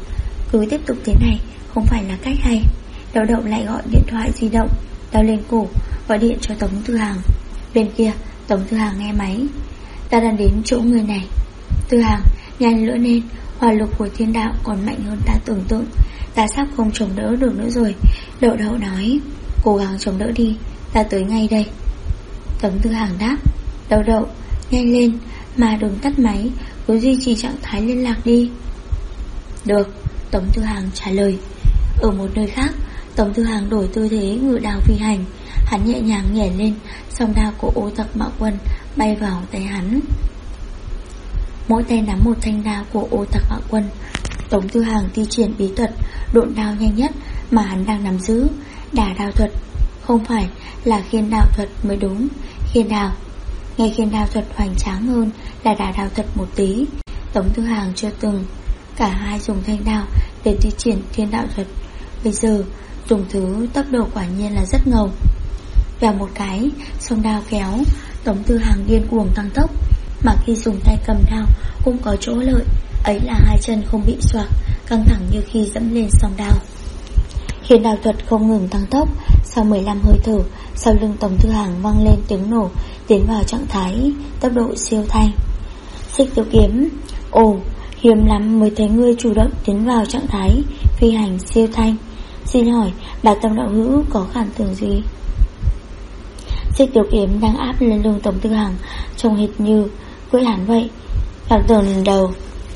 Cứ tiếp tục thế này không phải là cách hay. Đậu đậu lại gọi điện thoại di động đau lên cổ, gọi điện cho Tống Tư Hằng. Bên kia Tống Tư Hằng nghe máy. Ta đang đến chỗ người này. Tư Hằng, nhanh lnữa lên, hỏa lực của thiên đạo còn mạnh hơn ta tưởng tượng. Ta sắp không chống đỡ được nữa rồi. Đậu đậu nói. Cố gắng chống đỡ đi, ta tới ngay đây. Tống Tư Hằng đáp. Đậu đậu, nhanh lên, mà đừng tắt máy, cứ duy trì trạng thái liên lạc đi. Được, Tống Tư Hằng trả lời. Ở một nơi khác, Tống Tư Hằng đổi tư thế ngự đao phi hành. Hắn nhẹ nhàng nhảy lên, song đao của Ô Tặc Mạo Quân bay vào tay hắn. Mỗi tay nắm một thanh đao của Ô Tặc Mạo Quân. Tống Tư Hằng thi triển bí thuật độn đao nhanh nhất mà hắn đang nắm giữ, đả đao thuật. Không phải là khiên đao thuật mới đúng. Khiên đao, nghe khiên đao thuật hoành tráng hơn là đả đao thuật một tí. Tống Tư Hằng chưa từng. Cả hai dùng thanh đao để thi triển thiên đạo thuật. Bây giờ dùng thứ tốc độ quả nhiên là rất ngầu. Vèo một cái, song đao kéo. Tống Tư Hằng điên cuồng tăng tốc, mà khi dùng tay cầm đao cũng có chỗ lợi, ấy là hai chân không bị xoạc, căng thẳng như khi dẫm lên song đao. Khiên đao thuật không ngừng tăng tốc. Sau 15 hơi thở, sau lưng Tống Tư Hằng vang lên tiếng nổ, tiến vào trạng thái tốc độ siêu thanh. Xích Tiêu Kiếm. Ồ, hiếm lắm mới thấy ngươi chủ động tiến vào trạng thái phi hành siêu thanh. Xin hỏi bà Tâm đạo hữu có cảm tưởng gì? Xích Tiêu Kiếm đang áp lên lưng Tống Tư Hằng, trông hệt như cưỡi hắn vậy. Cảm tưởng lần đầu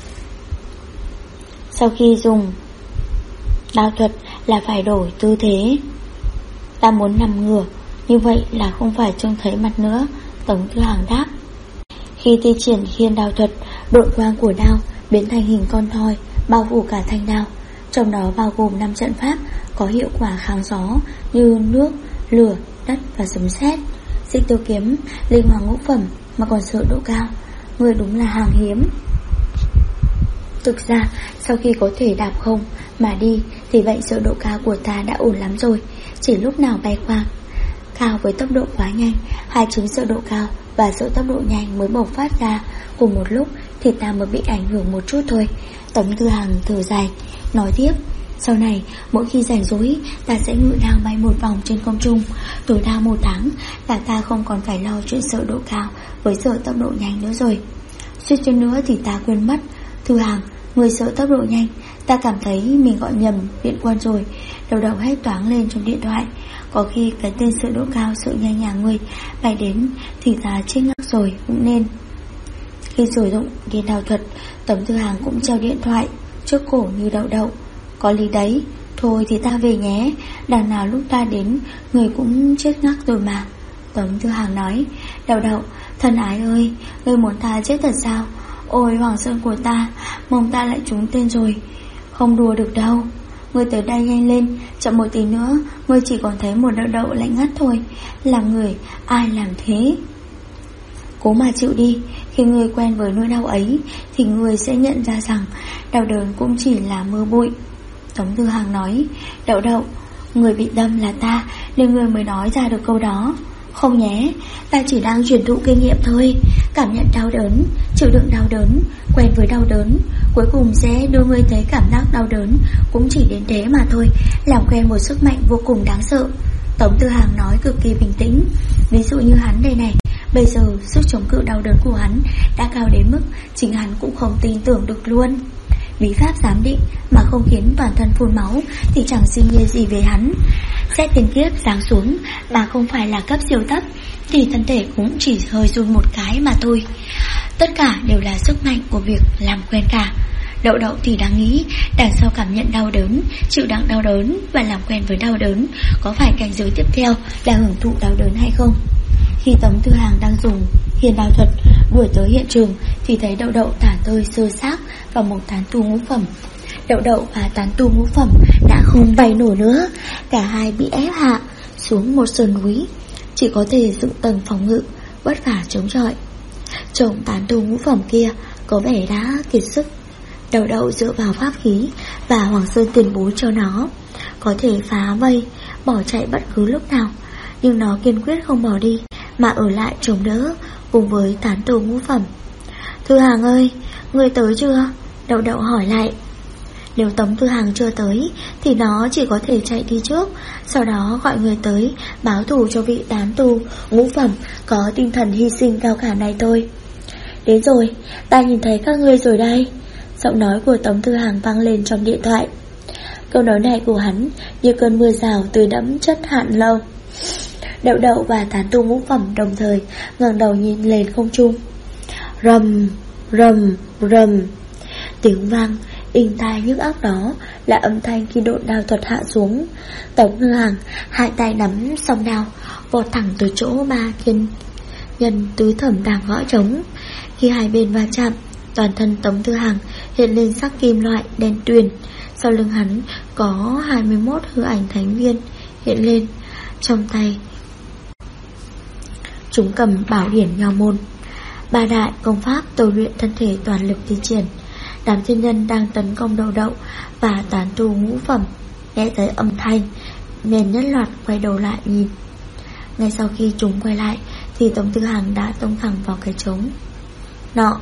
sau khi dùng đao thuật là phải đổi tư thế. Ta muốn nằm ngửa, như vậy là không phải trông thấy mặt nữa. Tống Tư Hằng đáp. Khi thi triển khiên đao thuật, độn quang của đao biến thành hình con thoi, bao phủ cả thanh đao. Trong đó bao gồm 5 trận pháp có hiệu quả kháng gió như nước, lửa, đất và sấm sét. Xích Tiêu Kiếm, linh hoàng ngũ phẩm mà còn sợ độ cao, người đúng là hàng hiếm. Thực ra sau khi có thể đạp không mà đi thì vậy sợ độ cao của ta đã ổn lắm rồi. Chỉ lúc nào bay qua cao với tốc độ quá nhanh, hai chứng sợ độ cao và sợ tốc độ nhanh mới bộc phát ra cùng một lúc thì ta mới bị ảnh hưởng một chút thôi. Tống Tư Hằng thở dài, nói tiếp. Sau này mỗi khi rảnh rỗi, ta sẽ ngự đao bay một vòng trên không trung. Tối đa 1 tháng là ta không còn phải lo chuyện sợ độ cao với sợ tốc độ nhanh nữa rồi. Suýt chút nữa thì ta quên mất. Thư Hằng, người sợ tốc độ nhanh, ta cảm thấy mình gọi nhầm viện quân rồi. Đầu đầu hết toáng lên trong điện thoại. Có khi cái tên sợ độ cao sợ nhanh nhà người bay đến thì ta chết ngắc rồi cũng nên. Khi sử dụng điên đao thuật, Tống Tư Hằng cũng treo điện thoại trước cổ như đậu đậu. Có lý đấy, thôi thì ta về nhé, đằng nào lúc ta đến người cũng chết ngắc rồi mà. Tống Tư Hằng nói. Đậu đậu, thân ái ơi, ngươi muốn ta chết thật sao? Ôi Hoàng Sơn của ta, mong ta lại trúng tên rồi. Không đùa được đâu. Ngươi tới đây nhanh lên, chậm một tí nữa ngươi chỉ còn thấy một đậu đậu lạnh ngắt thôi. Làm người, ai làm thế? Cố mà chịu đi. Khi ngươi quen với nỗi đau ấy thì ngươi sẽ nhận ra rằng đau đớn cũng chỉ là mưa bụi. Tống Tư Hằng nói. Đậu đậu, người bị đâm là ta nên ngươi mới nói ra được câu đó. Không nhé, ta chỉ đang truyền thụ kinh nghiệm thôi. Cảm nhận đau đớn, chịu đựng đau đớn, quen với đau đớn, cuối cùng sẽ đưa ngươi thấy cảm giác đau đớn cũng chỉ đến thế mà thôi. Làm quen một sức mạnh vô cùng đáng sợ. Tống Tư Hằng nói cực kỳ bình tĩnh. Ví dụ như hắn đây này, bây giờ sức chống cự đau đớn của hắn đã cao đến mức chính hắn cũng không tin tưởng được luôn. Bí pháp giám định mà không khiến bản thân phun máu thì chẳng suy nghĩ gì về hắn. Xét tiền kiếp giáng xuống mà không phải là cấp siêu thấp thì thân thể cũng chỉ hơi run một cái mà thôi. Tất cả đều là sức mạnh của việc làm quen cả. Đậu đậu thì đang nghĩ đằng sau cảm nhận đau đớn, chịu đựng đau đớn và làm quen với đau đớn có phải cảnh giới tiếp theo là hưởng thụ đau đớn hay không. Khi Tống Tư Hằng đang dùng hiền đao thuật đuổi tới hiện trường thì thấy đậu đậu thả tơi sơ xác vào một tán tu ngũ phẩm. Đậu đậu và tán tu ngũ phẩm đã không bay nổi nữa, cả hai bị ép hạ xuống một sườn núi, chỉ có thể dựng tầng phòng ngự vất vả chống chọi. Chồng tán tu ngũ phẩm kia có vẻ đã kiệt sức. Đậu đậu dựa vào pháp khí và Hoàng Sơn tuyên bố cho nó có thể phá vây, bỏ chạy bất cứ lúc nào, nhưng nó kiên quyết không bỏ đi mà ở lại chống đỡ cùng với tán tu ngũ phẩm. Thư Hằng ơi, người tới chưa? Đậu đậu hỏi lại. Nếu Tống Tư Hằng chưa tới thì nó chỉ có thể chạy đi trước, sau đó gọi người tới báo thù cho vị tán tu ngũ phẩm có tinh thần hy sinh cao cả này thôi. Đến rồi, ta nhìn thấy các ngươi rồi đây. Giọng nói của Tống Tư Hằng vang lên trong điện thoại. Câu nói này của hắn như cơn mưa rào tưới đẫm chất hạn lâu. Đậu Đậu và tán tu ngũ phẩm đồng thời ngẩng đầu nhìn lên không trung. Rầm, rầm, rầm. Tiếng vang inh tai nhức óc đó là âm thanh khi độn đao thuật hạ xuống. Tống Tư Hằng hai tay nắm song đao vọt thẳng tới chỗ ba thiên nhân tứ thẩm đang gõ trống. Khi hai bên va chạm, toàn thân Tống Tư Hằng hiện lên sắc kim loại đen tuyền. Sau lưng hắn có 21 hư ảnh thánh viên hiện lên, trong tay chúng cầm bảo hiển nho môn. Ba đại công pháp tôi luyện thân thể toàn lực thi triển. Đám thiên nhân đang tấn công Đậu Đậu và tán tu ngũ phẩm nghe thấy âm thanh nên nhất loạt quay đầu lại nhìn. Ngay sau khi chúng quay lại thì Tống Tư Hằng đã tông thẳng vào cái trống nọ.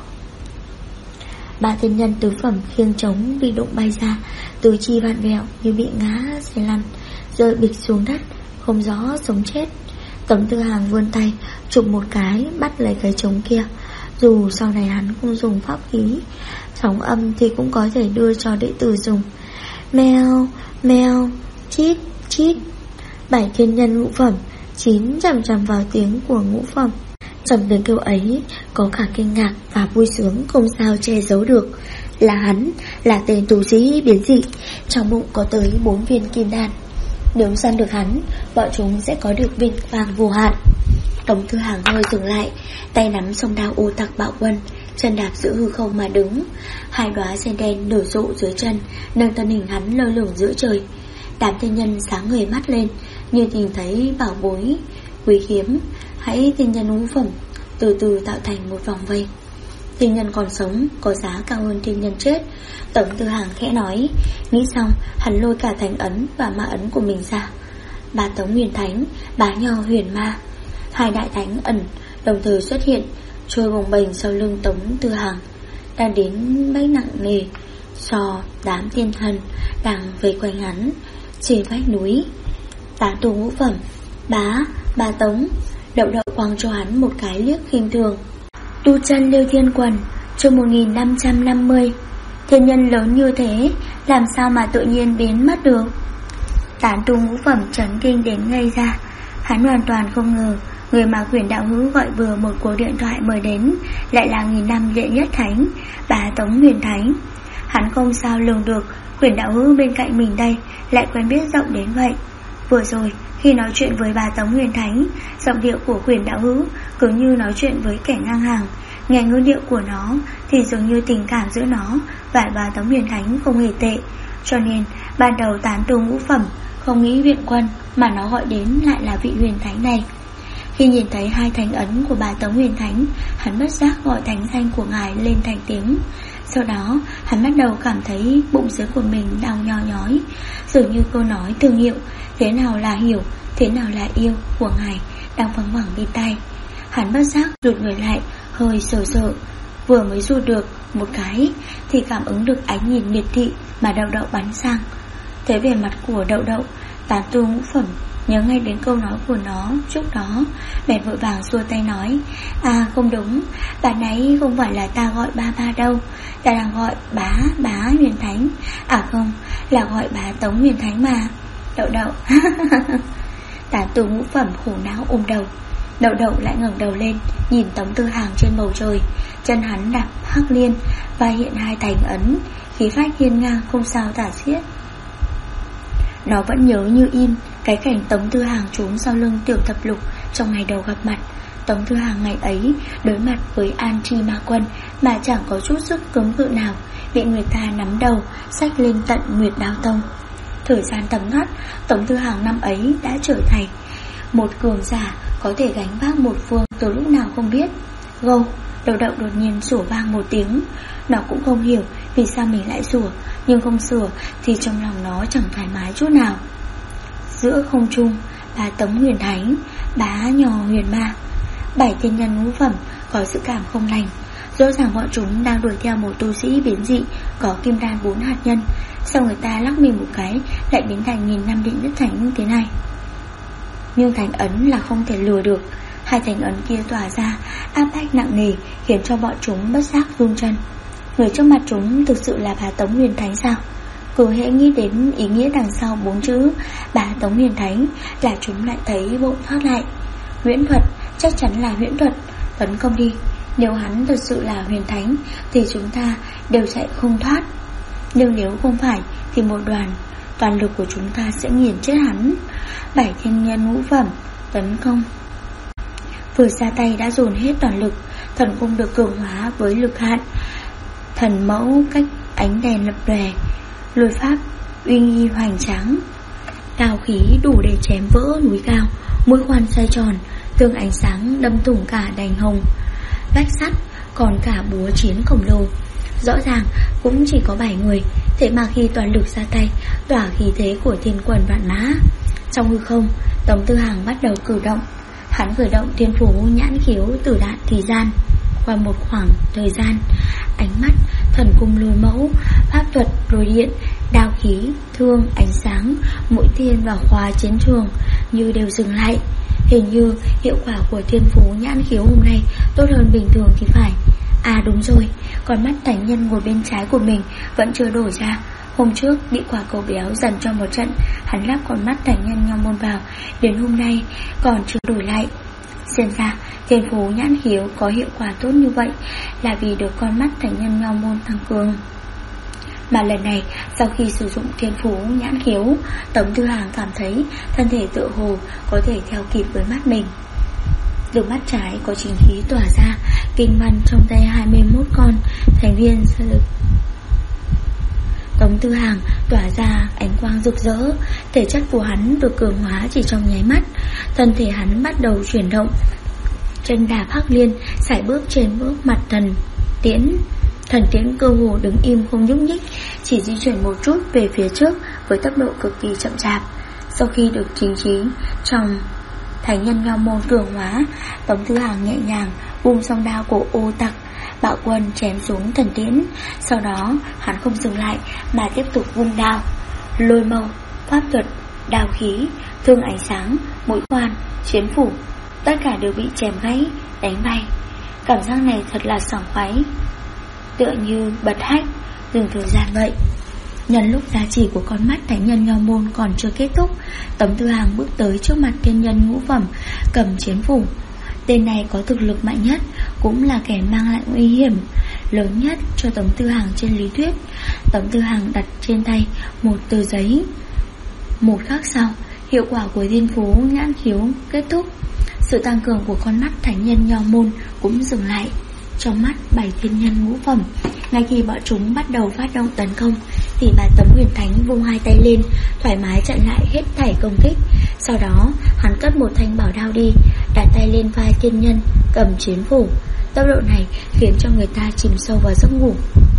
Ba thiên nhân tứ phẩm khiêng trống bị đụng bay ra, tứ chi vặn vẹo như bị ngã xe lăn, rơi bịch xuống đất, không rõ sống chết. Tống Tư Hằng vươn tay chụp một cái bắt lấy cái trống kia. Dù sau này hắn không dùng pháp khí sóng âm thì cũng có thể đưa cho đệ tử dùng. Mèo, mèo, chít, chít. 7 thiên nhân ngũ phẩm 9 chằm chằm vào tiếng của ngũ phẩm. Trong tiếng kêu ấy có cả kinh ngạc và vui sướng không sao che giấu được. Là hắn, là tên tu sĩ biến dị, trong bụng có tới 4 viên kim đan. Nếu săn được hắn, bọn chúng sẽ có được vinh vang vô hạn. Tống Tư Hằng hơi dừng lại, tay nắm song đao ô tặc bạo quân, chân đạp giữa hư không mà đứng. Hai đóa sen đen nở rộ dưới chân, nâng thân hình hắn lơ lửng giữa trời. Đám thiên nhân sáng người mắt lên, như nhìn thấy bảo bối quý hiếm. Hãy thiên nhân ngũ phẩm từ từ tạo thành một vòng vây. Thiên nhân còn sống có giá cao hơn thiên nhân chết. Tống Tư Hằng khẽ nói. Nghĩ xong hắn lôi cả thánh ấn và ma ấn của mình ra. Ba Tống huyền thánh, bá nho huyền ma, hai đại thánh ẩn đồng thời xuất hiện, trôi bồng bềnh sau lưng Tống Tư Hằng. Đang đến bách nặng nề so đám tiên thần đang vây quanh hắn trên vách núi. Tán tu ngũ phẩm Bá Tống. Đậu Đậu quăng cho hắn một cái liếc khinh thường. Tu chân Lưu Thiên Quần chương 1550. Thiên nhân lớn như thế làm sao mà tự nhiên biến mất được? Tán tu ngũ phẩm chấn kinh đến ngây ra. Hắn hoàn toàn không ngờ người mà Quyển đạo hữu gọi vừa một cuộc điện thoại mời đến lại là nghìn năm đệ nhất thánh, Bá Tống huyền thánh. Hắn không sao lường được Quyển đạo hữu bên cạnh mình đây lại quen biết rộng đến vậy. Vừa rồi khi nói chuyện với Bá Tống huyền thánh, giọng điệu của Quyển đạo hữu cứ như nói chuyện với kẻ ngang hàng. Nghe ngữ điệu của nó thì dường như tình cảm giữa nó và Bá Tống huyền thánh không hề tệ. Cho nên ban đầu tán tu ngũ phẩm không nghĩ viện quân mà nó gọi đến lại là vị huyền thánh này. Khi nhìn thấy hai thánh ấn của Bá Tống huyền thánh, hắn bất giác gọi thánh danh của ngài lên thành tiếng. Sau đó hắn bắt đầu cảm thấy bụng dưới của mình đau nho nhói, dường như câu nói thương hiệu thế nào là hiểu, thế nào là yêu của ngài đang văng vẳng bên tai. Hắn bất giác rụt người lại, hơi sợ sợ. Vừa mới rụt được một cái thì cảm ứng được ánh nhìn miệt thị mà Đậu Đậu bắn sang. Thấy vẻ mặt của Đậu Đậu, tán tu ngũ phẩm nhớ ngay đến câu nói của nó trước đó, bèn vội vàng xua tay nói. À không đúng, bà nãy không phải là ta gọi ba đâu, ta đang gọi bá huyền thánh. À không, là gọi Bá Tống huyền thánh mà. Đậu Đậu tán tu ngũ phẩm khổ não ôm đầu. Đậu Đậu lại ngẩng đầu lên nhìn Tống Tư Hằng trên bầu trời. Chân hắn đạp hắc liên và hiện hai thành ấn, khí phách hiên ngang không sao tả xiết. Nó vẫn nhớ như in cái cảnh Tống Tư Hằng trốn sau lưng Tiểu Thập Lục trong ngày đầu gặp mặt. Tống Tư Hằng ngày ấy đối mặt với An Tri Ma Quân mà chẳng có chút sức cứng cự nào, bị người ta nắm đầu xách lên tận Nguyệt Đao Tông. Thời gian thấm thoát, Tống Tư Hằng năm ấy đã trở thành một cường giả có thể gánh vác một phương từ lúc nào không biết. Gâu, Đậu Đậu đột nhiên sủa vang một tiếng. Nó cũng không hiểu vì sao mình lại sủa, nhưng không sủa thì trong lòng nó chẳng thoải mái chút nào. Giữa không trung, Bá Tống huyền thánh, bá nho huyền ma, 7 thiên nhân ngũ phẩm có sự cảm không lành. Rõ ràng bọn chúng đang đuổi theo một tu sĩ biến dị có kim đan 4 hạt nhân. sao người ta lắc mình một cái lại biến thành nghìn năm định nhất thành như thế này. Nhưng thành ấn là không thể lừa được. Hai thành ấn kia tỏa ra áp bách nặng nề, khiến cho bọn chúng bất giác run chân. Người trước mặt chúng thực sự là Bá Tống Huyền Thánh sao? Cứ hễ nghĩ đến ý nghĩa đằng sau 4 chữ Bá Tống Huyền Thánh là chúng lại thấy bụng thoát lại. Huyễn thuật, chắc chắn là huyễn thuật. Tấn công đi. Nếu hắn thật sự là huyền thánh thì chúng ta đều chạy không thoát. Nhưng nếu không phải thì một toàn lực của chúng ta sẽ nghiền chết hắn. 7 thiên nhân ngũ phẩm tấn công. Vừa ra tay đã dồn hết toàn lực. Thần cung được cường hóa với lực hạn. Thần mẫu cách ánh đèn lập lòe, lôi pháp uy nghi hoành tráng. Cao khí đủ để chém vỡ núi cao. Mũi khoan xoay tròn, tương ánh sáng đâm thủng cả đành hồng. Vách sắt còn cả búa chiến khổng lồ. Rõ ràng cũng chỉ có 7 người, thế mà khi toàn lực ra tay tỏa khí thế của thiên quần vạn mã. Trong hư không, Tống Tư Hằng bắt đầu cử động. Hắn khởi động thiên phú nhãn khiếu tử đạn thì gian. Qua một khoảng thời gian, ánh mắt, thần cung lôi mẫu, pháp thuật lôi điện, đao khí, thương, ánh sáng, mũi tên và khóa chiến trường như đều dừng lại. Hình như hiệu quả của thiên phú nhãn khiếu hôm nay tốt hơn bình thường thì phải. À đúng rồi, con mắt thánh nhân ngồi bên trái của mình vẫn chưa đổi ra. Hôm trước bị quả cầu béo dần cho một trận, hắn lắp con mắt thánh nhân Nho Môn vào, đến hôm nay còn chưa đổi lại. Xem ra thiên phú nhãn khiếu có hiệu quả tốt như vậy là vì được con mắt thánh nhân Nho Môn tăng cường. Mà lần này, sau khi sử dụng thiên phú nhãn khiếu, Tống Tư Hằng cảm thấy thân thể tựa hồ có thể theo kịp với mắt mình. Từ mắt trái có chính khí tỏa ra, kinh văn trong tay 21 con thành viên sẽ lực. Tống Tư Hằng tỏa ra ánh quang rực rỡ, thể chất của hắn được cường hóa chỉ trong nháy mắt. Thân thể hắn bắt đầu chuyển động, chân đạp hắc liên, sải bước trên bước mặt thần tiễn. Thần tiễn cơ hồ đứng im không nhúc nhích, chỉ di chuyển một chút về phía trước với tốc độ cực kỳ chậm chạp. Sau khi được chính trí trong thánh nhân Nho Môn cường hóa, Tống Tư Hằng nhẹ nhàng vung song đao của ô tặc bạo quân chém xuống thần tiễn. Sau đó hắn không dừng lại mà tiếp tục vung đao, lôi mâu, pháp thuật, đao khí, thương ánh sáng, mũi khoan, chiến phủ, tất cả đều bị chém gãy, đánh bay. Cảm giác này thật là sảng khoái, tựa như bật hách dừng thời gian vậy. Nhân lúc giá trị của con mắt thánh nhân Nho Môn còn chưa kết thúc, Tống Tư Hằng bước tới trước mặt thiên nhân ngũ phẩm, cầm chiến phủ. Tên này có thực lực mạnh nhất, cũng là kẻ mang lại nguy hiểm lớn nhất cho Tống Tư Hằng trên lý thuyết. Tống Tư Hằng đặt trên tay một tờ giấy. Một khắc sau, hiệu quả của thiên phú nhãn khiếu kết thúc. Sự tăng cường của con mắt thánh nhân Nho Môn cũng dừng lại. Trong mắt 7 thiên nhân ngũ phẩm, ngay khi bọn chúng bắt đầu phát động tấn công thì Bá Tống Huyền Thánh vung hai tay lên, thoải mái chặn lại hết thảy công kích. Sau đó hắn cất một thanh bảo đao đi, đặt tay lên vai thiên nhân cầm chiến phủ. Tốc độ này khiến cho người ta chìm sâu vào giấc ngủ.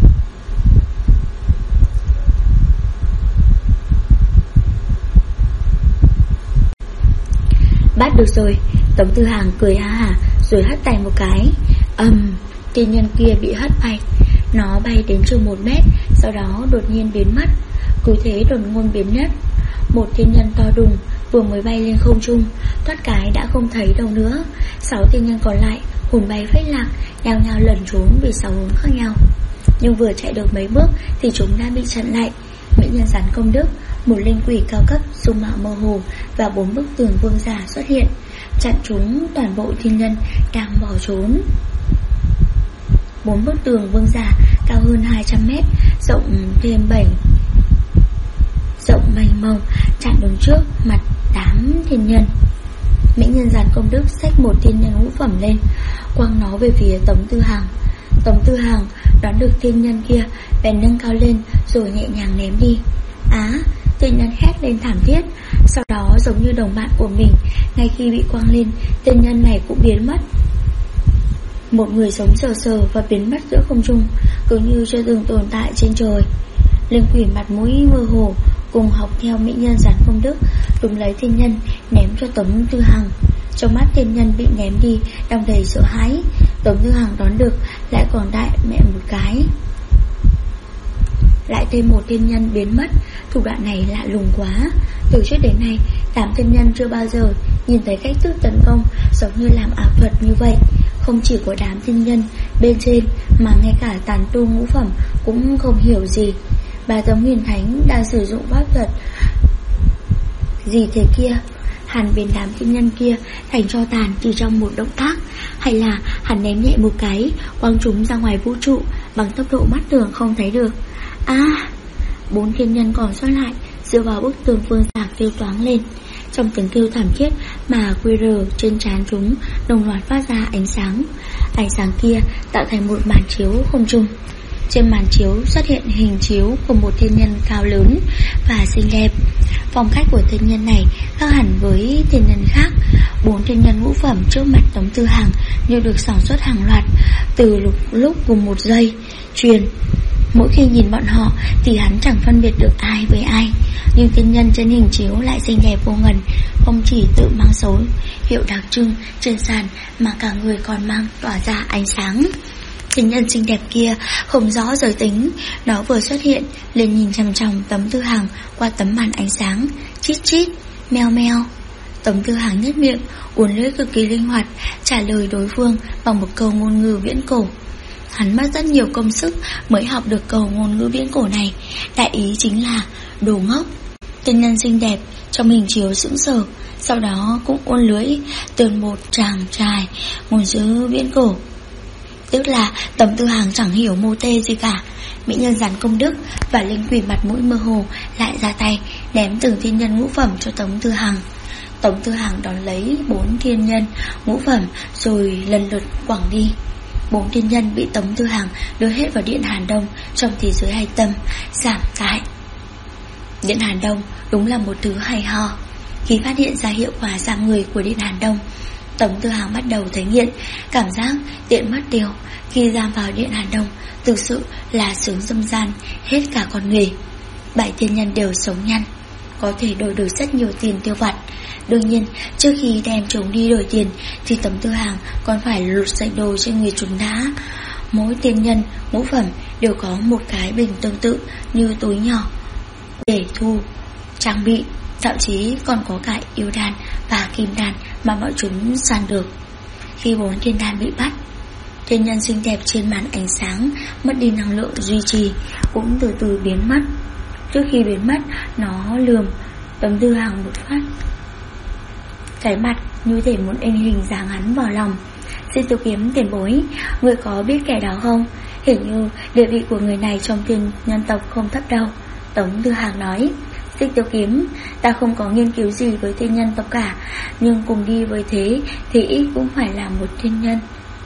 Bắt được rồi. Tống Tư Hằng cười ha hả rồi hất tay một cái. Thiên nhân kia bị hất bay. Nó bay đến chừng 1 mét, sau đó đột nhiên biến mất. Cứ thế đột ngột biến mất. Một thiên nhân to đùng vừa mới bay lên không trung, thoát cái đã không thấy đâu nữa. 6 thiên nhân còn lại hồn bay phách lạc, nhao nhao lẩn trốn vì 6 hướng khác nhau. Nhưng vừa chạy được mấy bước thì chúng đã bị chặn lại. Mỹ nhân rắn công đức, một linh quỷ cao cấp dung mạo mơ hồ và 4 bức tường vương giả xuất hiện, chặn chúng toàn bộ thiên nhân đang bỏ trốn. 4 bức tường vương giả cao hơn 200 mét, rộng thêm 7, rộng mênh mông, chặn đứng trước mặt 8 thiên nhân. Mỹ nhân giàn công đức xách một thiên nhân ngũ phẩm lên, quăng nó về phía Tống Tư Hằng. Tống Tư Hằng đoán được thiên nhân kia, bèn nâng cao lên rồi nhẹ nhàng ném đi. Thiên nhân hét lên thảm thiết. Sau đó giống như đồng bạn của mình, ngay khi bị quăng lên, thiên nhân này cũng biến mất. Một người sống sờ sờ và biến mất giữa không trung, cứ như chưa từng tồn tại trên trời. Linh quỷ mặt mũi mơ hồ cùng học theo mỹ nhân giản công đức, đúng lấy thiên nhân ném cho Tống Tư Hằng. Trong mắt thiên nhân bị ném đi đong đầy sợ hãi. Tống Tư Hằng đón được lại còn đại mẹ một cái. lại thêm một thiên nhân biến mất. Thủ đoạn này lạ lùng quá. Từ trước đến nay, đám thiên nhân chưa bao giờ nhìn thấy cách thức tấn công giống như làm ảo thuật như vậy. Không chỉ của đám thiên nhân bên trên, mà ngay cả tán tu ngũ phẩm cũng không hiểu gì. Bà Tống Huyền Thánh đang sử dụng pháp thuật gì thế kia? Hắn biến đám thiên nhân kia thành tro tàn chỉ trong một động tác, hay là hắn ném nhẹ một cái, quăng chúng ra ngoài vũ trụ bằng tốc độ mắt thường không thấy được? Bốn thiên nhân còn sót lại dựa vào bức tường phương xa kêu toáng lên. Trong tiếng kêu thảm thiết mà QR trên trán chúng đồng loạt phát ra ánh sáng. Ánh sáng kia tạo thành một màn chiếu không trung. Trên màn chiếu xuất hiện hình chiếu của một thiên nhân cao lớn và xinh đẹp. Phong cách của thiên nhân này khác hẳn với thiên nhân khác. Bốn thiên nhân ngũ phẩm trước mặt Tống Tư Hằng như được sản xuất hàng loạt từ lúc cùng một giây truyền. Mỗi khi nhìn bọn họ thì hắn chẳng phân biệt được ai với ai. Nhưng thiên nhân trên hình chiếu lại xinh đẹp vô ngần, không chỉ tự mang dấu hiệu đặc trưng trên sàn mà cả người còn mang tỏa ra ánh sáng. Thiên nhân xinh đẹp kia không rõ giới tính, nó vừa xuất hiện liền nhìn chằm chằm Tống Tư Hằng qua tấm màn ánh sáng. Chít chít, meo meo. Tống Tư Hằng nhếch miệng, uốn lưỡi cực kỳ linh hoạt trả lời đối phương bằng một câu ngôn ngữ viễn cổ. Hắn mất rất nhiều công sức mới học được câu ngôn ngữ viễn cổ này. Đại ý chính là đồ ngốc. Thiên nhân xinh đẹp trong hình chiếu sững sờ, sau đó cũng uốn lưỡi tường một tràng trài ngôn ngữ viễn cổ. Tức là Tống Tư Hằng chẳng hiểu mô tê gì cả. Mỹ nhân giản công đức và linh quỷ mặt mũi mơ hồ lại ra tay ném từng thiên nhân ngũ phẩm cho Tống Tư Hằng. Tống Tư Hằng đón lấy 4 thiên nhân ngũ phẩm rồi lần lượt quẳng đi. 4 thiên nhân bị Tống Tư Hằng đưa hết vào Điện Hàn Đông trong thế giới hay tâm giảm tại. Điện Hàn Đông đúng là một thứ hay ho. Khi phát hiện ra hiệu quả giảm người của Điện Hàn Đông, Tống Tư Hằng bắt đầu thấy nghiện, cảm giác tiện mất điều. Khi giam vào Điện Hàn Đông thực sự là sướng dâm gian hết cả con người. 7 thiên nhân đều sống nhăn, có thể đổi được rất nhiều tiền tiêu vặt. Đương nhiên trước khi đem chúng đi đổi tiền thì Tống Tư Hằng còn phải lột sạch đồ trên người chúng đã. Mỗi thiên nhân ngũ phẩm đều có một cái bình tương tự như túi nhỏ để thu trang bị, thậm chí còn có cả yêu đan và kim đan mà bọn chúng săn được. Khi 4 thiên đan bị bắt, thiên nhân xinh đẹp trên màn ánh sáng mất đi năng lượng duy trì, cũng từ từ biến mất. Trước khi biến mất, nó lườm Tống Tư Hằng một phát, cái mặt như thể muốn in hình dáng hắn vào lòng. Xin Tiêu Kiếm tiền bối, người có biết kẻ đó không? Hình như địa vị của người này trong thiên nhân tộc không thấp đâu. Tống Tư Hằng nói. Xin Tiêu Kiếm, ta không có nghiên cứu gì với thiên nhân tộc cả, nhưng cùng đi với thế thì ít cũng phải là một thiên nhân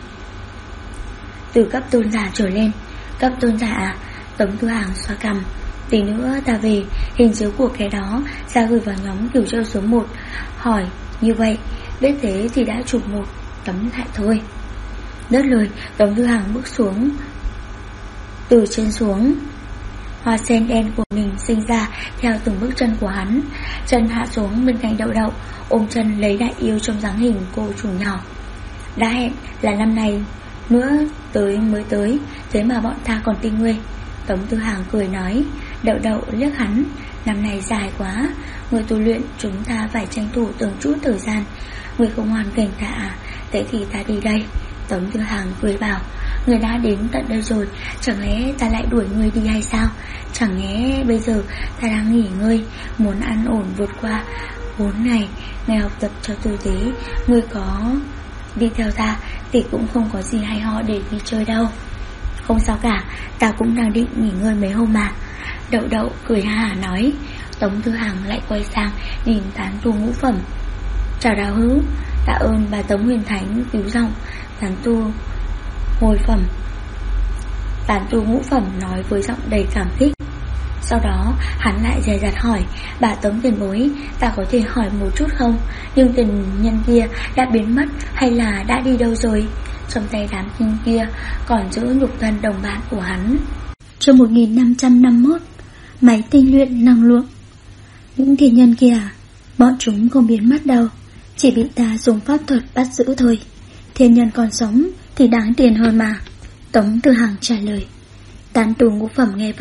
từ cấp tôn giả trở lên. Cấp tôn giả à? Tống Tư Hằng xoa cằm. Tí nữa ta về hình chiếu của kẻ đó ra gửi vào nhóm Cửu Châu số 1. Hỏi như vậy, biết thế thì đã chụp một tấm lại thôi. Đứt lời, Tống Tư Hằng bước xuống từ trên xuống. Hoa sen đen của mình sinh ra theo từng bước chân của hắn. Chân hạ xuống bên cạnh Đậu Đậu, ôm chân lấy đại yêu trong dáng hình cô chủ nhỏ. Đã hẹn là năm này nữa mới tới, thế mà bọn ta còn tinh nguê. Tống Tư Hằng cười nói. Đậu Đậu liếc hắn. Năm này dài quá, người tu luyện chúng ta phải tranh thủ từng chút thời gian. Người không hoàn cảnh ta à? Thế thì ta đi đây. Tống Tư Hằng cười bảo. Người đã đến tận đây rồi, chẳng lẽ ta lại đuổi người đi hay sao? Chẳng lẽ bây giờ ta đang nghỉ ngơi, muốn ăn ổn vượt qua 4 ngày học tập cho tử tế. Người có đi theo ta thì cũng không có gì hay ho để đi chơi đâu. Không sao cả, ta cũng đang định nghỉ ngơi mấy hôm mà. Đậu Đậu cười ha hả nói. Tống Tư Hằng lại quay sang nhìn tán tu ngũ phẩm. Chào Đào Hữu, tạ ơn bà Tống Huyền Thánh cứu giọng. Tán tu hồi phẩm, tán tu ngũ phẩm nói với giọng đầy cảm kích. Sau đó hắn lại dè dặt hỏi. Bà Tống tiền bối, ta có thể hỏi một chút không? Nhưng tình nhân kia đã biến mất hay là đã đi đâu rồi? Trong tay đám nhân kia còn giữ nhục thân đồng bạn của hắn. Chương 1551. Máy tinh luyện năng lượng. Những thiên nhân kia, bọn chúng không biến mất đâu, chỉ bị ta dùng pháp thuật bắt giữ thôi. Thiên nhân còn sống thì đáng tiền hơn mà. Tống Tư Hằng trả lời. Tán tu ngũ phẩm nghe vậy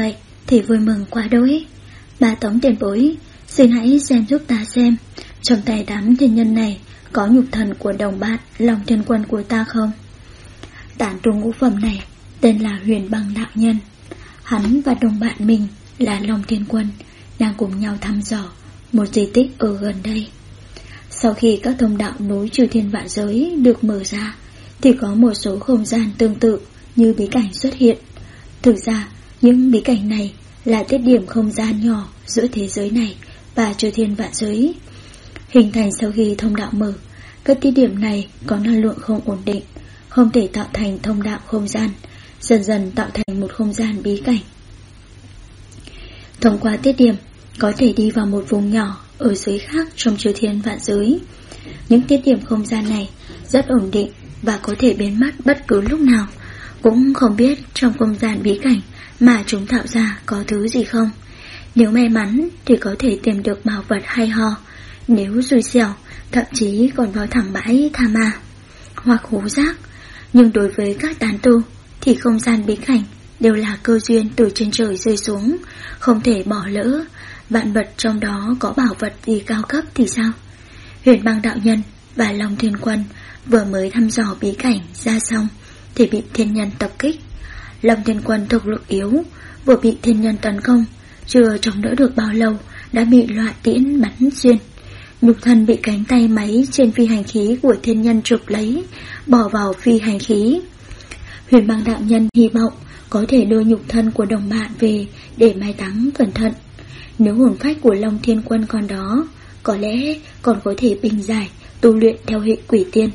thì vui mừng quá đỗi. Bà Tống tiền bối, xin hãy xem giúp ta xem, trong tay đám thiên nhân này có nhục thần của đồng bạn Long Thiên Quân của ta không? Tản tu ngũ phẩm này tên là Huyền Băng đạo nhân. Hắn và đồng bạn mình là Long Thiên Quân đang cùng nhau thăm dò một di tích ở gần đây. Sau khi các thông đạo nối chư thiên vạn giới được mở ra, thì có một số không gian tương tự như bí cảnh xuất hiện. Thực ra, những bí cảnh này là tiết điểm không gian nhỏ giữa thế giới này và chư thiên vạn giới. Hình thành sau khi thông đạo mở, các tiết điểm này có năng lượng không ổn định, không thể tạo thành thông đạo không gian, dần dần tạo thành một không gian bí cảnh. Thông qua tiết điểm, có thể đi vào một vùng nhỏ ở giới khác trong chư thiên vạn giới. Những tiết điểm không gian này rất ổn định và có thể biến mất bất cứ lúc nào. Cũng không biết trong không gian bí cảnh mà chúng tạo ra có thứ gì không. Nếu may mắn thì có thể tìm được bảo vật hay ho, nếu xui xẻo thậm chí còn vào thẳng bãi tha ma hoặc hố rác. Nhưng đối với các tán tu thì không gian bí cảnh đều là cơ duyên từ trên trời rơi xuống, không thể bỏ lỡ. Vạn vật trong đó có bảo vật gì cao cấp thì sao? Huyền Băng đạo nhân và Long Thiên Quân vừa mới thăm dò bí cảnh ra xong thì bị thiên nhân tập kích. Long Thiên Quân thực lực yếu, vừa bị thiên nhân tấn công, chưa chống đỡ được bao lâu đã bị loạn tiễn bắn xuyên. Nhục thân bị cánh tay máy trên phi hành khí của thiên nhân chụp lấy, bỏ vào phi hành khí. Huyền Băng đạo nhân hy vọng có thể đưa nhục thân của đồng bạn về để mai táng cẩn thận. Nếu hồn phách của Long Thiên Quân còn đó, có lẽ còn có thể bình giải tu luyện theo hệ quỷ tiên.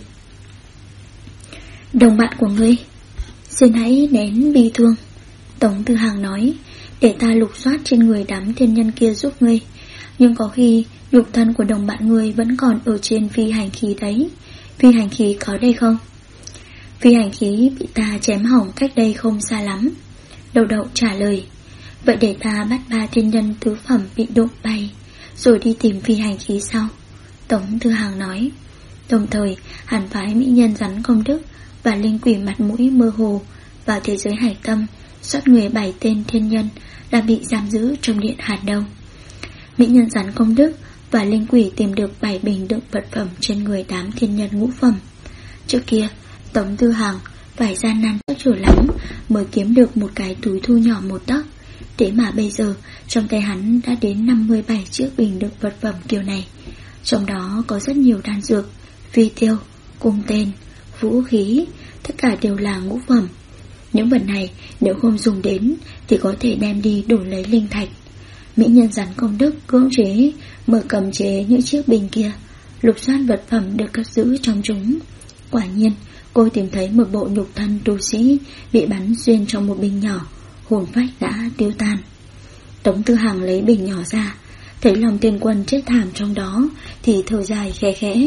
Đồng bạn của ngươi, xin hãy nén bi thương, Tống Tư Hàng nói, để ta lục soát trên người đám thiên nhân kia giúp ngươi. Nhưng có khi nhục thân của đồng bạn ngươi vẫn còn ở trên phi hành khí đấy. Phi hành khí có đây không? Phi hành khí bị ta chém hỏng cách đây không xa lắm. Đầu đậu trả lời. Vậy để ta bắt 3 thiên nhân tứ phẩm bị đụng bay, rồi đi tìm phi hành khí sau, Tống Tư Hàng nói. Đồng thời hắn phái mỹ nhân rắn công đức và linh quỷ mặt mũi mơ hồ vào thế giới hải tâm, soát người 7 tên thiên nhân đang bị giam giữ trong điện Hàn Đông. Mỹ nhân rắn công đức và linh quỷ tìm được 7 bình đựng vật phẩm trên người đám thiên nhân ngũ phẩm. Trước kia Tống Tư Hàng phải gian nan rất nhiều lắm mới kiếm được một cái túi thu nhỏ 1 tấc. Thế mà bây giờ trong tay hắn đã đến 57 chiếc bình đựng vật phẩm kiểu này. Trong đó có rất nhiều đan dược, phi tiêu, cung tên, vũ khí, tất cả đều là ngũ phẩm. Những vật này nếu không dùng đến thì có thể đem đi đổi lấy linh thạch. Mỹ nhân rắn công đức cưỡng chế mở cầm chế những chiếc bình kia, lục soát vật phẩm được cất giữ trong chúng. Quả nhiên cô tìm thấy một bộ nhục thân tu sĩ bị bắn xuyên trong một bình nhỏ, hồn phách đã tiêu tan. Tống Tư Hàng lấy bình nhỏ ra, thấy Long Thiên Quân chết thảm trong đó thì thở dài khẽ khẽ.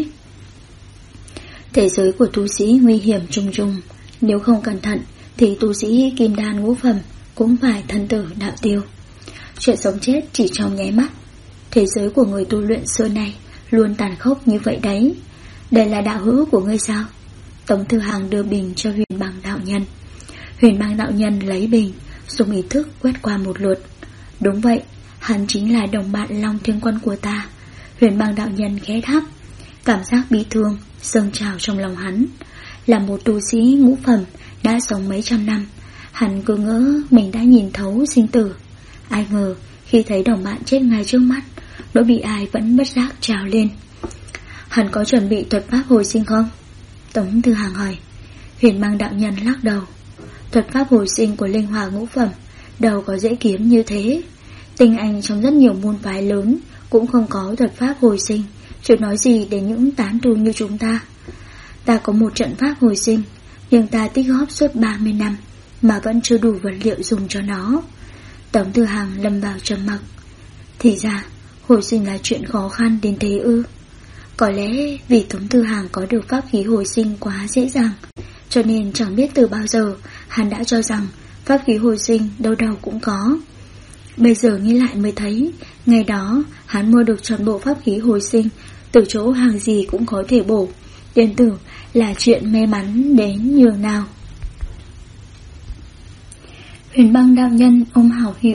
Thế giới của tu sĩ nguy hiểm trùng trùng, nếu không cẩn thận thì tu sĩ kim đan ngũ phẩm cũng phải thân tử đạo tiêu. Chuyện sống chết chỉ trong nháy mắt. Thế giới của người tu luyện xưa này luôn tàn khốc như vậy đấy. Đây là đạo hữu của ngươi sao? Tống Tư Hàng đưa bình cho Huyền Băng đạo nhân. Huyền Băng đạo nhân lấy bình, dùng ý thức quét qua một lượt. Đúng vậy, hắn chính là đồng bạn Long Thiên Quân của ta. Huyền Băng đạo nhân khẽ thắp. Cảm giác bi thương dâng trào trong lòng hắn. Là một tu sĩ ngũ phẩm đã sống mấy trăm năm, hắn cứ ngỡ mình đã nhìn thấu sinh tử. Ai ngờ khi thấy đồng bạn chết ngay trước mắt, nỗi bị ai vẫn bất giác trào lên. Hắn có chuẩn bị thuật pháp hồi sinh không? Tống Tư Hàng hỏi. Huyền Băng đạo nhân lắc đầu. Thuật pháp hồi sinh của linh hỏa ngũ phẩm đâu có dễ kiếm như thế. Tinh anh trong rất nhiều môn phái lớn cũng không có thuật pháp hồi sinh, chứ nói gì đến những tán tu như chúng ta. Ta có một trận pháp hồi sinh, nhưng ta tích góp suốt 30 năm mà vẫn chưa đủ vật liệu dùng cho nó. Tống Tư Hàng lâm vào trầm mặc. Thì ra hồi sinh là chuyện khó khăn đến thế ư? Có lẽ vì Tống Tư Hàng có được pháp khí hồi sinh quá dễ dàng, cho nên chẳng biết từ bao giờ hắn đã cho rằng pháp khí hồi sinh đâu đâu cũng có. Bây giờ nghĩ lại mới thấy, ngày đó hắn mua được trọn bộ pháp khí hồi sinh từ chỗ hàng gì cũng có thể bổ. Tiền tử là chuyện may mắn đến nhường nào. Huyền Băng đạo nhân ôm hảo hữu,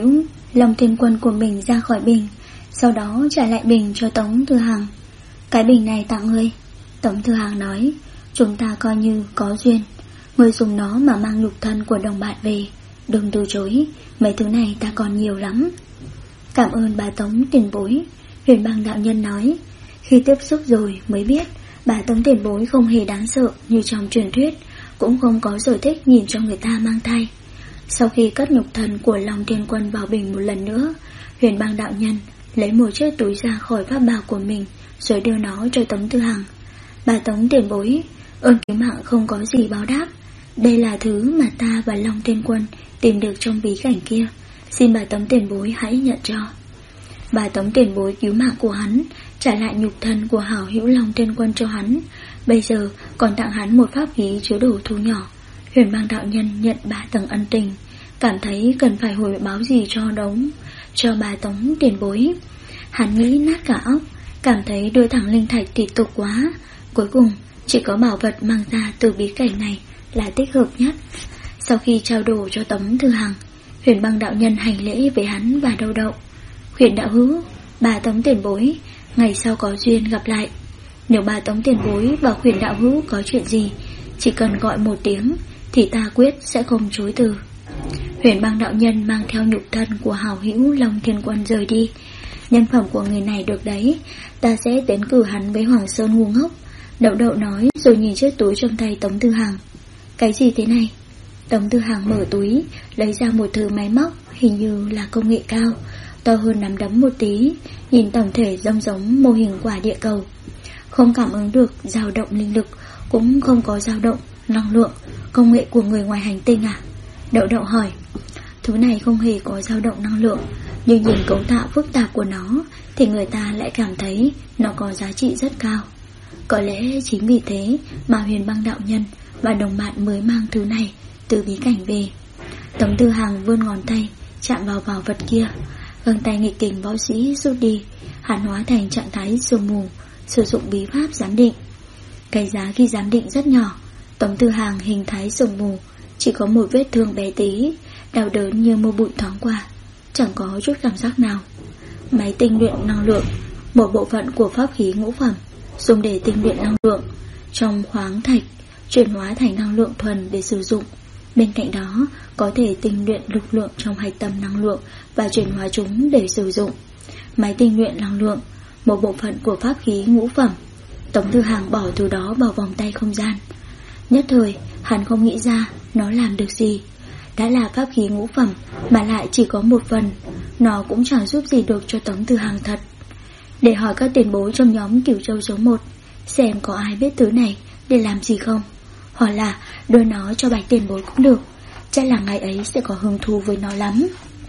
Long Thiên Quân của mình ra khỏi bình, sau đó trả lại bình cho Tống Thư Hằng. Cái bình này tặng ngươi. Tống Thư Hằng nói, chúng ta coi như có duyên, ngươi dùng nó mà mang nhục thân của đồng bạn về, đừng từ chối, mấy thứ này ta còn nhiều lắm. Cảm ơn bà Tống tiền bối. Huyền Bang đạo nhân nói, khi tiếp xúc rồi mới biết bà Tống tiền bối không hề đáng sợ như trong truyền thuyết, cũng không có sở thích nhìn cho người ta mang thai. Sau khi cất nhục thân của Long Thiên Quân vào bình một lần nữa, Huyền Bang đạo nhân lấy một chiếc túi ra khỏi pháp bào của mình rồi đưa nó cho Tống Thư Hằng. Bà Tống tiền bối, ơn cứu mạng không có gì báo đáp. Đây là thứ mà ta và Long Thiên Quân tìm được trong bí cảnh kia, xin bà Tống tiền bối hãy nhận cho. Bà Tống tiền bối cứu mạng của hắn, trả lại nhục thân của hảo hữu Long Thiên Quân cho hắn, bây giờ còn tặng hắn một pháp khí chứa đồ thu nhỏ. Huyền Bang đạo nhân nhận 3 tầng ân tình, cảm thấy cần phải hồi báo gì cho bà Tống tiền bối. Hắn nghĩ nát cả óc, cảm thấy đưa thẳng linh thạch thì tục quá. Cuối cùng chỉ có bảo vật mang ra từ bí cảnh này là thích hợp nhất. Sau khi trao đổi cho Tống Thư Hằng, Huyền Bang đạo nhân hành lễ với hắn và Đậu Đậu. Huyền đạo hữu, bà Tống tiền bối, ngày sau có duyên gặp lại. Nếu bà Tống tiền bối và Huyền đạo hữu có chuyện gì, chỉ cần gọi một tiếng thì ta quyết sẽ không chối từ. Huyền Bang đạo nhân mang theo nhục thân của hảo hữu Long Thiên Quân rời đi. Nhân phẩm của người này được đấy, ta sẽ tiến cử hắn với Hoàng Sơn ngu ngốc. Đậu Đậu nói rồi nhìn chiếc túi trong tay Tống Thư Hằng. Cái gì thế này? Tống Thư Hằng mở túi, lấy ra một thứ máy móc hình như là công nghệ cao, to hơn nắm đấm một tí, nhìn tổng thể giống mô hình quả địa cầu. Không cảm ứng được dao động linh lực, cũng không có dao động năng lượng. Công nghệ của người ngoài hành tinh à? Đậu Đậu hỏi. Thứ này không hề có dao động năng lượng, nhưng nhìn cấu tạo phức tạp của nó thì người ta lại cảm thấy nó có giá trị rất cao. Có lẽ chính vì thế mà Huyền Bang đạo nhân và đồng bạn mới mang thứ này từ bí cảnh về. Tống Thư Hằng vươn ngón tay chạm vào bảo vật kia, găng tay nghịch kình võ sĩ rút đi, hắn hóa thành trạng thái sương mù, sử dụng bí pháp giám định. Cái giá khi giám định rất nhỏ. Tống Thư Hằng hình thái sương mù, chỉ có một vết thương bé tí, đau đớn như mưa bụi thoáng qua, chẳng có chút cảm giác nào. Máy tinh luyện năng lượng, một bộ phận của pháp khí ngũ phẩm, dùng để tinh luyện năng lượng trong khoáng thạch, chuyển hóa thành năng lượng thuần để sử dụng. Bên cạnh đó có thể tinh luyện lực lượng trong hạch tâm năng lượng và chuyển hóa chúng để sử dụng. Máy tinh luyện năng lượng, một bộ phận của pháp khí ngũ phẩm. Tống Thư Hằng bỏ thứ đó vào vòng tay không gian. Nhất thời hắn không nghĩ ra nó làm được gì. Đã là pháp khí ngũ phẩm mà lại chỉ có một phần, nó cũng chẳng giúp gì được cho Tống Thư Hằng thật. Để hỏi các tiền bối trong nhóm Cửu Châu số 1 xem có ai biết thứ này để làm gì không, hoặc là đưa nó cho Bạch tiền bối cũng được, chắc là ngày ấy sẽ có hứng thú với nó lắm.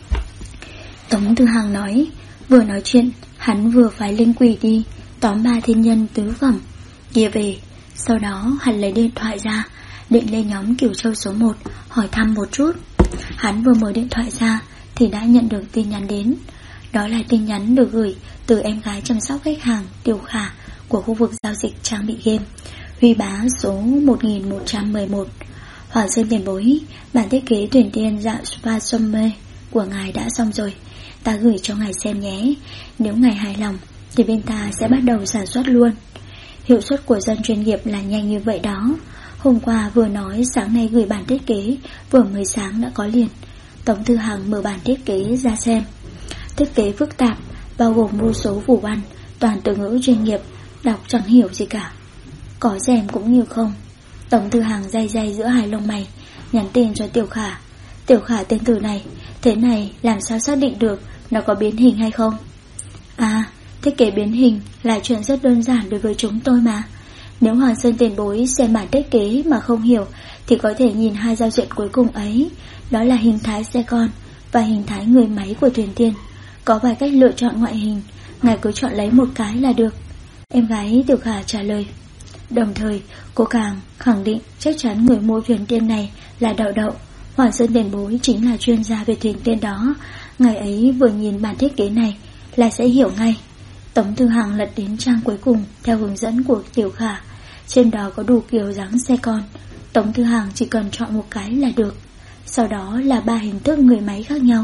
Tống Thư Hằng nói. Vừa nói chuyện, hắn vừa phái linh quỷ đi tóm 3 thiên nhân tứ phẩm kia về. Sau đó hắn lấy điện thoại ra, định lên nhóm Cửu Châu số 1 hỏi thăm một chút. Hắn vừa mở điện thoại ra thì đã nhận được tin nhắn đến. Đó là tin nhắn được gửi từ em gái chăm sóc khách hàng Tiểu Khả của khu vực giao dịch trang bị game Huy Bá số 1111. Hoàng Sơn tiền bối, bản thiết kế tuyển tiên dạng Spa Somme của ngài đã xong rồi, ta gửi cho ngài xem nhé. Nếu ngài hài lòng thì bên ta sẽ bắt đầu sản xuất luôn. Hiệu suất của dân chuyên nghiệp là nhanh như vậy đó. Hôm qua vừa nói sáng nay gửi bản thiết kế, vừa mới sáng đã có liền. Tống Thư Hằng mở bản thiết kế ra xem. Thiết kế phức tạp, bao gồm vô số phù văn, toàn từ ngữ chuyên nghiệp, đọc chẳng hiểu gì cả. Có rèm cũng như không. Tống Thư Hằng day giữa hai lông mày, nhắn tin cho Tiểu Khả. Tiểu Khả, tên từ này, thế này làm sao xác định được nó có biến hình hay không? À, thiết kế biến hình là chuyện rất đơn giản đối với chúng tôi mà. Nếu Hoàng Sơn tiền bối xem bản thiết kế mà không hiểu thì có thể nhìn 2 giao diện cuối cùng ấy, đó là hình thái xe con và hình thái người máy của thuyền tiên. Có vài cách lựa chọn ngoại hình, ngài cứ chọn lấy một cái là được. Em gái Tiểu Khả trả lời. Đồng thời cô càng khẳng định chắc chắn người mua thuyền tiên này là Đậu Đậu. Hoàng Sơn tiền bối chính là chuyên gia về thuyền tiên đó. Ngài ấy vừa nhìn bản thiết kế này là sẽ hiểu ngay. Tống Thư Hằng lật đến trang cuối cùng theo hướng dẫn của Tiểu Khả. Trên đó có đủ kiểu dáng xe con. Tống Thư Hằng chỉ cần chọn một cái là được. Sau đó là 3 hình thức người máy khác nhau,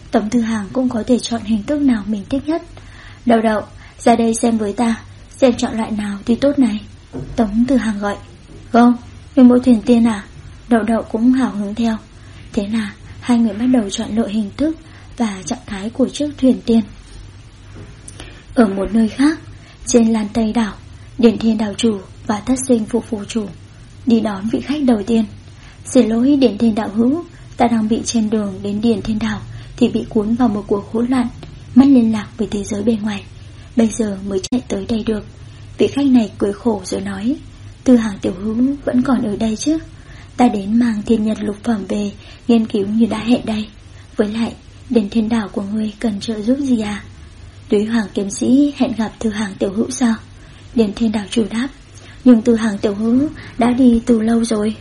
Tống Tư Hàng cũng có thể chọn hình thức nào mình thích nhất. Đậu Đậu, ra đây xem với ta, xem chọn loại nào thì tốt này. Tống Tư Hàng gọi. Vâng, mình mua thuyền tiên à? Đậu Đậu cũng hào hứng theo. Thế là hai người bắt đầu chọn lựa hình thức và trạng thái của chiếc thuyền tiên. Ở một nơi khác, trên Lan Tây đảo, Điền Thiên đảo chủ và Thất Sinh phụ chủ đi đón vị khách đầu tiên. Xin lỗi Điền Thiên đạo hữu, ta đang bị trên đường đến Điền Thiên đảo thì bị cuốn vào một cuộc hỗn loạn, mất liên lạc với thế giới bên ngoài, bây giờ mới chạy tới đây được. Vị khách này cười khổ rồi nói, Tư Hàng tiểu hữu vẫn còn ở đây chứ? Ta đến mang thiên nhật lục phẩm về nghiên cứu như đã hẹn đây. Với lại, Điền Thiên đảo của ngươi cần trợ giúp gì à? Túy Hoàng kiếm sĩ hẹn gặp Tư Hàng tiểu hữu sao? Điền Thiên đảo chủ đáp, nhưng Tư Hàng tiểu hữu đã đi từ lâu rồi.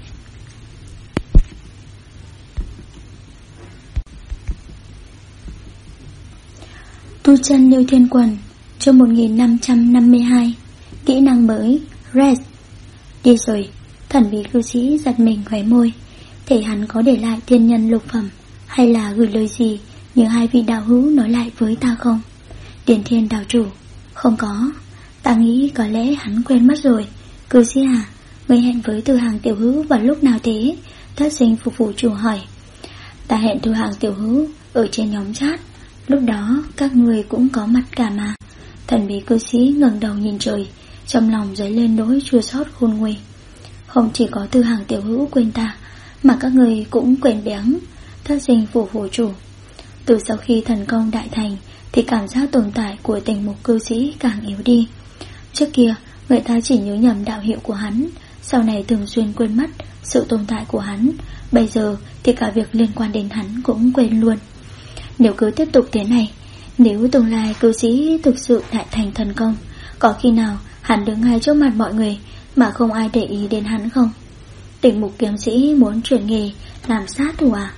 Tu chân Lưu Thiên Quần, chương 1552. Kỹ năng mới Rest. Đi rồi. Thần bí cư sĩ giật mình khóe môi. Thể hắn có để lại thiên nhân lục phẩm, hay là gửi lời gì như hai vị đạo hữu nói lại với ta không? Điền Thiên đạo chủ, không có. Ta nghĩ có lẽ hắn quên mất rồi. Cư sĩ à, ngươi hẹn với Tư Hàng tiểu hữu vào lúc nào thế? Thất Sinh phụ chủ hỏi. Ta hẹn Tư Hàng tiểu hữu ở trên nhóm chat, lúc đó các người cũng có mặt cả mà. Thần bí cư sĩ ngẩng đầu nhìn trời, trong lòng dấy lên nỗi chua xót khôn nguôi. Không chỉ có Tư Hàng tiểu hữu quên ta, mà các người cũng quên béng. Thất Sinh phụ chủ. Từ sau khi thần công đại thành thì cảm giác tồn tại của Tình Mục cư sĩ càng yếu đi. Trước kia người ta chỉ nhớ nhầm đạo hiệu của hắn, sau này thường xuyên quên mất sự tồn tại của hắn. Bây giờ thì cả việc liên quan đến hắn cũng quên luôn. Nếu cứ tiếp tục thế này, nếu tương lai cư sĩ thực sự đại thành thần công, có khi nào hắn đứng ngay trước mặt mọi người mà không ai để ý đến hắn không? Tình Mục kiếm sĩ muốn chuyển nghề làm sát thủ à?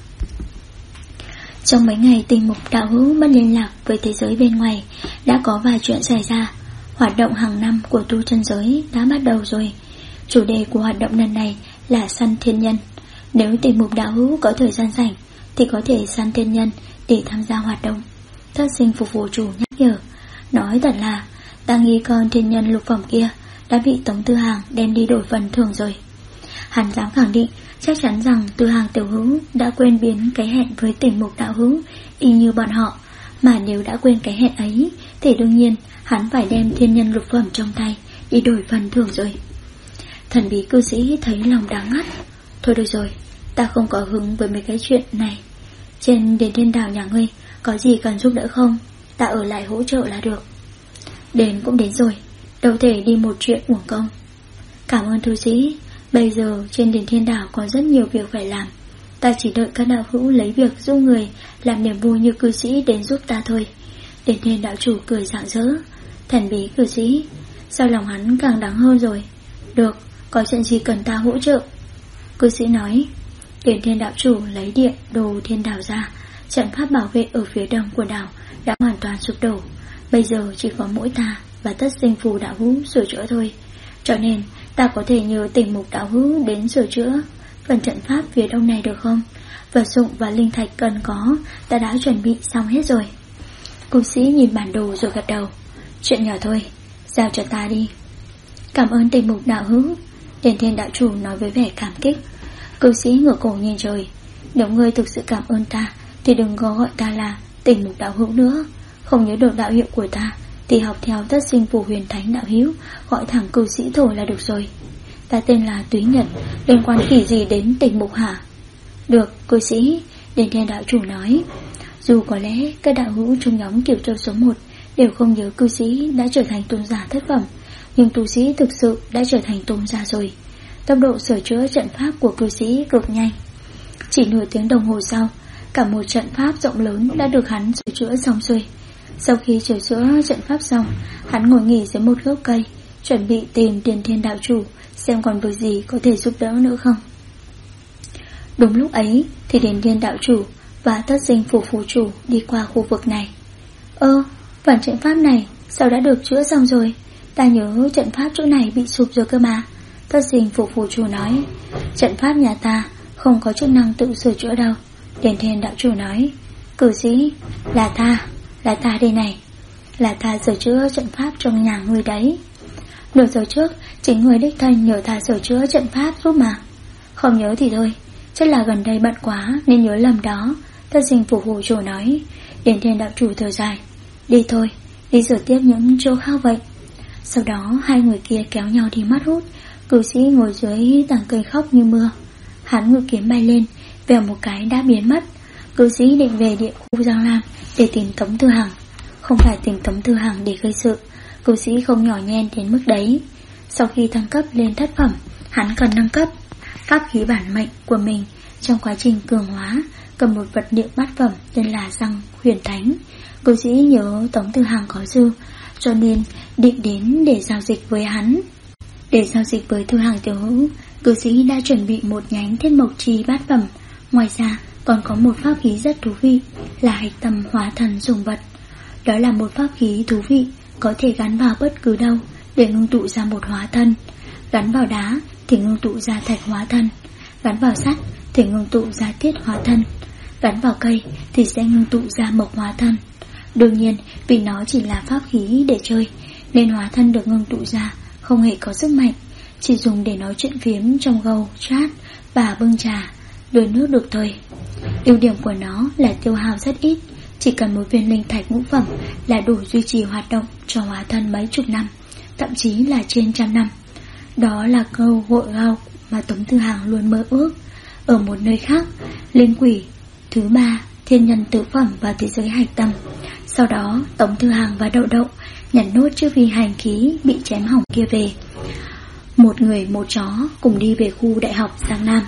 Trong mấy ngày Tình Mục đạo hữu mất liên lạc với thế giới bên ngoài, đã có vài chuyện xảy ra. Hoạt động hàng năm của tu chân giới đã bắt đầu rồi. Chủ đề của hoạt động lần này là săn thiên nhân. Nếu Tình Mục đạo hữu có thời gian rảnh thì có thể săn thiên nhân để tham gia hoạt động. Thất Sinh phụ chủ nhắc nhở. Nói thật là ta nghi con thiên nhân lục phẩm kia đã bị Tống Tư Hàng đem đi đổi phần thưởng rồi. Hắn dám khẳng định chắc chắn rằng Tư Hàng tiểu hữu đã quên biến cái hẹn với Tình Mục đạo hữu y như bọn họ. Mà nếu đã quên cái hẹn ấy thì đương nhiên hắn phải đem thiên nhân lục phẩm trong tay đi đổi phần thưởng rồi. Thần bí cư sĩ thấy lòng đáng ngắt. Thôi được rồi, ta không có hứng với mấy cái chuyện này. Trên Điền Thiên đảo nhà ngươi có gì cần giúp đỡ không? Ta ở lại hỗ trợ là được. Đến cũng đến rồi, đâu thể đi một chuyện uổng công. Cảm ơn thư sĩ. Bây giờ trên Điền Thiên đảo có rất nhiều việc phải làm. Ta chỉ đợi các đạo hữu lấy việc giúp người làm niềm vui như cư sĩ đến giúp ta thôi. Điền Thiên đạo chủ cười rạng rỡ. Thần bí cư sĩ, sao lòng hắn càng đáng hơn rồi. Được, có chuyện gì cần ta hỗ trợ? Cư sĩ nói. Điền Thiên đạo chủ lấy điện đồ thiên đảo ra. Trận pháp bảo vệ ở phía đông của đảo đã hoàn toàn sụp đổ. Bây giờ chỉ có mỗi ta và Thất Sinh phù đạo hữu sửa chữa thôi. Cho nên ta có thể nhờ Tình Mục đạo hữu đến sửa chữa phần trận pháp phía đông này được không? Vật dụng và linh thạch cần có ta đã chuẩn bị xong hết rồi. Cư sĩ nhìn bản đồ rồi gật đầu. Chuyện nhỏ thôi, giao cho ta đi. Cảm ơn Tình Mục đạo hữu. Điền Thiên đạo chủ nói với vẻ cảm kích. Cư sĩ ngửa cổ nhìn trời. Nếu ngươi thực sự cảm ơn ta thì đừng có gọi ta là Tình Mục đạo hữu nữa. Không nhớ được đạo hiệu của ta thì học theo Thất Sinh phù huyền thánh đạo hữu, gọi thẳng cư sĩ thôi là được rồi. Ta tên là Túy Nhật, liên quan kỳ gì đến Tình Mục hả? Được, cư sĩ. Điền Thiên đạo chủ nói. Dù có lẽ các đạo hữu trong nhóm Kiểu Châu số 1 đều không nhớ cư sĩ đã trở thành tôn giả thất phẩm, nhưng tu sĩ thực sự đã trở thành tôn giả rồi. Tốc độ sửa chữa trận pháp của cư sĩ cực nhanh. Chỉ nửa tiếng đồng hồ sau, cả một trận pháp rộng lớn đã được hắn sửa chữa xong xuôi. Sau khi sửa chữa trận pháp xong, hắn ngồi nghỉ dưới một gốc cây, chuẩn bị tìm Điền Thiên đạo chủ xem còn việc gì có thể giúp đỡ nữa không. Đúng lúc ấy thì Điền Thiên đạo chủ và Thất Sinh phù chủ đi qua khu vực này. Phần trận pháp này sao đã được chữa xong rồi? Ta nhớ trận pháp chỗ này bị sụp rồi cơ mà. Thất Sinh phù chủ nói. Trận pháp nhà ta không có chức năng tự sửa chữa đâu. Điền Thiên đạo chủ nói. Cử sĩ, là ta đây này. Là ta sửa chữa trận pháp trong nhà ngươi đấy. Nửa giờ trước chính người đích thân nhờ ta sửa chữa trận pháp giúp mà. Không nhớ thì thôi, chắc là gần đây bận quá nên nhớ lầm đó. Thân sinh phủ hủ chủ nói. Đến thiên đạo chủ thở dài. Đi thôi, đi sửa tiếp những chỗ khác vậy. Sau đó hai người kia kéo nhau đi mất hút. Cử sĩ ngồi dưới tảng cây khóc như mưa. Hắn ngự kiếm bay lên, vèo một cái đã biến mất. Cử sĩ định về địa khu Giang Lam để tìm Tống Tư Hằng. Không phải tìm Tống Tư Hằng để gây sự, cử sĩ không nhỏ nhen đến mức đấy. Sau khi thăng cấp lên thất phẩm, hắn cần nâng cấp pháp khí bản mệnh của mình. Trong quá trình cường hóa, cầm một vật liệu bát phẩm tên là răng huyền thánh. Cử sĩ nhớ Tống Tư Hằng có dư, cho nên định đến để giao dịch với hắn. Để giao dịch với Tư Hằng tiểu hữu, cử sĩ đã chuẩn bị một nhánh thiết mộc chi bát phẩm. Ngoài ra còn có một pháp khí rất thú vị là hạch tâm hóa thần dùng vật. Đó là một pháp khí thú vị, có thể gắn vào bất cứ đâu để ngưng tụ ra một hóa thân. Gắn vào đá thì ngưng tụ ra thạch hóa thân, gắn vào sắt thì ngưng tụ ra thiết hóa thân, gắn vào cây thì sẽ ngưng tụ ra mộc hóa thân. Đương nhiên vì nó chỉ là pháp khí để chơi nên hóa thân được ngưng tụ ra không hề có sức mạnh, chỉ dùng để nói chuyện phiếm trong gầu, chat và bưng trà, đuổi nước được thôi. Ưu điểm của nó là tiêu hao rất ít, chỉ cần một viên linh thạch ngũ phẩm là đủ duy trì hoạt động cho hóa thân mấy chục năm, thậm chí là trên trăm năm. Đó là cơ hội gạo mà Tống Tư Hằng luôn mơ ước. Ở một nơi khác, linh quỷ thứ 3, thiên nhân tứ phẩm vào thế giới hạch tâm. Sau đó Tống Tư Hằng và Đậu Đậu nhặt nốt chiếc phi hành khí bị chém hỏng kia về. Một người một chó cùng đi về khu đại học Giang Nam.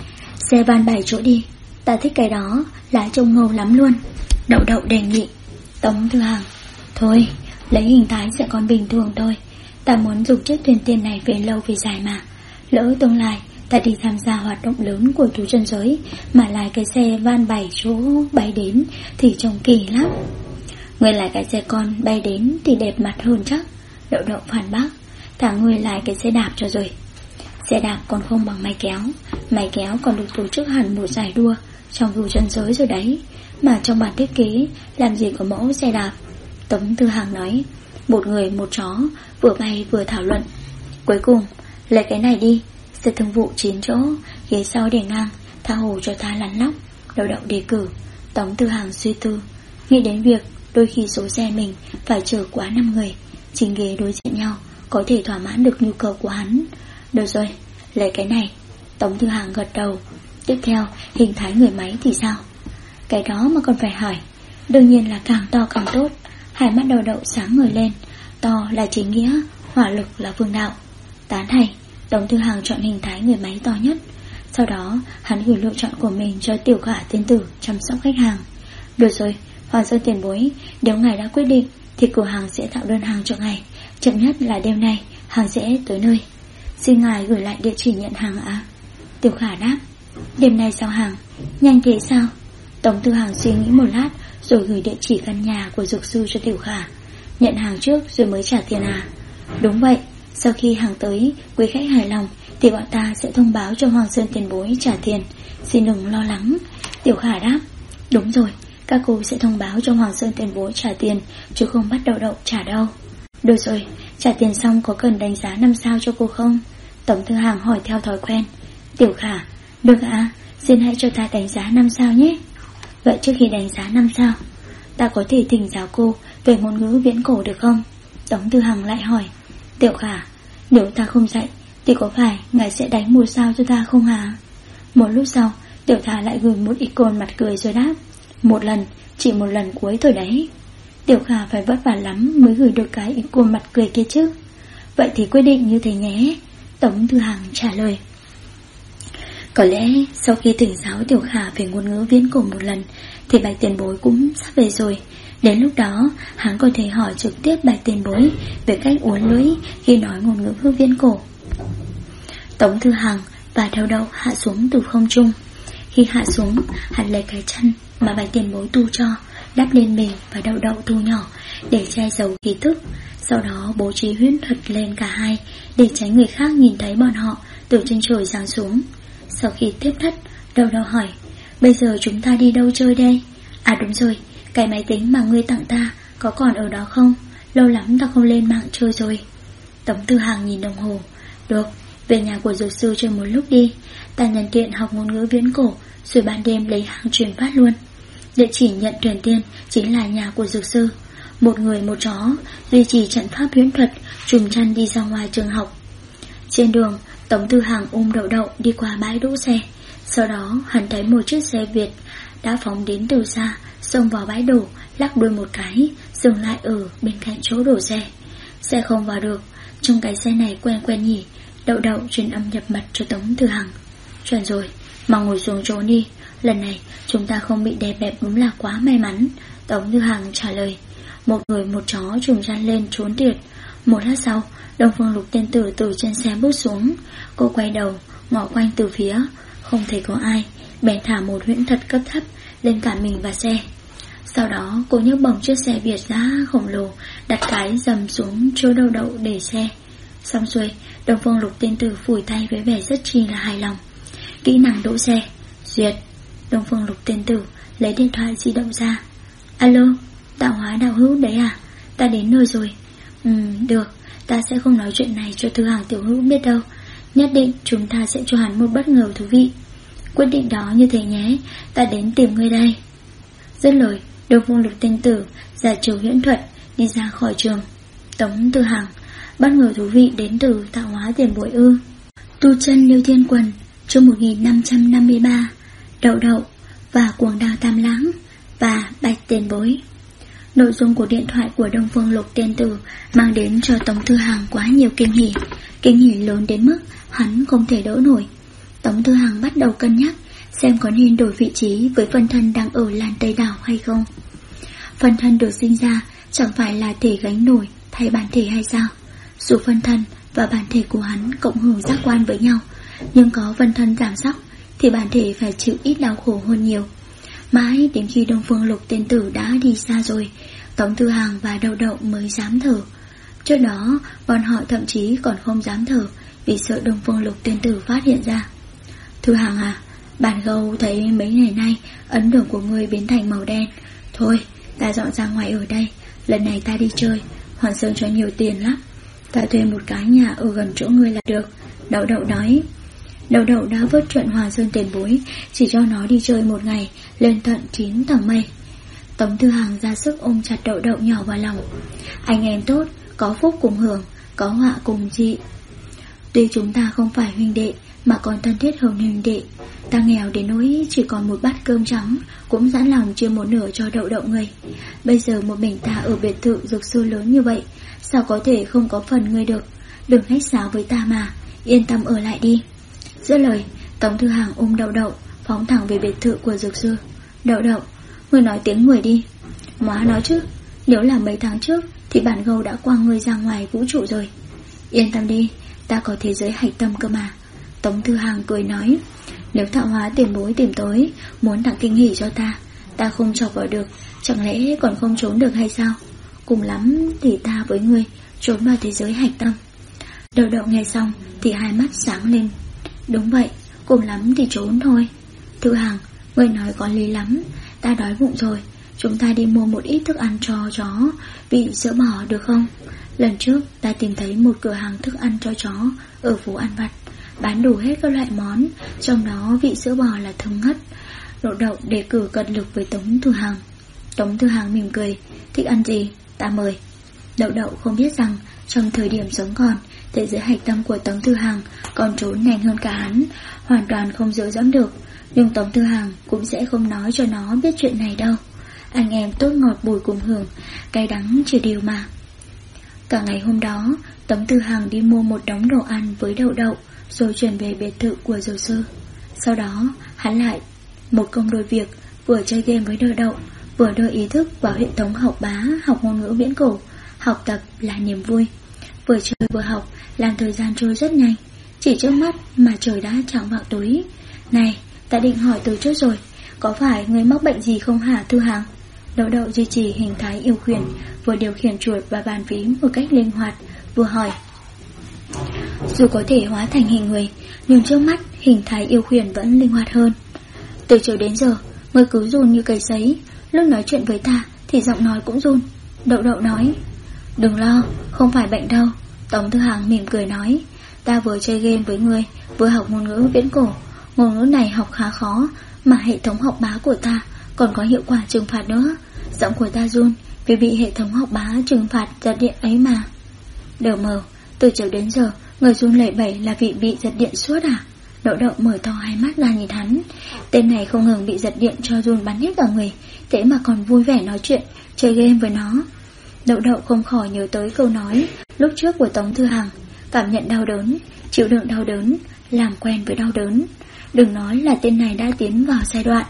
Xe van 7 chỗ đi, ta thích cái đó, lái trông ngầu lắm luôn. Đậu Đậu đề nghị. Tống Tư Hằng, thôi, lấy hình thái sẽ còn bình thường thôi. Ta muốn dùng chiếc thuyền tiền này về lâu về dài mà. Lỡ tương lai ta đi tham gia hoạt động lớn của thú chân giới mà lái cái xe van 7 chỗ bay đến thì trông kỳ lắm. Người lái cái xe con bay đến thì đẹp mặt hơn chắc. Đậu Đậu phản bác. Thả người lái cái xe đạp cho rồi. Xe đạp còn không bằng máy kéo. Máy kéo còn được tổ chức hẳn một giải đua trong thú chân giới rồi đấy. Mà trong bản thiết kế làm gì có mẫu xe đạp. Tống Tư Hằng nói. Một người một chó vừa bay vừa thảo luận. Cuối cùng lấy cái này đi, xe thương vụ 9 chỗ, ghế sau để ngang, tha hồ cho ta lăn lóc. Đậu Đậu đề cử. Tống Tư Hằng suy tư, nghĩ đến việc đôi khi số xe mình phải chở quá 5 người, chính ghế đối diện nhau có thể thỏa mãn được nhu cầu của hắn. Được rồi, lấy cái này. Tống Tư Hằng gật đầu. Tiếp theo, hình thái người máy thì sao? Cái đó mà còn phải hỏi. Đương nhiên là càng to càng tốt. Hai mắt Đậu Đậu sáng ngời lên. To là chính nghĩa, hỏa lực là vương đạo. Tán hay. Tống Tư Hằng chọn hình thái người máy to nhất. Sau đó hắn gửi lựa chọn của mình cho Tiểu Khả tiên tử chăm sóc khách hàng. Được rồi, Hoàng Sơn tiền bối, nếu ngài đã quyết định thì cửa hàng sẽ tạo đơn hàng cho ngài. Chậm nhất là đêm nay hàng sẽ tới nơi. Xin ngài gửi lại địa chỉ nhận hàng ạ. Tiểu Khả đáp. Đêm nay giao hàng? Nhanh thế sao? Tống Tư Hằng suy nghĩ một lát rồi gửi địa chỉ căn nhà của dược sư cho Tiểu Khả. Nhận hàng trước rồi mới trả tiền à? Đúng vậy. Sau khi hàng tới, quý khách hài lòng thì bọn ta sẽ thông báo cho Hoàng Sơn tiền bối trả tiền. Xin đừng lo lắng. Tiểu Khả đáp. Đúng rồi, các cô sẽ thông báo cho Hoàng Sơn tiền bối trả tiền, chứ không bắt Đậu Đậu trả đâu. Được rồi, trả tiền xong có cần đánh giá 5 sao cho cô không? Tống Tư Hằng hỏi theo thói quen. Tiểu Khả. Được ạ, xin hãy cho ta đánh giá 5 sao nhé. Vậy trước khi đánh giá 5 sao, ta có thể thỉnh giáo cô về ngôn ngữ viễn cổ được không? Tống Tư Hằng lại hỏi. Tiểu Khả, nếu ta không dạy thì có phải ngài sẽ đánh một sao cho ta không hả? Một lúc sau, Tiểu Khả lại gửi một icon mặt cười rồi đáp. Một lần, chỉ một lần cuối thôi đấy. Tiểu Khả phải vất vả lắm mới gửi được cái icon mặt cười kia chứ. Vậy thì quyết định như thế nhé. Tống Tư Hằng trả lời. Có lẽ sau khi thỉnh giáo Tiểu Khả về ngôn ngữ viễn cổ một lần thì Bạch tiền bối cũng sắp về rồi. Đến lúc đó hắn có thể hỏi trực tiếp Bạch tiền bối về cách uốn lưỡi khi nói ngôn ngữ viễn cổ. Tống Tư Hằng và Đậu Đậu hạ xuống từ không trung. Khi hạ xuống, hắn lấy cái chân mà Bạch tiền bối tu cho đắp lên mình và Đậu Đậu thu nhỏ để che giấu khí tức. Sau đó bố trí huyễn thuật lên cả hai để tránh người khác nhìn thấy bọn họ từ trên trời giáng xuống. Sau khi tiếp đất, Đậu Đậu hỏi. Bây giờ chúng ta đi đâu chơi đây? À đúng rồi, cái máy tính mà ngươi tặng ta có còn ở đó không? Lâu lắm ta không lên mạng chơi rồi. Tống Tư Hằng nhìn đồng hồ. Được, về nhà của dược sư chơi một lúc đi. Ta nhân tiện học ngôn ngữ viễn cổ, rồi ban đêm lấy hàng truyền phát luôn. Địa chỉ nhận truyền tiền chính là nhà của dược sư. Một người một chó, duy trì trận pháp huyễn thuật, trùm chăn đi ra ngoài trường học. Trên đường, Tống Tư Hằng ôm Đậu Đậu đi qua bãi đỗ xe. Sau đó hắn thấy một chiếc xe Việt đã phóng đến từ xa, xông vào bãi đổ, lắc đuôi một cái, dừng lại ở bên cạnh chỗ đổ xe. Xe không vào được, trong cái xe này quen quen nhỉ. Đậu Đậu truyền âm nhập mật cho Tống Tư Hằng. Chuẩn rồi, mà ngồi xuống trốn đi. Lần này chúng ta không bị đè bẹp đúng là quá may mắn. Tống Tư Hằng trả lời. Một người một chó trùng chăn lên trốn tiệt. Một lát sau, Đông Phương Lục tiên tử từ trên xe bước xuống. Cô quay đầu, ngó quanh từ phía, không thấy có ai, bèn thả một huyễn thuật cấp thấp lên cả mình và xe. Sau đó cô nhấc bổng chiếc xe Việt giá khổng lồ, đặt cái dầm xuống chỗ Đậu Đậu để xe. Xong xuôi, Đông Phương Lục tiên tử phủi tay với vẻ rất chi là hài lòng. Kỹ năng đỗ xe duyệt. Đông Phương Lục tiên tử lấy điện thoại di động ra. Alo, Tạo Hóa đạo hữu đấy à? Ta đến nơi rồi. Được, ta sẽ không nói chuyện này cho Thư Hằng tiểu hữu biết đâu. Nhất định chúng ta sẽ cho hắn một bất ngờ thú vị. Quyết định đó như thế nhé, ta đến tìm ngươi đây. Dứt lời, Đông Phương Lục tiên tử giả trừ huyễn thuật đi ra khỏi trường. Tống Tư Hằng, bất ngờ thú vị đến từ Tạo Hóa tiền bối ư? Tu chân Liêu Thiên Quần, chương 1553, Đậu Đậu và Cuồng Đao Tam Lãng và Bạch tiền bối. Nội dung của điện thoại của Đông Phương Lục tiên tử mang đến cho Tống Tư Hằng quá nhiều kinh hỉ lớn đến mức hắn không thể đỡ nổi. Tống Tư Hằng bắt đầu cân nhắc xem có nên đổi vị trí với phân thân đang ở làn Tây Đảo hay không. Phân thân được sinh ra chẳng phải là thể gánh nổi thay bản thể hay sao? Dù phân thân và bản thể của hắn cộng hưởng giác quan với nhau, nhưng có phân thân giảm sóc thì bản thể phải chịu ít đau khổ hơn nhiều. Mãi đến khi Đông Phương Lục tiên tử đã đi xa rồi, Tống Tư Hằng và Đậu Đậu mới dám thở. Trước đó bọn họ thậm chí còn không dám thở vì sợ Đông Phương Lục tiên tử phát hiện ra. Thư Hằng à, bản gâu thấy mấy ngày nay ấn đường của ngươi biến thành màu đen. Thôi, ta dọn ra ngoài ở đây. Lần này ta đi chơi, Hoàng Sơn cho nhiều tiền lắm. Ta thuê một cái nhà ở gần chỗ ngươi là được. Đậu Đậu nói. Đậu Đậu đã vớt chuyện Hoàng Sơn tiền bối, chỉ cho nó đi chơi một ngày lên tận 9 tầng mây. Tống Tư Hằng ra sức ôm chặt Đậu Đậu nhỏ vào lòng. Anh em tốt, có phúc cùng hưởng, có họa cùng trị. Tuy chúng ta không phải huynh đệ mà còn thân thiết hơn huynh đệ. Ta nghèo đến nỗi chỉ còn một bát cơm trắng, cũng sẵn lòng chia một nửa cho Đậu Đậu người. Bây giờ một mình ta ở biệt thự dược sư lớn như vậy, sao có thể không có phần ngươi được. Đừng khách sáo với ta mà, yên tâm ở lại đi. Dứt lời, Tống Tư Hằng ôm Đậu Đậu phóng thẳng về biệt thự của dược sư. Đậu Đậu, ngươi nói tiếng người đi. Má nói chứ, nếu là mấy tháng trước thì bản gâu đã quăng ngươi ra ngoài vũ trụ rồi. Yên tâm đi, ta có thế giới hạch tâm cơ mà. Tống Tư Hằng cười nói. Nếu Tạo Hóa tiền bối tìm tới muốn tặng kinh hỉ cho ta, ta không chọc vào được, chẳng lẽ còn không trốn được hay sao? Cùng lắm thì ta với ngươi trốn vào thế giới hạch tâm. Đậu Đậu nghe xong thì hai mắt sáng lên. Đúng vậy, cùng lắm thì trốn thôi. Thư Hằng, ngươi nói có lý lắm. Ta đói bụng rồi, chúng ta đi mua một ít thức ăn cho chó bị sữa bò được không? Lần trước ta tìm thấy một cửa hàng thức ăn cho chó ở phố ăn vặt, bán đủ hết các loại món, trong đó vị sữa bò là thơm ngất. Đậu Đậu đề cử cật lực với Tống Tư Hằng. Tống Tư Hằng mỉm cười. Thích ăn gì, ta mời. Đậu Đậu không biết rằng trong thời điểm sống còn, thế giới hạch tâm của Tống Tư Hằng còn trốn nhanh hơn cả hắn, hoàn toàn không dựa dẫm được. Nhưng Tống Tư Hằng cũng sẽ không nói cho nó biết chuyện này đâu. Anh em tốt ngọt bùi cùng hưởng, cay đắng chia đều mà. Cả ngày hôm đó, Tống Tư Hằng đi mua một đống đồ ăn với Đậu Đậu, rồi chuyển về biệt thự của dược sư. Sau đó, hắn lại một công đôi việc, vừa chơi game với Đậu Đậu, vừa đưa ý thức vào hệ thống học bá, học ngôn ngữ viễn cổ. Học tập là niềm vui, vừa chơi vừa học, làm thời gian trôi rất nhanh. Chỉ trước mắt mà trời đã chạm vào tối. Này, ta định hỏi từ trước rồi, có phải người mắc bệnh gì không hả Thư Hằng? Đậu Đậu duy trì hình thái yêu khuyển, vừa điều khiển chuột và bàn phím một cách linh hoạt, vừa hỏi. Dù có thể hóa thành hình người, nhưng trước mắt hình thái yêu khuyển vẫn linh hoạt hơn. Từ chiều đến giờ, người cứ dùn như cầy sấy, lúc nói chuyện với ta thì giọng nói cũng run. Đậu Đậu nói: đừng lo, không phải bệnh đâu. Tống Thư Hằng mỉm cười nói: ta vừa chơi game với người, vừa học ngôn ngữ viễn cổ. Ngôn ngữ này học khá khó, mà hệ thống học bá của ta còn có hiệu quả trừng phạt nữa. Giọng của ta run vì bị hệ thống học bá trừng phạt giật điện ấy mà. Đều mờ, từ trước đến giờ người run lẩy bẩy là vì bị giật điện suốt à? Đậu Đậu mở to hai mắt ra nhìn hắn. Tên này không ngừng bị giật điện cho run bắn hết cả người, thế mà còn vui vẻ nói chuyện, chơi game với nó. Đậu Đậu không khỏi nhớ tới câu nói lúc trước của Tống Thư Hằng: cảm nhận đau đớn, chịu đựng đau đớn, làm quen với đau đớn. Đừng nói là tên này đã tiến vào giai đoạn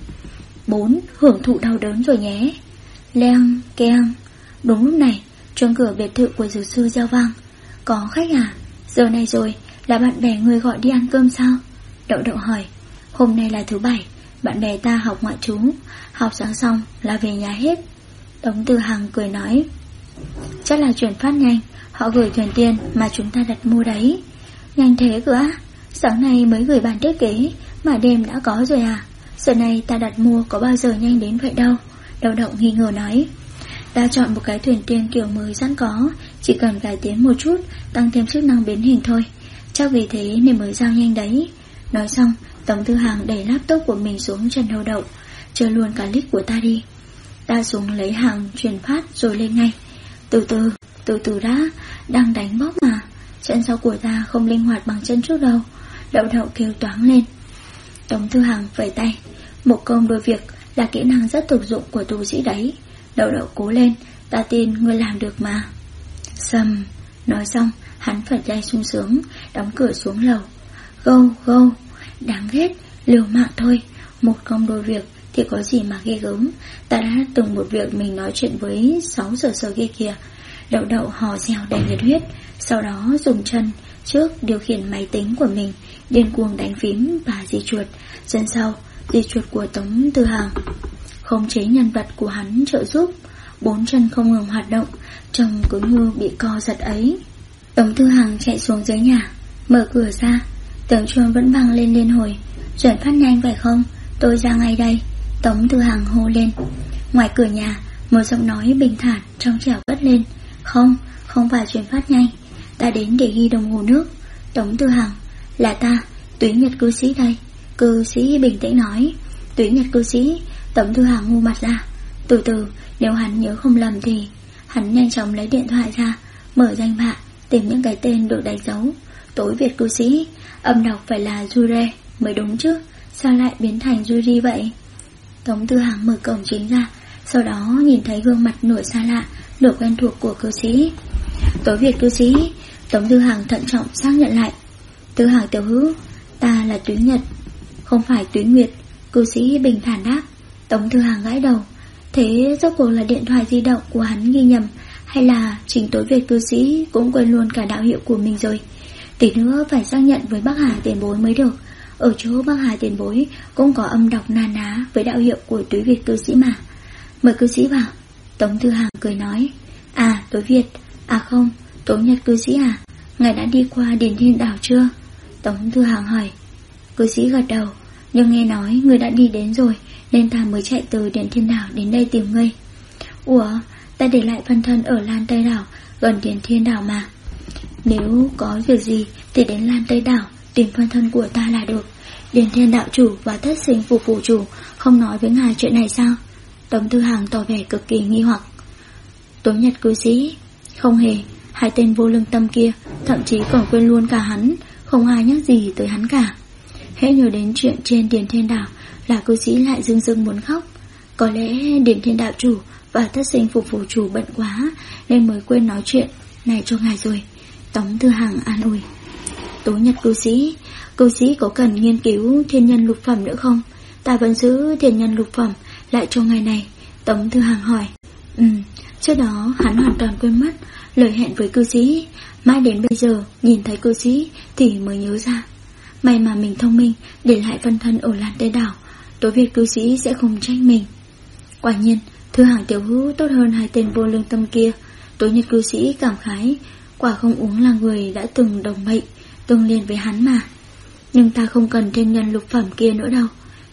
4 hưởng thụ đau đớn rồi nhé. Leng keng. Đúng lúc này, chuông cửa biệt thự của dược sư reo vang. Có khách à? Giờ này rồi, là bạn bè người gọi đi ăn cơm sao? Đậu Đậu hỏi. Hôm nay là thứ bảy, bạn bè ta học ngoại trú, học sáng xong là về nhà hết. Tống Thư Hằng cười nói: chắc là chuyển phát nhanh, họ gửi thuyền tiền mà chúng ta đặt mua đấy. Nhanh thế cơ á? Sáng nay mới gửi bản thiết kế mà đêm đã có rồi à? Giờ này ta đặt mua có bao giờ nhanh đến vậy đâu. Đậu Đậu nghi ngờ nói: ta chọn một cái thuyền tiên kiểu mới sẵn có, chỉ cần cải tiến một chút, tăng thêm chức năng biến hình thôi. Chắc vì thế nên mới giao nhanh đấy. Nói xong, Tống Thư Hằng đẩy laptop của mình xuống chân Đậu Đậu: chờ luôn cả list của ta đi. Ta xuống lấy hàng chuyển phát rồi lên ngay. Từ từ đã, đang đánh bóp mà. Chân sau của ta không linh hoạt bằng chân trước đâu. Đậu Đậu kêu toáng lên. Tống Thư Hằng vẫy tay: một công đôi việc là kỹ năng rất thực dụng của tu sĩ đấy. Đậu Đậu cố lên, ta tin ngươi làm được mà. Sầm. Nói xong, hắn phật tay sung sướng, đóng cửa xuống lầu. Go. Đáng ghét, liều mạng thôi. Một công đôi việc thì có gì mà ghê gớm. Ta đã từng một việc mình nói chuyện với 6 giờ kia kìa. Đậu Đậu hò reo đầy nhiệt huyết, sau đó dùng chân trước điều khiển máy tính của mình, điên cuồng đánh phím và di chuột. Chân sau, di chuột của Tống Thư Hằng khống chế nhân vật của hắn trợ giúp. 4 chân không ngừng hoạt động, trông cứ như bị co giật ấy. Tống Thư Hằng chạy xuống dưới nhà, mở cửa ra. Tiếng chuông vẫn vang lên liên hồi. Chuyển phát nhanh phải không? Tôi ra ngay đây. Tống Thư Hằng hô lên. Ngoài cửa nhà, một giọng nói bình thản trong trẻo cất lên. Không phải chuyển phát nhanh, ta đến để ghi đồng hồ nước. Tống Thư Hằng: là ta, Túy Nhật cư sĩ đây. Cư sĩ bình tĩnh nói. Túy Nhật cư sĩ. Tống Thư Hằng ngu mặt ra. Từ nếu hắn nhớ không lầm thì hắn nhanh chóng lấy điện thoại ra, mở danh bạ, tìm những cái tên được đánh dấu. Tối Việt cư sĩ, âm đọc phải là Jure mới đúng chứ, sao lại biến thành Yuri vậy? Tống Thư Hằng mở cổng chính ra, sau đó nhìn thấy gương mặt nửa xa lạ, nửa quen thuộc của cư sĩ. Tối Việt cư sĩ. Tống Thư Hằng thận trọng xác nhận lại. Thư Hằng tiểu hữu, ta là Túy Nhật, không phải Túy Nguyệt. Cư sĩ bình thản đáp. Tống Thư Hằng gãi đầu. Thế rốt cuộc là điện thoại di động của hắn ghi nhầm, hay là chính Tối Việt cư sĩ cũng quên luôn cả đạo hiệu của mình rồi? Tí nữa phải xác nhận với Bắc Hà tiền bối mới được. Ở chỗ Bắc Hà tiền bối cũng có âm đọc na ná với đạo hiệu của Túy Việt cư sĩ mà. Mời cư sĩ vào. Tống Thư Hằng cười nói. À, Tối Việt. À không, Tối Nhật cư sĩ à? Ngài đã đi qua Điền Thiên Đảo chưa? Tống Thư Hằng hỏi. Cư sĩ gật đầu. Nhưng nghe nói người đã đi đến rồi, nên ta mới chạy từ Điền Thiên Đảo đến đây tìm ngươi. Ủa, ta để lại phân thân ở Lan Tây Đảo, gần Điền Thiên Đảo mà. Nếu có việc gì thì đến Lan Tây Đảo tìm phân thân của ta là được. Điền Thiên Đạo chủ và Thất Sinh Phủ Phủ chủ không nói với ngài chuyện này sao? Tống Thư Hằng tỏ vẻ cực kỳ nghi hoặc. Tối Nhật cư sĩ. Không hề, hai tên vô lương tâm kia thậm chí còn quên luôn cả hắn, không ai nhắc gì tới hắn cả. Hễ nhớ đến chuyện trên Điền Thiên Đảo là cư sĩ lại rưng rưng muốn khóc. Có lẽ Điền Thiên Đạo chủ và Thất Sinh Phủ Phủ chủ bận quá nên mới quên nói chuyện này cho ngài rồi. Tống Thư Hằng an ủi. Tối Nhật cư sĩ có cần nghiên cứu thiên nhân lục phẩm nữa không? Ta vẫn giữ thiên nhân lục phẩm lại cho ngài này. Tống Thư Hằng hỏi. Trước đó hắn hoàn toàn quên mất lời hẹn với cư sĩ. Mãi đến bây giờ nhìn thấy cư sĩ thì mới nhớ ra. May mà mình thông minh, để lại phân thân ở Lan Tây Đảo, Tối Việt cư sĩ sẽ không trách mình. Quả nhiên, Thư Hằng tiểu hữu tốt hơn hai tên vô lương tâm kia. Tối Nhật cư sĩ cảm khái. Quả không uống là người đã từng đồng mệnh, từng liền với hắn mà. Nhưng ta không cần thiên nhân lục phẩm kia nữa đâu.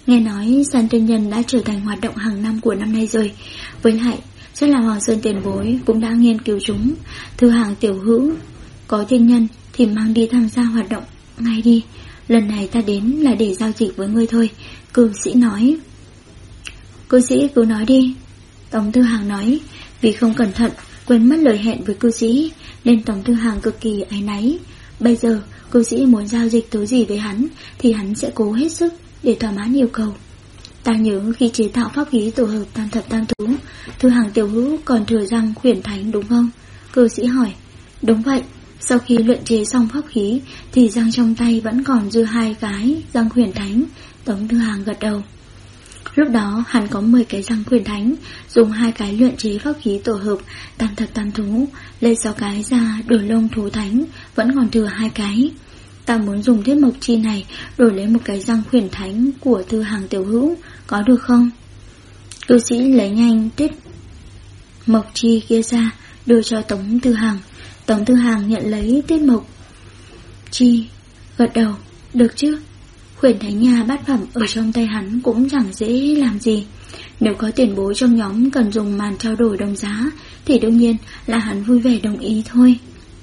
Nghe nói San Tiên Nhân đã trở thành hoạt động hàng năm của năm nay rồi. Với lại chắc là Hoàng Sơn tiền bối cũng đã nghiên cứu chúng. Thư hàng tiểu hữu, có tiên nhân thì mang đi tham gia hoạt động ngay đi. Lần này ta đến là để giao dịch với ngươi thôi, cư sĩ nói. Cư sĩ cứ nói đi, Tống Thư Hàng nói. Vì không cẩn thận quên mất lời hẹn với cư sĩ nên Tống Thư Hàng cực kỳ áy náy. Bây giờ cư sĩ muốn giao dịch thứ gì với hắn thì hắn sẽ cố hết sức để thỏa mãn yêu cầu. Ta nhớ khi chế tạo pháp khí tổ hợp tam thập tam thú, Thư Hàng tiểu hữu còn thừa răng khuyển thánh đúng không? Cư sĩ hỏi. Đúng vậy. Sau khi luyện chế xong pháp khí thì răng trong tay vẫn còn dư 2 cái răng khuyển thánh. Tống Thư Hàng gật đầu. Lúc đó hắn có 10 cái răng khuyển thánh, dùng 2 cái luyện chế pháp khí tổ hợp tam thập tam thú, lấy 6 cái ra đổi lông thú thánh, vẫn còn thừa 2 cái. Ta muốn dùng thiết mộc chi này đổi lấy một cái răng khuyển thánh của Thư Hàng tiểu hữu, có được không? Cư sĩ lấy nhanh tiết mộc chi kia ra, đưa cho Tống Thư Hàng. Tống Thư Hàng nhận lấy tiết mộc chi, gật đầu. Được chứ? Khuyển thánh nhà bát phẩm ở trong tay hắn cũng chẳng dễ làm gì. Nếu có tiền bối trong nhóm cần dùng màn trao đổi đồng giá thì đương nhiên là hắn vui vẻ đồng ý thôi.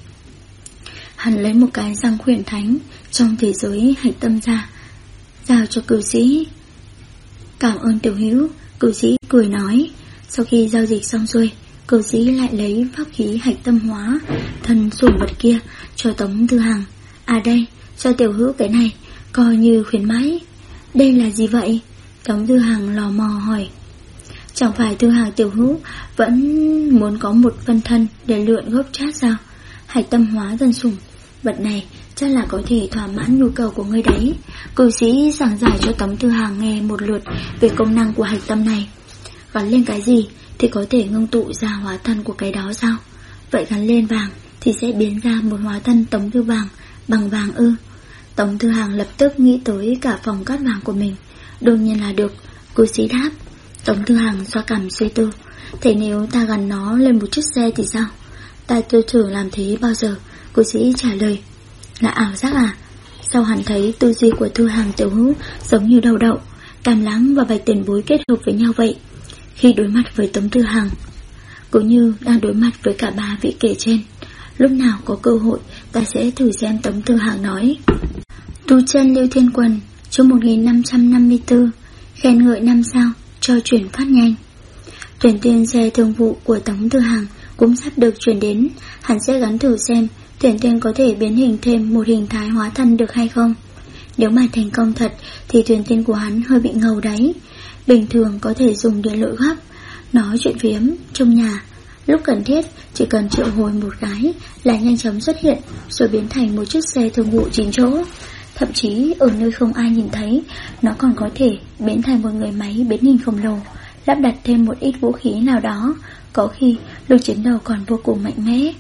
Hắn lấy một cái răng khuyển thánh trong thế giới hạch tâm ra, giao cho cư sĩ. Cảm ơn tiểu hữu, cư sĩ cười nói. Sau khi giao dịch xong xuôi, cư sĩ lại lấy pháp khí hạch tâm hóa thân sủng vật kia cho Tống Thư Hàng. À đây, cho tiểu hữu cái này, coi như khuyến mãi. Đây là gì vậy? Tống Thư Hàng lò mò hỏi. Chẳng phải Thư Hàng tiểu hữu vẫn muốn có một phân thân để lượn gốc chát sao? Hạch tâm hóa thân sủng vật này chắc là có thể thỏa mãn nhu cầu của ngươi đấy. Cư sĩ giảng giải cho Tống Thư Hàng nghe một lượt về công năng của hạch tâm này. Gắn lên cái gì thì có thể ngưng tụ ra hóa thân của cái đó sao? Vậy gắn lên vàng thì sẽ biến ra một hóa thân Tống Thư Vàng bằng vàng ư? Tống Thư Hàng lập tức nghĩ tới cả phòng cát vàng của mình. Đương nhiên là được, cư sĩ đáp. Tống Thư Hàng xoa cằm suy tư. Thế nếu ta gắn nó lên một chiếc xe thì sao? Ta chưa thử làm thế bao giờ, cư sĩ trả lời. Là ảo giác à? Sao hắn thấy tư duy của Thư Hàng tiểu hữu giống như đầu đậu, Cam Lãng và Bạch Tiền Bối kết hợp với nhau vậy? Khi đối mặt với Tống Thư Hàng, cũng như đang đối mặt với cả 3 vị kể trên. Lúc nào có cơ hội ta sẽ thử xem. Tống Thư Hàng nói. Tu chân Lưu Thiên Quần, chương 1554, khen ngợi 5 sao cho chuyển phát nhanh. Tuyển tiền xe thương vụ của Tống Thư Hàng cũng sắp được chuyển đến. Hắn sẽ gắn thử xem tuyển tiền có thể biến hình thêm một hình thái hóa thân được hay không. Nếu mà thành công thật thì tuyển tiền của hắn hơi bị ngầu đấy. Bình thường có thể dùng để lội gấp, nói chuyện phiếm trong nhà. Lúc cần thiết chỉ cần triệu hồi một cái là nhanh chóng xuất hiện, rồi biến thành một chiếc xe thương vụ 9 chỗ. Thậm chí ở nơi không ai nhìn thấy, nó còn có thể biến thành một người máy biến hình khổng lồ, lắp đặt thêm một ít vũ khí nào đó, có khi lực chiến đấu còn vô cùng mạnh mẽ.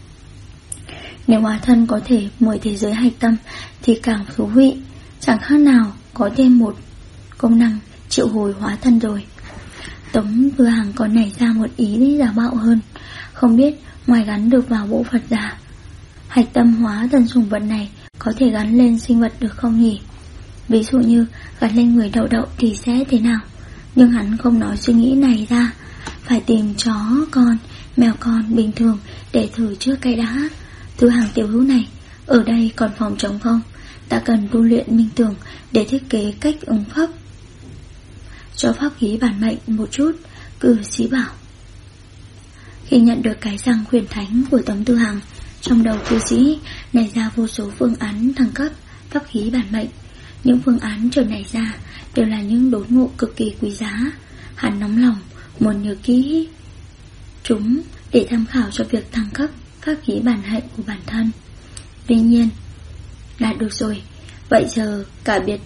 Nếu hóa thân có thể mở thế giới hạch tâm thì càng thú vị, chẳng khác nào có thêm một công năng triệu hồi hóa thân rồi. Tống Thư Hàng còn nảy ra một ý giả bạo hơn. Không biết ngoài gắn được vào bộ Phật giả, hạch tâm hóa thân sủng vật này có thể gắn lên sinh vật được không nhỉ? Ví dụ như gắn lên người đậu đậu thì sẽ thế nào? Nhưng hắn không nói suy nghĩ này ra. Phải tìm chó con, mèo con bình thường để thử trước cái đã. Thư Hàng tiểu hữu này, ở đây còn phòng trống không? Ta cần tu luyện minh tưởng để thiết kế cách ứng pháp cho pháp khí bản mệnh một chút, cư sĩ bảo. Khi nhận được cái răng khuyển thánh của Tống Thư Hàng, trong đầu cư sĩ nảy ra vô số phương án thăng cấp pháp khí bản mệnh. Những phương án trở nảy ra đều là những đốn ngộ cực kỳ quý giá. Hắn nóng lòng muốn nhớ kỹ chúng để tham khảo cho việc thăng cấp pháp khí bản mệnh của bản thân. Tuy nhiên là được rồi. Vậy giờ cả biệt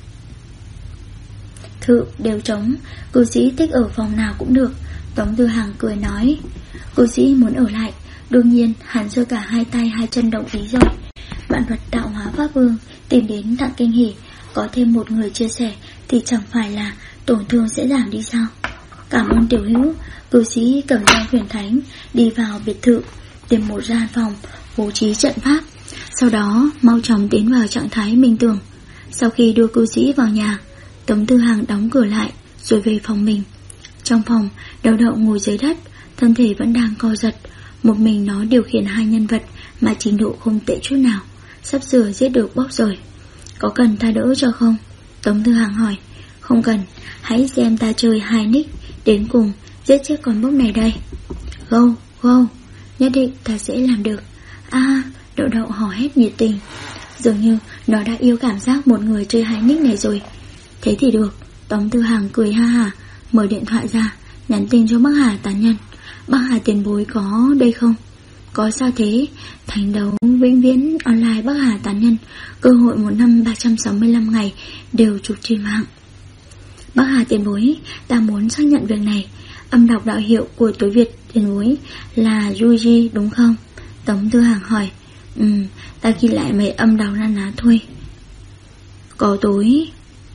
thự đều trống, cư sĩ thích ở phòng nào cũng được. Tống Thư Hàng cười nói. Cư sĩ muốn ở lại, đương nhiên hắn giơ cả 2 tay 2 chân đồng ý rồi. Vạn vật tạo hóa pháp vương tìm đến tặng kinh hỉ, có thêm một người chia sẻ thì chẳng phải là tổn thương sẽ giảm đi sao? Cảm ơn tiểu hữu. Cư sĩ cầm răng khuyển thánh đi vào biệt thự, tìm một gian phòng bố trí trận pháp, sau đó mau chóng tiến vào trạng thái minh tưởng. Sau khi đưa cư sĩ vào nhà, Tống Tư Hằng đóng cửa lại rồi về phòng mình. Trong phòng, Đậu Đậu ngồi dưới đất, thân thể vẫn đang co giật. Một mình nó điều khiển hai nhân vật mà trình độ không tệ chút nào, sắp sửa giết được Bốc rồi. Có cần ta đỡ cho không? Tống Tư Hằng hỏi. Không cần, hãy xem ta chơi hai nick đến cùng giết chết con Bốc này đây. Go, nhất định ta sẽ làm được. Đậu Đậu hò hét nhiệt tình. Dường như nó đã yêu cảm giác một người chơi hai nick này rồi. Thế thì được. Tống Tư Hằng cười ha hả, mở điện thoại ra, nhắn tin cho Bắc Hà Tán Nhân. Bắc Hà tiền bối có đây không? Có sao thế? Thành đấu vĩnh viễn online Bắc Hà Tán Nhân, cơ hội một năm 365 ngày đều chụp trên mạng. Bắc Hà tiền bối, ta muốn xác nhận việc này. Âm đọc đạo hiệu của Tối Việt tiền bối là Yuji đúng không? Tống Tư Hằng hỏi. Ta ghi lại mấy âm đọc na ná thôi. Có tối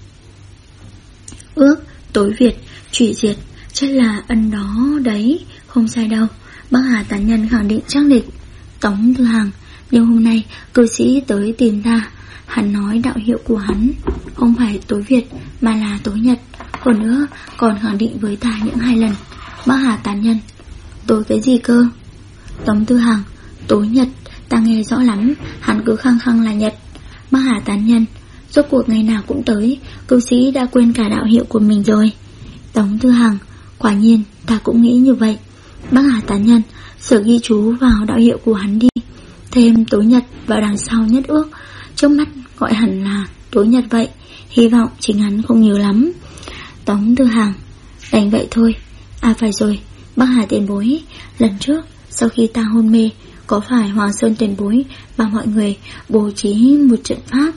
ước, Tối Việt, Trụy Diệt, chắc là ân đó đấy. Không sai đâu, Bắc Hà Tán Nhân khẳng định chắc địch. Tống Tư Hằng, nhưng hôm nay cư sĩ tới tìm ta. Hắn nói đạo hiệu của hắn không phải Tối Việt mà là Tối Nhật. Hơn nữa còn khẳng định với ta những 2 lần. Bắc Hà Tán Nhân, tối cái gì cơ? Tống Tư Hằng, Tối Nhật, ta nghe rõ lắm. Hắn cứ khăng khăng là Nhật. Bắc Hà Tán Nhân, rốt cuộc ngày nào cũng tới, cư sĩ đã quên cả đạo hiệu của mình rồi. Tống Tư Hằng, quả nhiên ta cũng nghĩ như vậy. Bắc Hà Tán Nhân, sửa ghi chú vào đạo hiệu của hắn đi, thêm Tối Nhật vào đằng sau nhất ước. Trước mắt gọi hẳn là Tối Nhật vậy. Hy vọng chính hắn không nhớ lắm. Tống Tư Hằng, đành vậy thôi. Phải rồi, Bắc Hà tiền bối, lần trước sau khi ta hôn mê, có phải Hoàng Sơn tiền bối và mọi người bố trí một trận pháp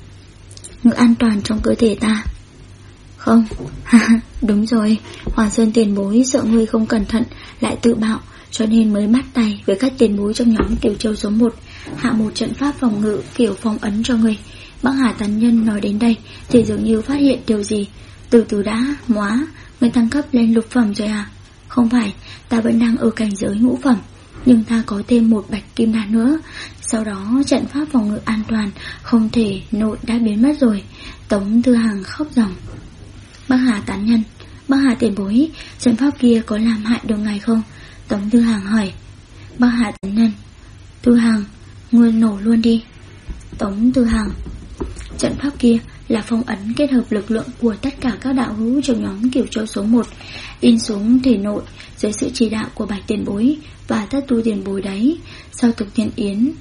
ngự an toàn trong cơ thể ta? Không? Đúng rồi, Hoàng Sơn tiền bối sợ ngươi không cẩn thận lại tự bạo, cho nên mới bắt tay với các tiền bối trong nhóm Kiều Châu số 1 hạ một trận pháp phòng ngự kiểu phong ấn cho ngươi. Bắc Hà Tán Nhân nói đến đây thì dường như phát hiện điều gì. Từ từ đã, móa, ngươi tăng cấp lên lục phẩm rồi à? Không phải, ta vẫn đang ở cảnh giới ngũ phẩm, nhưng ta có thêm một bạch kim đan nữa. Sau đó trận pháp phòng ngự an toàn không thể nội đã biến mất rồi. Tống Tư Hằng khóc ròng. Bắc Hà Tán Nhân, Bắc Hà tiền bối, trận pháp kia có làm hại được ngài không? Tống Tư Hằng hỏi. Bắc Hà Tán Nhân, Tư Hằng, ngươi nổ luôn đi. Tống Tư Hằng, trận pháp kia là phong ấn kết hợp lực lượng của tất cả các đạo hữu trong nhóm Kiều Châu số 1 in xuống thể nội dưới sự chỉ đạo của Bạch tiền bối và Tất Tu tiền bối đấy. Sau thực hiện yến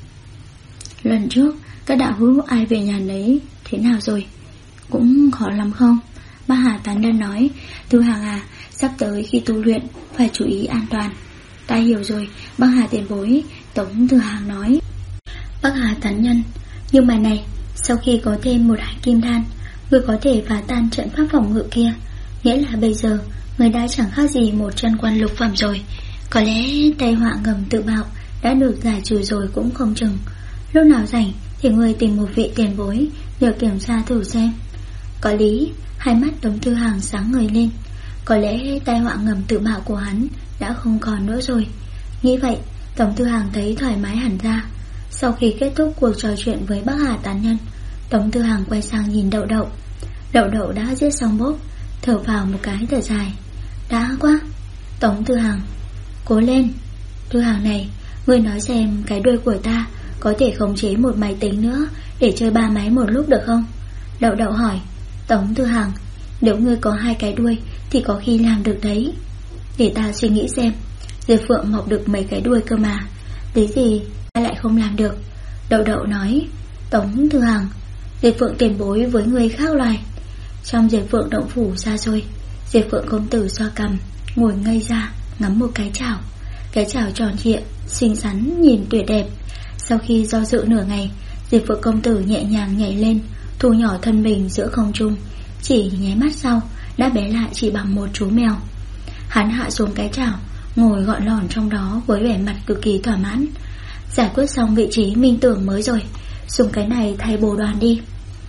lần trước, các đạo hữu ai về nhà nấy thế nào rồi? Cũng khó lắm không? Bắc Hà Tán Nhân nói. Tư Hằng à, sắp tới khi tu luyện phải chú ý an toàn. Ta hiểu rồi, Bắc Hà tiền bối. Tống Tư Hằng nói. Bắc Hà Tán Nhân, nhưng mà này, sau khi có thêm một hải kim đan, ngươi có thể phá tan trận pháp phòng ngự kia. Nghĩa là bây giờ ngươi đã chẳng khác gì một chân quan lục phẩm rồi. Có lẽ tai họa ngầm tự bạo đã được giải trừ rồi cũng không chừng. Lúc nào rảnh thì ngươi tìm một vị tiền bối nhờ kiểm tra thử xem. Có lý. Hai mắt Tống Tư Hằng sáng ngời lên. Có lẽ tai họa ngầm tự bạo của hắn đã không còn nữa rồi. Nghĩ vậy, Tống Tư Hằng thấy thoải mái hẳn ra. Sau khi kết thúc cuộc trò chuyện với Bắc Hà Tán Nhân, Tống Tư Hằng quay sang nhìn Đậu Đậu. Đậu Đậu đã giết xong Bốc, thở vào một cái thở dài. Đã quá. Tống Tư Hằng, cố lên. Tư Hằng này, ngươi nói xem cái đuôi của ta có thể khống chế một máy tính nữa để chơi 3 máy một lúc được không? Đậu Đậu hỏi. Tống Tư Hằng, nếu ngươi có 2 cái đuôi thì có khi làm được đấy. Để ta suy nghĩ xem. Diệp Phượng mọc được mấy cái đuôi cơ mà. Lý gì ta lại không làm được? Đậu Đậu nói. Tống Tư Hằng, Diệp Phượng tiền bối với người khác loài. Trong Diệp Phượng động phủ xa xôi, Diệp Phượng công tử xoa cằm, ngồi ngây ra ngắm một cái chảo. Cái chảo tròn trịa, xinh xắn, nhìn tuyệt đẹp. Sau khi do dự nửa ngày, Diệp Phượng công tử nhẹ nhàng nhảy lên, thu nhỏ thân mình giữa không trung. Chỉ nháy mắt sau đã bé lại chỉ bằng một chú mèo. Hắn hạ xuống cái chảo, ngồi gọn lỏn trong đó với vẻ mặt cực kỳ thỏa mãn. Giải quyết xong vị trí minh tưởng mới rồi, dùng cái này thay bồ đoàn đi.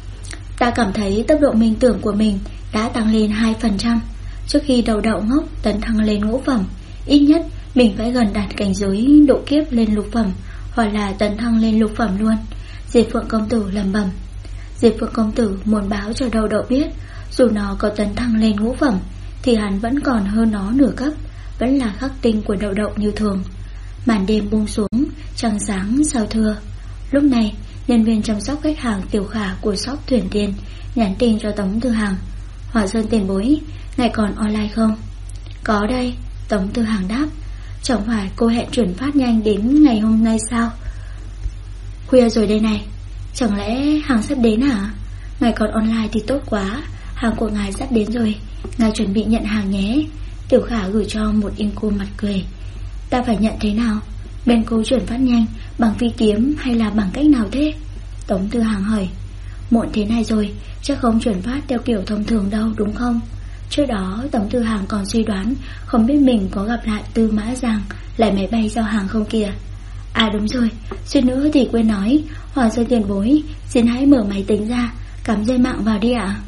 Ta cảm thấy tốc độ minh tưởng của mình đã tăng lên 2%. Trước khi Đầu Đậu ngốc tấn thăng lên ngũ phẩm, ít nhất mình phải gần đạt cảnh giới độ kiếp lên lục phẩm, hoặc là tấn thăng lên lục phẩm luôn. Diệp Phượng công tử lẩm bẩm. Diệp Phượng công tử muốn báo cho Đậu Đậu biết, dù nó có tấn thăng lên ngũ phẩm thì hắn vẫn còn hơn nó nửa cấp, vẫn là khắc tinh của Đậu Đậu như thường. Màn đêm buông xuống, trăng sáng sao thưa. Lúc này, nhân viên chăm sóc khách hàng Tiểu Khả của shop Thuyền Tiên nhắn tin cho Tống Tư Hàng: Hỏa Sơn tiền bối, ngài còn online không? Có đây, Tống Tư Hàng đáp. Chẳng phải cô hẹn chuyển phát nhanh đến ngày hôm nay sao? Khuya rồi đây này, chẳng lẽ hàng sắp đến hả? Ngài còn online thì tốt quá, hàng của ngài sắp đến rồi, ngài chuẩn bị nhận hàng nhé. Tiểu Khả gửi cho một icon mặt cười. Ta phải nhận thế nào? Bên cô chuyển phát nhanh bằng phi kiếm hay là bằng cách nào thế? Tống Tư Hàng hỏi. Muộn thế này rồi, chắc không chuyển phát theo kiểu thông thường đâu đúng không? Trước đó Tống Tư Hàng còn suy đoán không biết mình có gặp lại Tư Mã Giang lại máy bay giao hàng không kìa. À đúng rồi, suýt nữa thì quên nói, Hỏa Sơn tiền bối, xin hãy mở máy tính ra, cắm dây mạng vào đi ạ.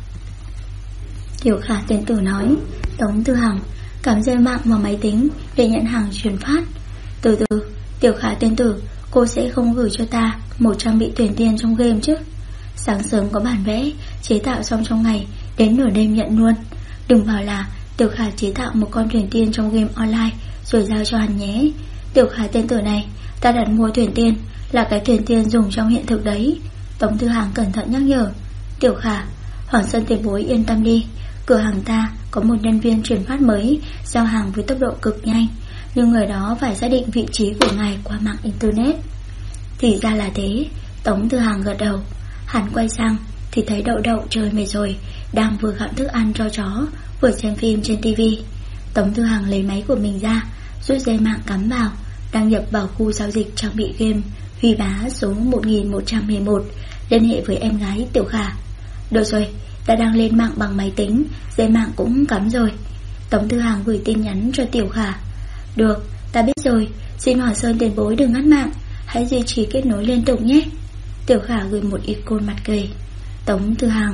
Tiểu Khả tiên tử nói. Tống Tư Hàng: cắm dây mạng vào máy tính để nhận hàng chuyển phát. Từ từ, Tiểu Khả tiên tử, cô sẽ không gửi cho ta một trang bị Thuyền Tiên trong game chứ? Sáng sớm có bản vẽ, chế tạo xong trong ngày, đến nửa đêm nhận luôn. Đừng bảo là Tiểu Khả chế tạo một con Thuyền Tiên trong game online rồi giao cho hắn nhé. Tiểu Khả tiên tử này, ta đặt mua Thuyền Tiên là cái Thuyền Tiên dùng trong hiện thực đấy. Tống Tư Hàng cẩn thận nhắc nhở. Tiểu Khả, Hoàng Sơn tiền bối yên tâm đi, cửa hàng ta có một nhân viên chuyển phát mới, giao hàng với tốc độ cực nhanh, nhưng người đó phải xác định vị trí của ngài qua mạng internet. Thì ra là thế. Tống Tư Hàng gật đầu. Hắn quay sang thì thấy Đậu Đậu chơi mệt rồi, đang vừa gặm thức ăn cho chó, vừa xem phim trên tivi. Tống Tư Hàng lấy máy của mình ra, rút dây mạng cắm vào, đăng nhập vào khu giao dịch trang bị game Huy Bá số 1111, liên hệ với em gái Tiểu Khả. Được rồi, ta đang lên mạng bằng máy tính, dây mạng cũng cắm rồi. Tống Tư Hàng gửi tin nhắn cho Tiểu Khả. Được, ta biết rồi, xin Hỏa Sơn tiền bối đừng ngắt mạng, hãy duy trì kết nối liên tục nhé. Tiểu Khả gửi một icon mặt cười. Tống Tư Hàng: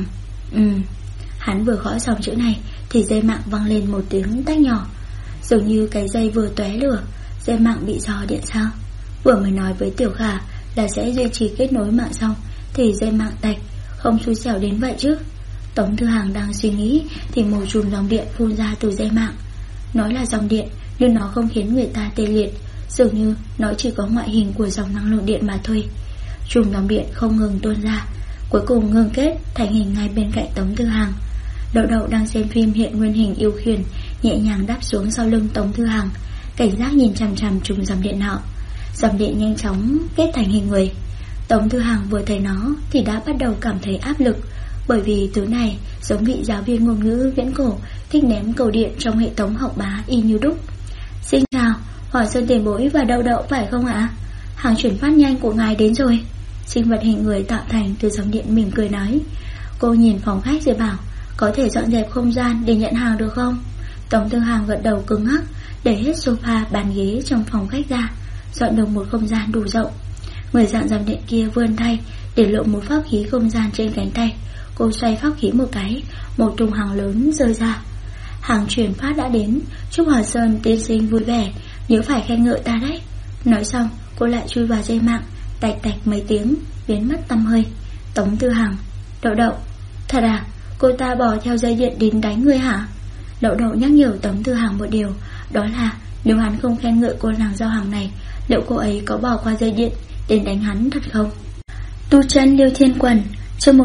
Hắn vừa gõ xong chữ này thì dây mạng vang lên một tiếng tách nhỏ, dường như cái dây vừa tóe lửa. Dây mạng bị rò điện sao? Vừa mới nói với Tiểu Khả là sẽ duy trì kết nối mạng xong thì dây mạng tạch, không xui xẻo đến vậy chứ. Tống Tư Hàng đang suy nghĩ thì một chùm dòng điện phun ra từ dây mạng. Nói là dòng điện nhưng nó không khiến người ta tê liệt, dường như nó chỉ có ngoại hình của dòng năng lượng điện mà thôi. Chùm dòng điện không ngừng tuôn ra, cuối cùng ngưng kết thành hình ngay bên cạnh Tống Tư Hàng. Đậu Đậu đang xem phim hiện nguyên hình yêu khiển nhẹ nhàng đáp xuống sau lưng Tống Tư Hàng, cảnh giác nhìn chằm chằm chùm dòng điện nọ. Dòng điện nhanh chóng kết thành hình người. Tống Tư Hàng vừa thấy nó thì đã bắt đầu cảm thấy áp lực, bởi vì thứ này giống vị giáo viên ngôn ngữ viễn cổ thích ném cầu điện trong hệ thống học bá y như đúc. Xin chào, Hỏa Sơn tiền bối và Đậu Đậu phải không ạ? Hàng chuyển phát nhanh của ngài đến rồi. Sinh vật hình người tạo thành từ dòng điện mỉm cười nói. Cô nhìn phòng khách rồi bảo, có thể dọn dẹp không gian để nhận hàng được không? Tống Tư Hàng gật đầu cứng ngắc, để hết sofa bàn ghế trong phòng khách ra, dọn được một không gian đủ rộng. Người dọn dòng điện kia vươn tay để lộ một pháp khí không gian trên cánh tay. Cô xoay pháp khí một cái, một thùng hàng lớn rơi ra. Hàng chuyển phát đã đến, chúc Hỏa Sơn tiên sinh vui vẻ, nhớ phải khen ngợi ta đấy. Nói xong cô lại chui vào dây mạng, tạch tạch mấy tiếng, biến mất tăm hơi. Tống Tư Hàng: Đậu Đậu, thật à, cô ta bỏ theo dây điện đến đánh người hả? Đậu Đậu nhắc nhở Tống Tư Hàng một điều, đó là nếu hắn không khen ngợi cô nàng giao hàng này, liệu cô ấy có bỏ qua dây điện đến đánh hắn thật không? Tu chân Liêu Thiên Quần, chương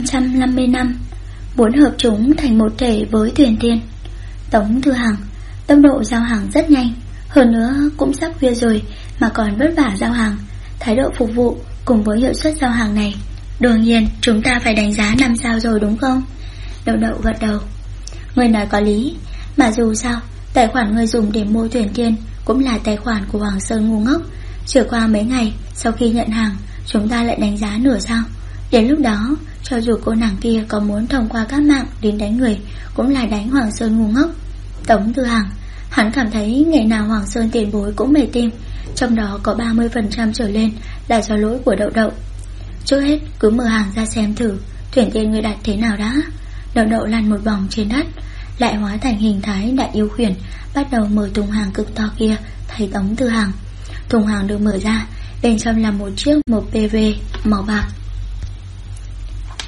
1555, muốn hợp chúng thành một thể với Thuyền Tiên. Tống Tư Hàng: tốc độ giao hàng rất nhanh, hơn nữa cũng sắp khuya rồi mà còn vất vả giao hàng. Thái độ phục vụ cùng với hiệu suất giao hàng này, đương nhiên chúng ta phải đánh giá 5 sao rồi đúng không? Đậu Đậu gật đầu. Người nói có lý, mà dù sao tài khoản người dùng để mua Thuyền Tiên cũng là tài khoản của Hoàng Sơn ngu ngốc. Trải qua mấy ngày sau khi nhận hàng, chúng ta lại đánh giá nửa sao. Đến lúc đó, cho dù cô nàng kia có muốn thông qua các mạng đến đánh người, cũng là đánh Hoàng Sơn ngu ngốc. Tống Tư Hàng: hắn cảm thấy ngày nào Hoàng Sơn tiền bối cũng mệt tim, trong đó có 30% trở lên là do lỗi của Đậu Đậu. Trước hết cứ mở hàng ra xem thử Thuyền Tiên người đặt thế nào đã. Đậu Đậu lăn một vòng trên đất, lại hóa thành hình thái đại yêu khuyển, bắt đầu mở thùng hàng cực to kia thay Tống Tư Hàng. Thùng hàng được mở ra, bên trong là một chiếc 1PV màu bạc.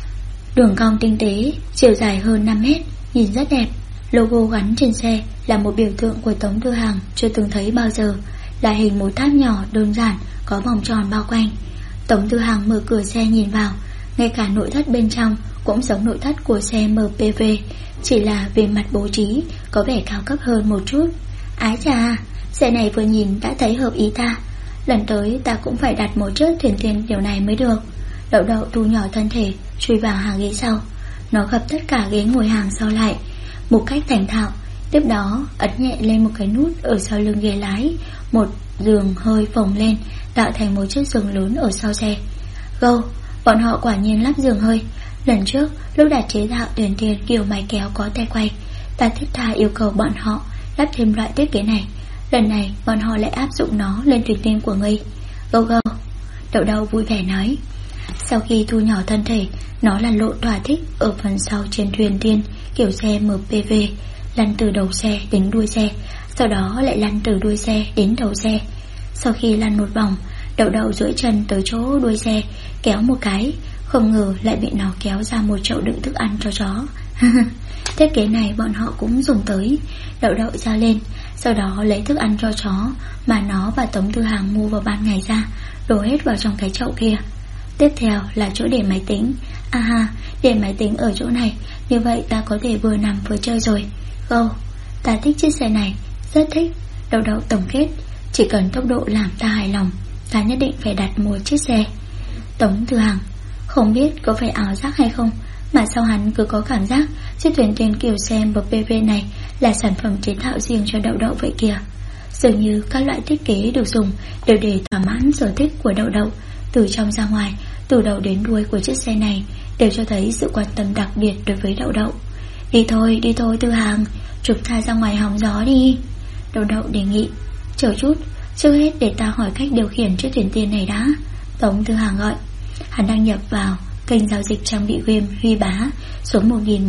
Đường cong tinh tế, chiều dài hơn 5 mét, nhìn rất đẹp. Logo gắn trên xe là một biểu tượng của Tống Tư Hằng chưa từng thấy bao giờ, là hình một tháp nhỏ đơn giản có vòng tròn bao quanh. Tống Tư Hằng mở cửa xe nhìn vào, ngay cả nội thất bên trong cũng giống nội thất của xe MPV, chỉ là về mặt bố trí có vẻ cao cấp hơn một chút. Ái chà, xe này vừa nhìn đã thấy hợp ý ta. Lần tới ta cũng phải đặt một chiếc thuyền tiên kiểu này mới được. Đậu Đậu thu nhỏ thân thể chui vào hàng ghế sau. Nó gập tất cả ghế ngồi hàng sau lại một cách thành thạo, tiếp đó ấn nhẹ lên một cái nút ở sau lưng ghế lái. Một giường hơi phồng lên tạo thành một chiếc giường lớn ở sau xe. Gâu, bọn họ quả nhiên lắp giường hơi. Lần trước lúc đặt chế tạo thuyền tiên kiểu máy kéo có tay quay, ta thiết tha yêu cầu bọn họ lắp thêm loại thiết kế này. Lần này bọn họ lại áp dụng nó lên thuyền tiên của ngươi. Gâu gâu, Đậu Đậu vui vẻ nói. Sau khi thu nhỏ thân thể, nó lăn lộn thỏa thích ở phần sau trên thuyền tiên kiểu xe MPV, lăn từ đầu xe đến đuôi xe, sau đó lại lăn từ đuôi xe đến đầu xe. Sau khi lăn một vòng, Đậu Đậu duỗi chân tới chỗ đuôi xe, kéo một cái, không ngờ lại bị nó kéo ra một chậu đựng thức ăn cho chó. Thiết kế này bọn họ cũng dùng tới. Đậu Đậu ra lên, sau đó lấy thức ăn cho chó mà nó và Tống Tư Hằng mua vào ban ngày ra, đổ hết vào trong cái chậu kia. Tiếp theo là chỗ để máy tính. Để máy tính ở chỗ này, như vậy ta có thể vừa nằm vừa chơi rồi. Gâu, ta thích chiếc xe này, rất thích. Đậu Đậu tổng kết, chỉ cần tốc độ làm ta hài lòng, ta nhất định phải đặt một chiếc xe. Tống Tư Hằng không biết có phải ảo giác hay không, mà sao hắn cứ có cảm giác chiếc thuyền tiên kiểu xe MPV này là sản phẩm chế tạo riêng cho Đậu Đậu vậy kìa. Dường như các loại thiết kế được dùng đều để thỏa mãn sở thích của Đậu Đậu. Từ trong ra ngoài, từ đầu đến đuôi của chiếc xe này đều cho thấy sự quan tâm đặc biệt đối với Đậu Đậu. Đi thôi Tư Hằng, chúng ta ra ngoài hóng gió đi. Đậu Đậu đề nghị. Chờ chút, trước hết để ta hỏi cách điều khiển chiếc thuyền tiên này đã. Tống Tư Hằng gọi. Hắn đăng nhập vào kênh giao dịch trang bị game Huy Bá số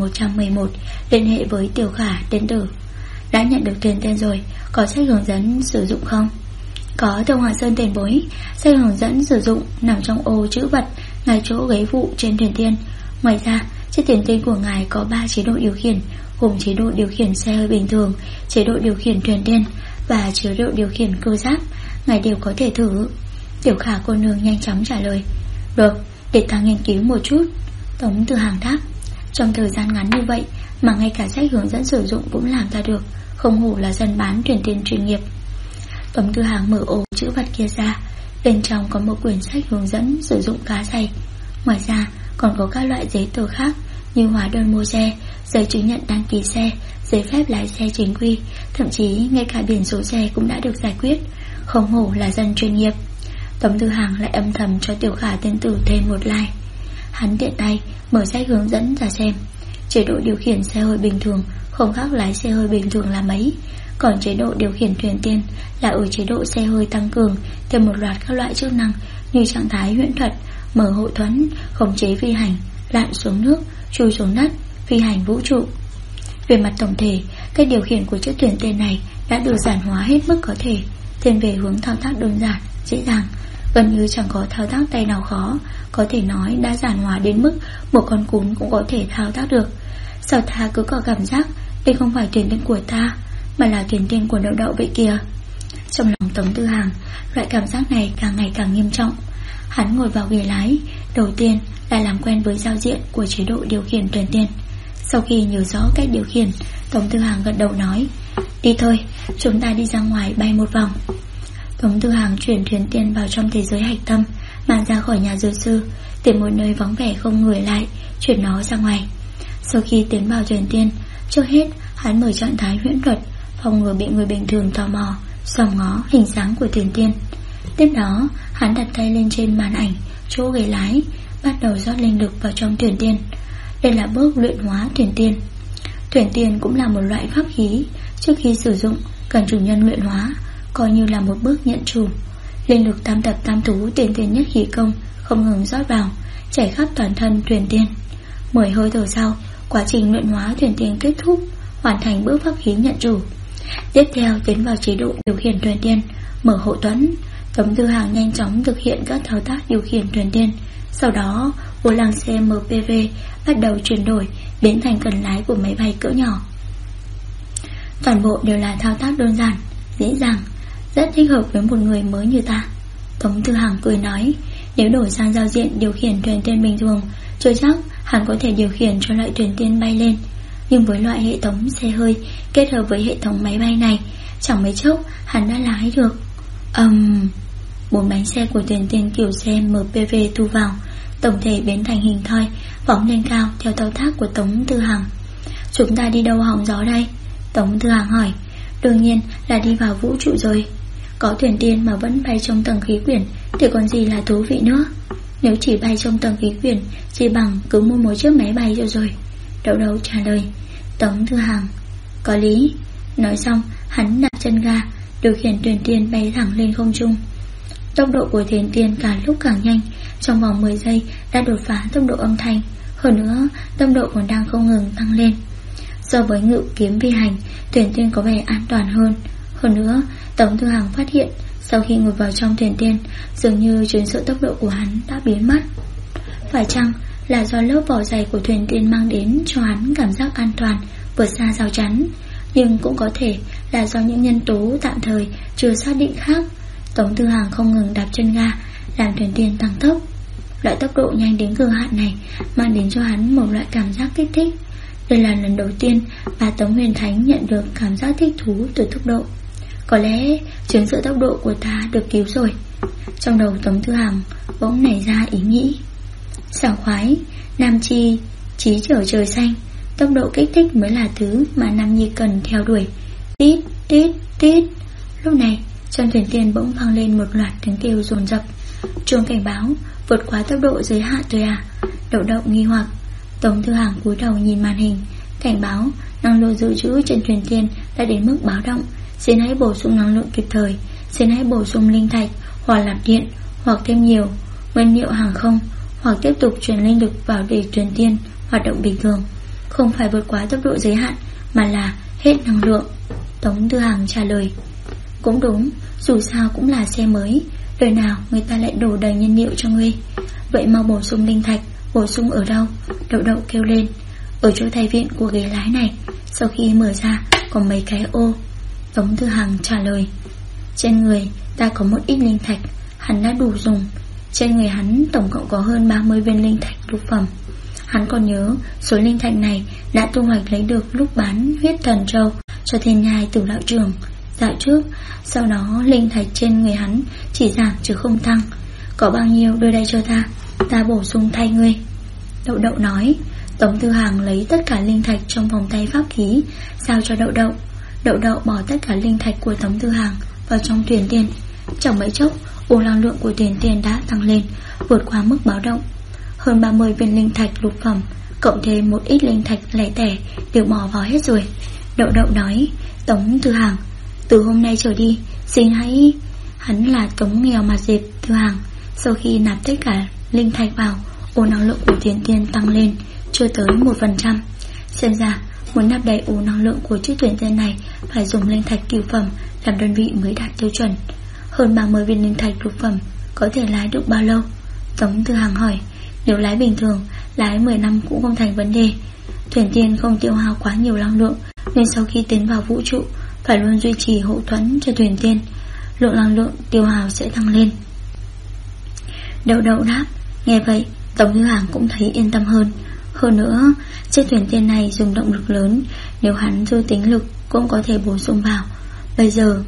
1111, liên hệ với Tiểu Khả điện tử. Đã nhận được thuyền tiên rồi, có sách hướng dẫn sử dụng không? Có, Thưa Hoàng Sơn tiền bối. Sách hướng dẫn sử dụng nằm trong ô chữ vật ngay chỗ ghế phụ trên thuyền tiên. Ngoài ra, chiếc thuyền tiên của ngài có 3 chế độ điều khiển, gồm chế độ điều khiển xe hơi bình thường, chế độ điều khiển thuyền tiên và chế độ điều khiển cơ giáp. Ngài đều có thể thử. Tiểu Khả cô nương nhanh chóng trả lời. Được, để ta nghiên cứu một chút. Tống Tư Hằng đáp. Trong thời gian ngắn như vậy mà ngay cả sách hướng dẫn sử dụng cũng làm ra được, không hổ là dân bán thuyền tiên chuyên nghiệp. Tống Tư Hằng mở ổ chữ vật kia ra, bên trong có một quyển sách hướng dẫn sử dụng khá dày. Ngoài ra còn có các loại giấy tờ khác như hóa đơn mua xe, giấy chứng nhận đăng ký xe, giấy phép lái xe chính quy, thậm chí ngay cả biển số xe cũng đã được giải quyết. Không hổ là dân chuyên nghiệp. Tống Tư Hằng lại âm thầm cho Tiểu Khả tiên tử thêm một like. Hắn tiện tay mở sách hướng dẫn ra xem. Chế độ điều khiển xe hơi bình thường không khác lái xe hơi bình thường là mấy. Còn chế độ điều khiển thuyền tiên là ở chế độ xe hơi tăng cường thêm một loạt các loại chức năng như trạng thái huyễn thuật, mở hộ thuẫn, khống chế phi hành, lặn xuống nước, chui xuống đất, phi hành vũ trụ. Về mặt tổng thể, cách điều khiển của chiếc thuyền tiên này đã được giản hóa hết mức có thể, thiên về hướng thao tác đơn giản, dễ dàng, gần như chẳng có thao tác tay nào khó. Có thể nói đã giản hóa đến mức một con cún cũng có thể thao tác được. Sao ta cứ có cảm giác đây không phải thuyền tiên của ta, mà là thuyền tiên của Đậu Đậu vậy kìa. Trong lòng Tống Tư Hằng, loại cảm giác này càng ngày càng nghiêm trọng. Hắn ngồi vào ghế lái, đầu tiên là làm quen với giao diện của chế độ điều khiển thuyền tiên. Sau khi nhớ rõ cách điều khiển, Tống Tư Hằng gật đầu nói. Đi thôi, chúng ta đi ra ngoài bay một vòng. Tống Tư Hằng chuyển thuyền tiên vào trong thế giới hạch tâm, mang ra khỏi nhà dược sư, tìm một nơi vắng vẻ không người lại, chuyển nó ra ngoài. Sau khi tiến vào thuyền tiên, trước hết hắn mở trạng thái huyễn thuật, phòng ngừa bị người bình thường tò mò, dòm ngó hình dáng của thuyền tiên. Tiếp đó hắn đặt tay lên trên màn ảnh chỗ ghế lái, bắt đầu rót linh lực vào trong thuyền tiên. Đây là bước luyện hóa thuyền tiên. Thuyền tiên cũng là một loại pháp khí, trước khi sử dụng cần chủ nhân luyện hóa, coi như là một bước nhận chủ. Linh lực tam tập tam thú tiền tiền nhất khí công không ngừng rót vào, chảy khắp toàn thân thuyền tiên. 10 hơi thở sau, quá trình luyện hóa thuyền tiên kết thúc, hoàn thành bước pháp khí nhận chủ. Tiếp theo tiến vào chế độ điều khiển thuyền tiên, mở hộ thuẫn. Tống Tư Hằng nhanh chóng thực hiện các thao tác điều khiển thuyền tiên, Sau đó vô lăng xe MPV bắt đầu chuyển đổi, biến thành cần lái của máy bay cỡ nhỏ. Toàn bộ đều là thao tác đơn giản, dễ dàng, rất thích hợp với một người mới như ta. Tống Tư Hằng cười nói, nếu đổi sang giao diện điều khiển thuyền tiên bình thường, chưa chắc hắn có thể điều khiển cho loại thuyền tiên bay lên. Nhưng với loại hệ thống xe hơi kết hợp với hệ thống máy bay này, chẳng mấy chốc hắn đã lái được. Bốn bánh xe của thuyền tiên kiểu xe MPV thu vào, tổng thể biến thành hình thoi, phóng lên cao theo thao tác của Tống Tư Hằng. Chúng ta đi đâu hóng gió đây? Tống Tư Hằng hỏi. Đương nhiên là đi vào vũ trụ rồi. Có thuyền tiên mà vẫn bay trong tầng khí quyển thì còn gì là thú vị nữa. Nếu chỉ bay trong tầng khí quyển, chỉ bằng cứ mua một chiếc máy bay rồi. Đậu Đậu trả lời. Tống Tư Hằng: có lý. Nói xong hắn đạp chân ga, điều khiển thuyền tiên bay thẳng lên không trung. Tốc độ của thuyền tiên càng lúc càng nhanh, trong vòng 10 giây đã đột phá tốc độ âm thanh. Hơn nữa tốc độ còn đang không ngừng tăng lên. So với ngự kiếm phi hành, thuyền tiên có vẻ an toàn hơn. Hơn nữa Tống Tư Hằng phát hiện, sau khi ngồi vào trong thuyền tiên, dường như chuyến sự tốc độ của hắn đã biến mất. Phải chăng là do lớp vỏ dày của thuyền tiên mang đến cho hắn cảm giác an toàn vượt xa rào chắn, nhưng cũng có thể là do những nhân tố tạm thời chưa xác định khác. Tống Tư Hằng không ngừng đạp chân ga, làm thuyền tiên tăng tốc. Loại tốc độ nhanh đến cực hạn này mang đến cho hắn một loại cảm giác kích thích. Đây là lần đầu tiên bà Tống Huyền Thánh nhận được cảm giác thích thú từ tốc độ. Có lẽ chứng sự tốc độ của ta được cứu rồi. Trong đầu Tống Tư Hằng bỗng nảy ra ý nghĩ. Sảng khoái, nam chi, trí trở trời xanh. Tốc độ kích thích mới là thứ mà nam nhi cần theo đuổi. Tít, tít, tít. Lúc này trong thuyền tiên bỗng vang lên một loạt tiếng kêu dồn dập. Chuông cảnh báo vượt quá tốc độ giới hạn rồi à? Đậu Đậu nghi hoặc. Tống Tư Hằng cúi đầu nhìn màn hình. Cảnh báo năng lượng dự trữ trên thuyền tiên đã đến mức báo động. Xin hãy bổ sung năng lượng kịp thời. Xin hãy bổ sung linh thạch hoặc lạp điện, hoặc thêm nhiều nguyên liệu hàng không, hoặc tiếp tục truyền linh lực vào để thuyền tiên hoạt động bình thường. Không phải vượt quá tốc độ giới hạn, mà là hết năng lượng. Tống Tư Hằng trả lời. Cũng đúng, dù sao cũng là xe mới, đời nào người ta lại đổ đầy nhiên liệu cho ngươi. Vậy mà bổ sung linh thạch, bổ sung ở đâu? Đậu Đậu kêu lên. Ở chỗ thay vịn của ghế lái này, sau khi mở ra có mấy cái ô. Tống Tư Hằng trả lời. Trên người ta có một ít linh thạch, hắn đã đủ dùng. Trên người hắn tổng cộng có hơn 30 viên linh thạch lục phẩm. Hắn còn nhớ số linh thạch này đã thu hoạch lấy được lúc bán huyết thần châu cho Thiên Nhai Tử Đạo Trưởng dạo trước. Sau đó linh thạch trên người hắn chỉ giảm chứ không tăng. Có bao nhiêu đưa đây cho ta, ta bổ sung thay ngươi. Đậu Đậu nói. Tống Tư Hằng lấy tất cả linh thạch trong vòng tay pháp khí giao cho Đậu Đậu. Đậu Đậu bỏ tất cả linh thạch của Tống Tư Hằng vào trong thuyền tiên. Chẳng mấy chốc ô năng lượng của thuyền tiên đã tăng lên, vượt qua mức báo động. Hơn 30 viên linh thạch lục phẩm, cộng thêm một ít linh thạch lẻ tẻ đều bỏ vào hết rồi. Đậu Đậu nói. Tống Tư Hằng, từ hôm nay trở đi xin hãy... Hắn là Tống nghèo mặt dẹp Tư Hằng. Sau khi nạp tất cả linh thạch vào, ô năng lượng của thuyền tiên tăng lên chưa tới 1%. Xem ra muốn nạp đầy ô năng lượng của chiếc thuyền tiên này phải dùng linh thạch cửu phẩm làm đơn vị mới đạt tiêu chuẩn. Hơn 30 viên linh thạch lục phẩm có thể lái được bao lâu? Tống Tư Hằng hỏi. Nếu lái bình thường, lái 10 năm cũng không thành vấn đề. Thuyền tiên không tiêu hao quá nhiều năng lượng, nên sau khi tiến vào vũ trụ phải luôn duy trì hậu thuẫn cho thuyền tiên. Lượng năng lượng tiêu hao sẽ tăng lên. Đậu Đậu đáp. Nghe vậy Tống Tư Hằng cũng thấy yên tâm hơn. Hơn nữa chiếc thuyền tiên này dùng động lực lớn, nếu hắn dư tính lực cũng có thể bổ sung vào. Bây giờ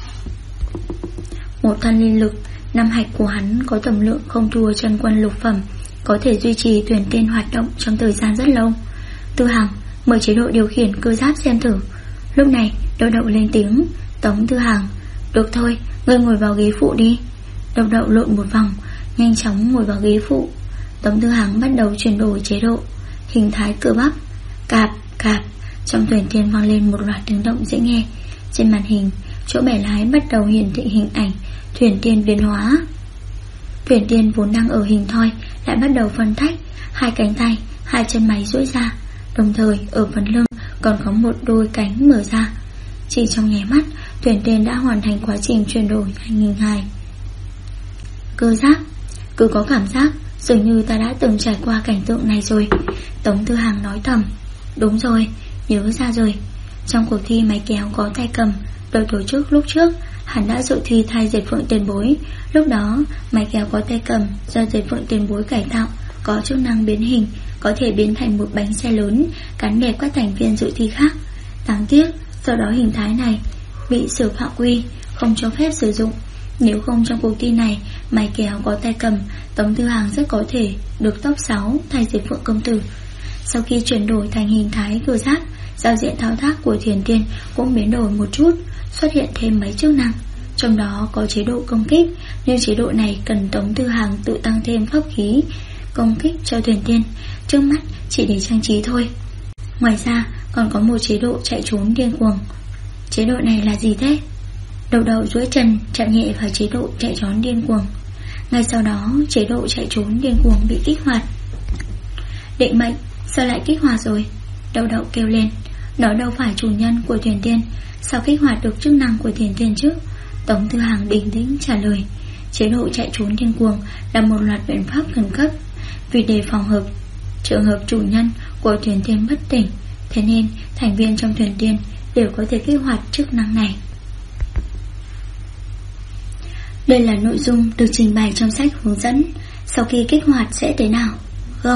một thân linh lực, năm hạch của hắn có tổng lượng không thua chân quân lục phẩm, có thể duy trì thuyền tiên hoạt động trong thời gian rất lâu. Tư Hằng, mở chế độ điều khiển cơ giáp xem thử. Lúc này Đậu Đậu lên tiếng. Tống Tư Hằng, được thôi, ngươi ngồi vào ghế phụ đi. Đậu Đậu lộn một vòng, nhanh chóng ngồi vào ghế phụ. Tống Tư Hằng bắt đầu chuyển đổi chế độ. Hình thái cơ bắp. Cạp, cạp. Trong thuyền tiên vang lên một loạt tiếng động dễ nghe. Trên màn hình, chỗ bẻ lái bắt đầu hiển thị hình ảnh thuyền tiên biến hóa. Thuyền tiên vốn đang ở hình thoi lại bắt đầu phân tách, hai cánh tay, hai chân máy duỗi ra, đồng thời ở phần lưng còn có một đôi cánh mở ra. Chỉ trong nháy mắt, thuyền tiên đã hoàn thành quá trình chuyển đổi thành hình hài cơ giáp. Cứ có cảm giác Dường như ta đã từng trải qua cảnh tượng này rồi. Tống Tư Hằng nói thầm. Đúng rồi, nhớ ra rồi. Trong cuộc thi máy kéo có tay cầm được tổ chức lúc trước, hắn đã dự thi thay Diệt Phượng Tiền Bối. Lúc đó máy kéo có tay cầm do Diệt Phượng Tiền Bối cải tạo, có chức năng biến hình, có thể biến thành một bánh xe lớn cắn đẹp các thành viên dự thi khác. Đáng tiếc sau đó hình thái này bị xử phạm quy, không cho phép sử dụng. Nếu không trong cuộc thi này, máy kéo có tay cầm Tống Tư Hằng rất có thể được top 6 thay Diệt Phượng Công Tử. Sau khi chuyển đổi thành hình thái cơ giáp, giao diện thao tác của Thiền Tiên cũng biến đổi một chút, xuất hiện thêm mấy chức năng. Trong đó có chế độ công kích, nhưng chế độ này cần Tống Tư Hằng tự tăng thêm pháp khí công kích cho Thiền Tiên, trước mắt chỉ để trang trí thôi. Ngoài ra còn có một chế độ chạy trốn điên cuồng. Chế độ này là gì thế? Đầu đầu duỗi chân chạm nhẹ vào chế độ chạy trốn điên cuồng. Ngay sau đó chế độ chạy trốn điên cuồng bị kích hoạt. Định mệnh, sao lại kích hoạt rồi? Đầu đầu kêu lên. Nó đâu phải chủ nhân của Thiền Tiên, sao kích hoạt được chức năng của Thiền Tiên chứ? Tống Tư Hằng bình tĩnh trả lời. Chế độ chạy trốn điên cuồng là một loạt biện pháp khẩn cấp vì đề phòng trường hợp chủ nhân của Thuyền Tiên bất tỉnh, thế nên thành viên trong Thuyền Tiên đều có thể kích hoạt chức năng này. Đây là nội dung được trình bày trong sách hướng dẫn. Sau khi kích hoạt sẽ thế nào? Go.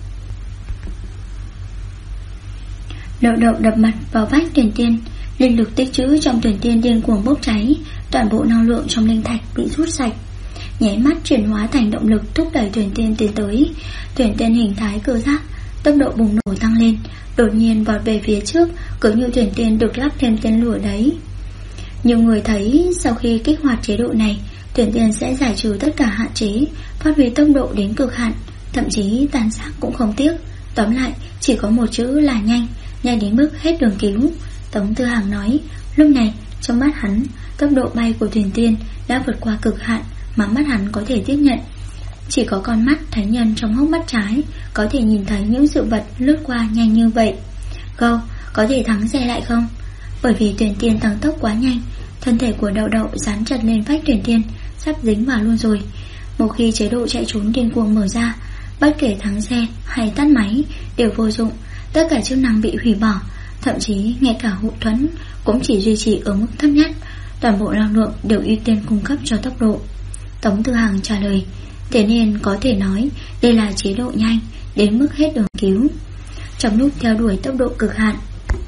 Đậu đậu đập mặt vào vách Thuyền Tiên, linh lực tích trữ trong Thuyền Tiên điên cuồng bốc cháy, toàn bộ năng lượng trong linh thạch bị rút sạch, nháy mắt chuyển hóa thành động lực thúc đẩy Thuyền Tiên tiến tới. Thuyền Tiên hình thái cơ giáp, tốc độ bùng nổ tăng lên, đột nhiên vọt về phía trước, cứ như Thuyền Tiên được lắp thêm tên lửa đấy. Nhiều người thấy sau khi kích hoạt chế độ này, Thuyền Tiên sẽ giải trừ tất cả hạn chế, phát huy tốc độ đến cực hạn, thậm chí tàn sát cũng không tiếc. Tóm lại chỉ có một chữ là nhanh, nhanh đến mức hết đường cứu. Tống Tư Hằng nói. Lúc này trong mắt hắn, tốc độ bay của Thuyền Tiên đã vượt qua cực hạn mà mắt hắn có thể tiếp nhận. Chỉ có con mắt thánh nhân trong hốc mắt trái có thể nhìn thấy những sự vật lướt qua nhanh như vậy. Go, có thể thắng xe lại không? Bởi vì Thuyền Tiên tăng tốc quá nhanh, thân thể của đậu đậu dán chặt lên vách Thuyền Tiên, sắp dính vào luôn rồi. Một khi chế độ chạy trốn điên cuồng mở ra, bất kể thắng xe hay tắt máy đều vô dụng, tất cả chức năng bị hủy bỏ, thậm chí ngay cả hộ thuẫn cũng chỉ duy trì ở mức thấp nhất, toàn bộ năng lượng đều ưu tiên cung cấp cho tốc độ. Tống Tư Hằng trả lời. Thế nên có thể nói đây là chế độ nhanh đến mức hết đường cứu. Trong lúc theo đuổi tốc độ cực hạn,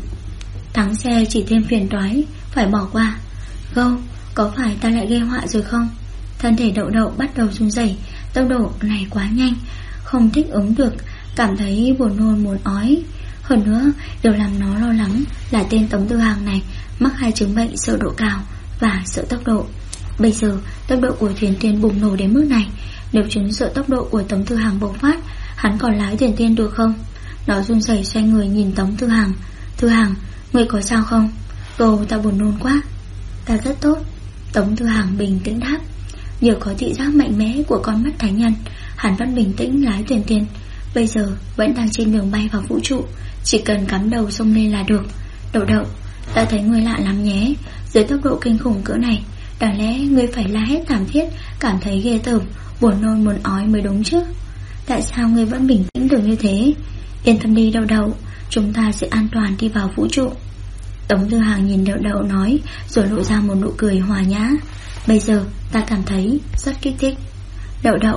thắng xe chỉ thêm phiền toái, phải bỏ qua. Go, có phải ta lại gây họa rồi không? Thân thể đậu đậu bắt đầu run rẩy, tốc độ này quá nhanh, không thích ứng được, cảm thấy buồn nôn muốn ói. Hơn nữa, điều làm nó lo lắng là tên Tống Tư Hằng này mắc hai chứng bệnh sợ độ cao và sợ tốc độ. Bây giờ tốc độ của Thuyền Tiên bùng nổ đến mức này, nếu chứng sợ tốc độ của Tống Tư Hằng bộc phát, hắn còn lái Thuyền Tiên được không? Nó run rẩy xoay người nhìn Tống Tư Hằng. Tư Hằng, ngươi có sao không? Cô, ta buồn nôn quá. Ta rất tốt. Tống Tư Hằng bình tĩnh đáp. Nhờ có thị giác mạnh mẽ của con mắt thánh nhân, hắn vẫn bình tĩnh lái Thuyền Tiên. Bây giờ vẫn đang trên đường bay vào vũ trụ, chỉ cần cắm đầu xông lên là được. Đậu đậu, ta thấy ngươi lạ lắm nhé. Dưới tốc độ kinh khủng cỡ này, đáng lẽ ngươi phải la hét thảm thiết, cảm thấy ghê tởm, buồn nôn muốn ói mới đúng chứ. Tại sao ngươi vẫn bình tĩnh được như thế? Yên tâm đi đậu đậu, chúng ta sẽ an toàn đi vào vũ trụ. Tống Tư Hằng nhìn đậu đậu nói, rồi lộ ra một nụ cười hòa nhã. Bây giờ ta cảm thấy rất kích thích. Đậu đậu,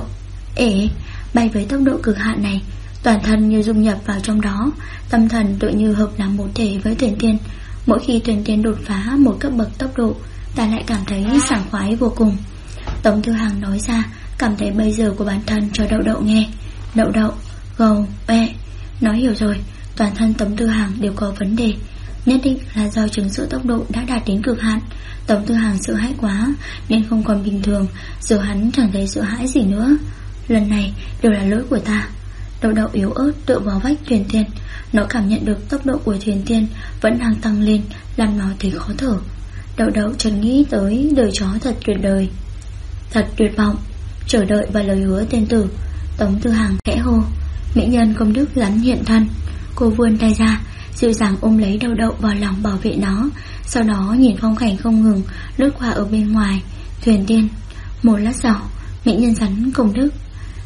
bay với tốc độ cực hạn này, toàn thân như dung nhập vào trong đó, tâm thần tự như hợp làm một thể với Thuyền Tiên. Mỗi khi Thuyền Tiên đột phá một cấp bậc tốc độ, ta lại cảm thấy sảng khoái vô cùng. Tống Tư Hằng nói ra cảm thấy bây giờ của bản thân cho đậu đậu nghe. Đậu đậu, gầu, bẹ. Nói hiểu rồi, toàn thân Tống Tư Hằng đều có vấn đề, nhất định là do chứng sợ tốc độ đã đạt đến cực hạn. Tống Tư Hằng sợ hãi quá nên không còn bình thường, giờ hắn chẳng thấy sợ hãi gì nữa. Lần này đều là lỗi của ta. Đậu đậu yếu ớt tựa vào vách Thuyền Tiên, nó cảm nhận được tốc độ của Thuyền Tiên vẫn đang tăng lên, làm nó thấy khó thở. Đậu đậu chợt nghĩ tới đời chó thật tuyệt đời, thật tuyệt vọng, chờ đợi và lời hứa tên tử. Tống Tư Hằng khẽ hô, mỹ nhân công đức rắn hiện thân. Cô vươn tay ra, dịu dàng ôm lấy đậu đậu vào lòng bảo vệ nó, sau đó nhìn phong cảnh không ngừng lướt qua ở bên ngoài Thuyền Tiên. Một lát sau, mỹ nhân rắn công đức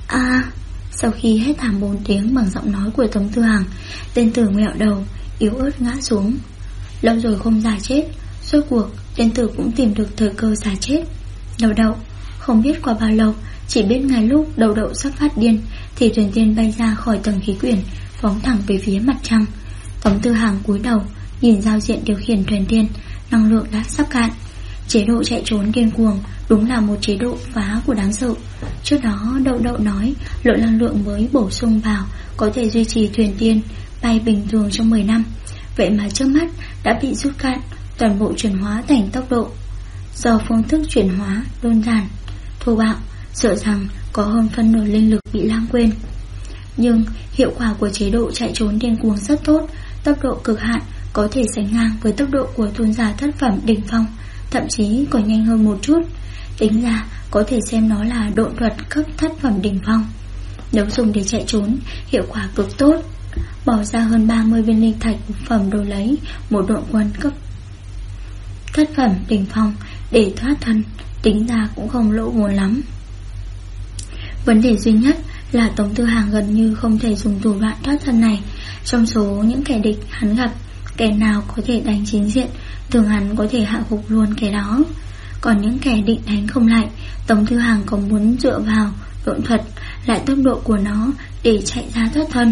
Sau khi hét thảm 4 tiếng bằng giọng nói của Tống Tư Hằng, tên tử ngẹo đầu, yếu ớt ngã xuống. Lâu rồi không giả chết, rốt cuộc tên tử cũng tìm được thời cơ giả chết. Đậu không biết qua bao lâu, chỉ biết ngay lúc Đậu sắp phát điên thì thuyền tiên bay ra khỏi tầng khí quyển, phóng thẳng về phía mặt trăng. Tống Tư Hằng cúi đầu nhìn giao diện điều khiển thuyền tiên, năng lượng đã sắp cạn. Chế độ chạy trốn điên cuồng đúng là một chế độ phá của đáng sợ. Trước đó Đậu nói lượng năng lượng mới bổ sung vào có thể duy trì thuyền tiên bay bình thường trong 10 năm. Vậy mà trước mắt đã bị rút cạn, toàn bộ chuyển hóa thành tốc độ. Do phương thức chuyển hóa đơn giản, thô bạo, sợ rằng có hơn phân nửa linh lực bị lãng quên. Nhưng hiệu quả của chế độ chạy trốn điên cuồng rất tốt, tốc độ cực hạn có thể sánh ngang với tốc độ của tôn giả thất phẩm đỉnh phong, thậm chí còn nhanh hơn một chút. Tính ra có thể xem nó là độn thuật cấp thất phẩm đỉnh phong. Nếu dùng để chạy trốn, hiệu quả cực tốt. Bỏ ra hơn 30 viên linh thạch phẩm đổi lấy một độn quân cấp thất phẩm đỉnh phong để thoát thân, tính ra cũng không lỗ vốn lắm. Vấn đề duy nhất là Tống Tư Hằng gần như không thể dùng thủ đoạn thoát thân này. Trong số những kẻ địch hắn gặp, kẻ nào có thể đánh chính diện, thường hắn có thể hạ gục luôn kẻ đó. Còn những kẻ định đánh không lại, Tống Tư Hằng còn muốn dựa vào độn thuật lại tốc độ của nó để chạy ra thoát thân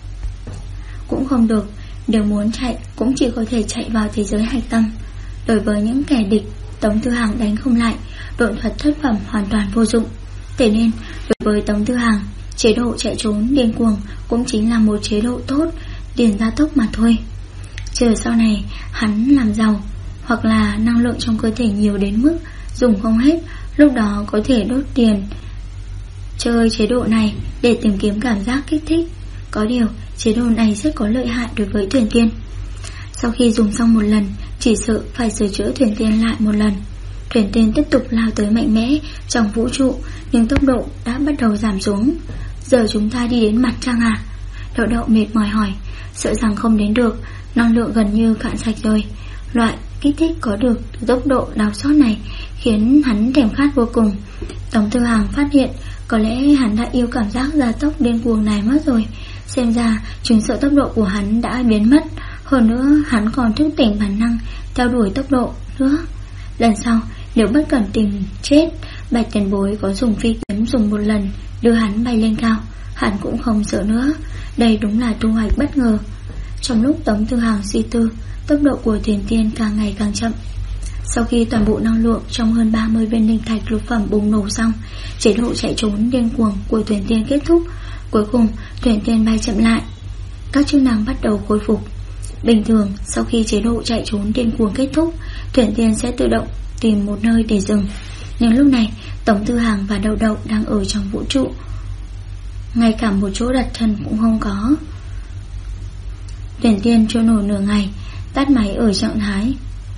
cũng không được. Nếu muốn chạy cũng chỉ có thể chạy vào thế giới hạch tâm. Đối với những kẻ địch Tống Tư Hằng đánh không lại, độn thuật thất phẩm hoàn toàn vô dụng. Thế nên đối với Tống Tư Hằng, chế độ chạy trốn điên cuồng cũng chính là một chế độ tốt, tiền gia tốc mà thôi. Chờ sau này hắn làm giàu, hoặc là năng lượng trong cơ thể nhiều đến mức dùng không hết, lúc đó có thể đốt tiền chơi chế độ này để tìm kiếm cảm giác kích thích. Có điều chế độ này rất có lợi hại đối với thuyền tiên. Sau khi dùng xong một lần, chỉ sợ phải sửa chữa thuyền tiên lại một lần. Thuyền tiên tiếp tục lao tới mạnh mẽ trong vũ trụ, nhưng tốc độ đã bắt đầu giảm xuống. Giờ chúng ta đi đến mặt trăng à? Đậu mệt mỏi hỏi. Sợ rằng không đến được, năng lượng gần như cạn sạch rồi. Loại kích thích có được từ tốc độ đào xót này khiến hắn thèm khát vô cùng. Tống Tư Hằng phát hiện có lẽ hắn đã yêu cảm giác gia tốc điên cuồng này mất rồi. Xem ra chứng sợ tốc độ của hắn đã biến mất. Hơn nữa hắn còn thức tỉnh bản năng theo đuổi tốc độ nữa. Lần sau nếu bất cẩn tìm chết, Bạch tiền bối có dùng phi kiếm dùng một lần đưa hắn bay lên cao, hắn cũng không sợ nữa. Đây đúng là thu hoạch bất ngờ. Trong lúc Tống Tư Hằng suy tư, tốc độ của thuyền tiên càng ngày càng chậm. Sau khi toàn bộ năng lượng trong hơn 30 viên linh thạch lục phẩm bùng nổ xong, chế độ chạy trốn điên cuồng của thuyền tiên kết thúc. Cuối cùng thuyền tiên bay chậm lại, các chức năng bắt đầu khôi phục. Bình thường sau khi chế độ chạy trốn điên cuồng kết thúc, thuyền tiên sẽ tự động tìm một nơi để dừng. Nhưng lúc này Tống Tư Hằng và Đậu đang ở trong vũ trụ, ngay cả một chỗ đặt chân cũng không có. Thuyền tiên trôi nổi nửa ngày, tắt máy ở trạng thái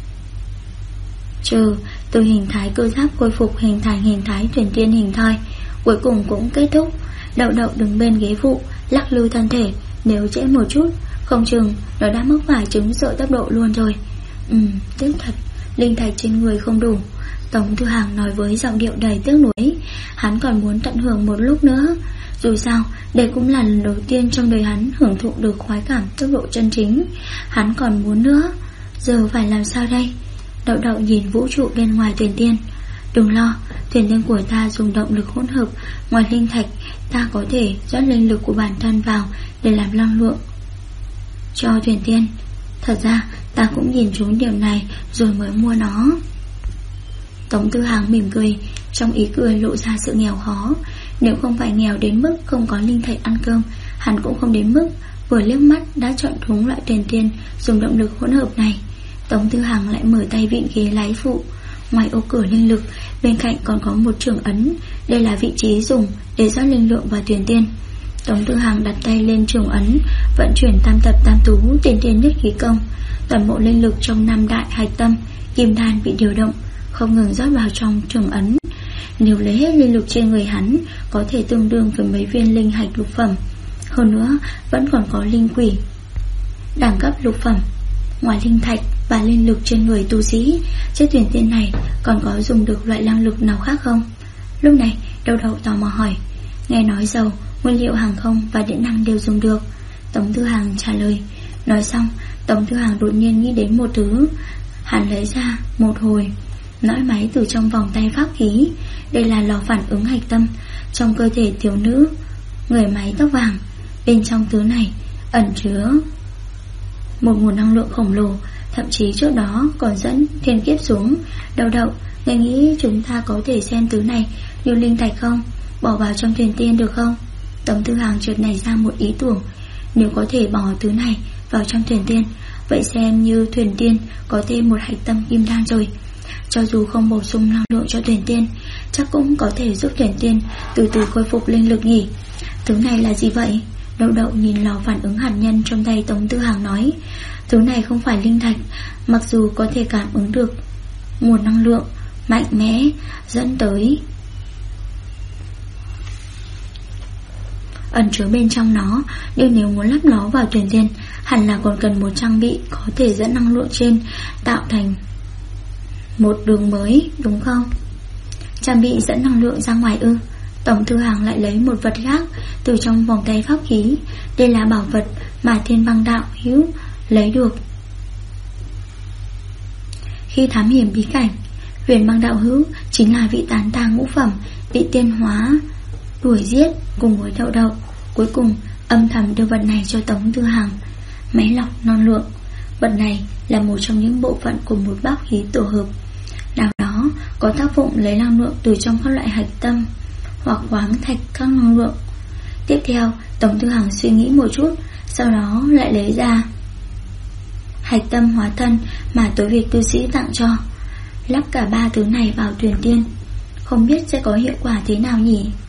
chờ từ hình thái cơ giáp khôi phục hình thành hình thái thuyền tiên hình thoi. Cuối cùng cũng kết thúc. Đậu đứng bên ghế phụ lắc lư thân thể. Nếu trễ một chút, không chừng nó đã mắc phải chứng sợ tốc độ luôn rồi. Tiếc thật, linh thạch trên người không đủ. Tống Tư Hằng nói với giọng điệu đầy tiếc nuối. Hắn còn muốn tận hưởng một lúc nữa. Dù sao đây cũng là lần đầu tiên trong đời hắn hưởng thụ được khoái cảm tốc độ chân chính. Hắn còn muốn nữa. Giờ phải làm sao đây? Đậu nhìn vũ trụ bên ngoài thuyền tiên. Đừng lo, thuyền tiên của ta dùng động lực hỗn hợp. Ngoài linh thạch, ta có thể rót linh lực của bản thân vào để làm năng lượng cho thuyền tiên. Thật ra ta cũng nhìn trúng điểm này rồi mới mua nó. Tống Tư Hằng mỉm cười, trong ý cười lộ ra sự nghèo khó. Nếu không phải nghèo đến mức không có linh thạch ăn cơm, hắn cũng không đến mức vừa liếc mắt đã chọn trúng loại thuyền tiên dùng động lực hỗn hợp này. Tống Tư Hằng lại mở tay vịn ghế lái phụ. Ngoài ô cửa linh lực, bên cạnh còn có một trường ấn. Đây là vị trí dùng để rót linh lượng vào thuyền tiên. Tống Tư Hằng đặt tay lên trường ấn, vận chuyển tam tập tam tú tiền tiên nhất khí công. Toàn bộ linh lực trong 5 đại hạch tâm kim đan bị điều động, không ngừng rót vào trong trường ấn. Nếu lấy hết linh lực trên người hắn, có thể tương đương với mấy viên linh hạch lục phẩm. Hơn nữa vẫn còn có linh quỷ đẳng cấp lục phẩm. Ngoài linh thạch và linh lực trên người tu sĩ, chiếc thuyền tiên này còn có dùng được loại năng lực nào khác không? Lúc này Đậu tò mò hỏi. Nghe nói dầu, nguyên liệu hàng không và điện năng đều dùng được. Tống Tư Hằng trả lời. Nói xong, Tống Tư Hằng đột nhiên nghĩ đến một thứ. Hắn lấy ra một hồi nõi máy từ trong vòng tay pháp khí. Đây là lò phản ứng hạch tâm trong cơ thể thiếu nữ người máy tóc vàng. Bên trong thứ này ẩn chứa một nguồn năng lượng khổng lồ. Thậm chí trước đó còn dẫn thiên kiếp xuống. Đậu đậu, người nghĩ chúng ta có thể xem thứ này như linh thạch không? Bỏ vào trong thuyền tiên được không? Tống Tư Hằng chợt nảy ra một ý tưởng. Nếu có thể bỏ thứ này vào trong thuyền tiên, vậy xem như thuyền tiên có thêm một hạch tâm kim đan rồi. Cho dù không bổ sung năng lượng cho thuyền tiên, chắc cũng có thể giúp thuyền tiên từ từ khôi phục linh lực nhỉ. Thứ này là gì vậy? Đậu đậu nhìn lò phản ứng hạt nhân trong tay Tống Tư Hằng nói. Thứ này không phải linh thạch, mặc dù có thể cảm ứng được nguồn năng lượng mạnh mẽ dẫn tới ẩn chứa bên trong nó, nhưng nếu muốn lắp nó vào thuyền tiên, hẳn là còn cần một trang bị có thể dẫn năng lượng trên, tạo thành một đường mới, đúng không? Trang bị dẫn năng lượng ra ngoài ư? Tống Tư Hằng lại lấy một vật khác từ trong vòng tay pháp khí. Đây là bảo vật mà Thiên Băng đạo hữu lấy được khi thám hiểm bí cảnh. Huyền Băng đạo hữu chính là vị tán tàng ngũ phẩm bị tiên hóa đuổi giết cùng với đậu đậu. Cuối cùng âm thầm đưa vật này cho Tống Tư Hằng. Máy lọc năng lượng. Vật này là một trong những bộ phận của một bác khí tổ hợp nào đó có tác dụng lấy năng lượng từ trong các loại hạch tâm hoặc khoáng thạch các năng lượng. Tiếp theo Tống Tư Hằng suy nghĩ một chút, sau đó lại lấy ra hạch tâm hóa thân mà Tối Việt cư sĩ tặng cho. Lắp cả ba thứ này vào thuyền tiên, không biết sẽ có hiệu quả thế nào nhỉ?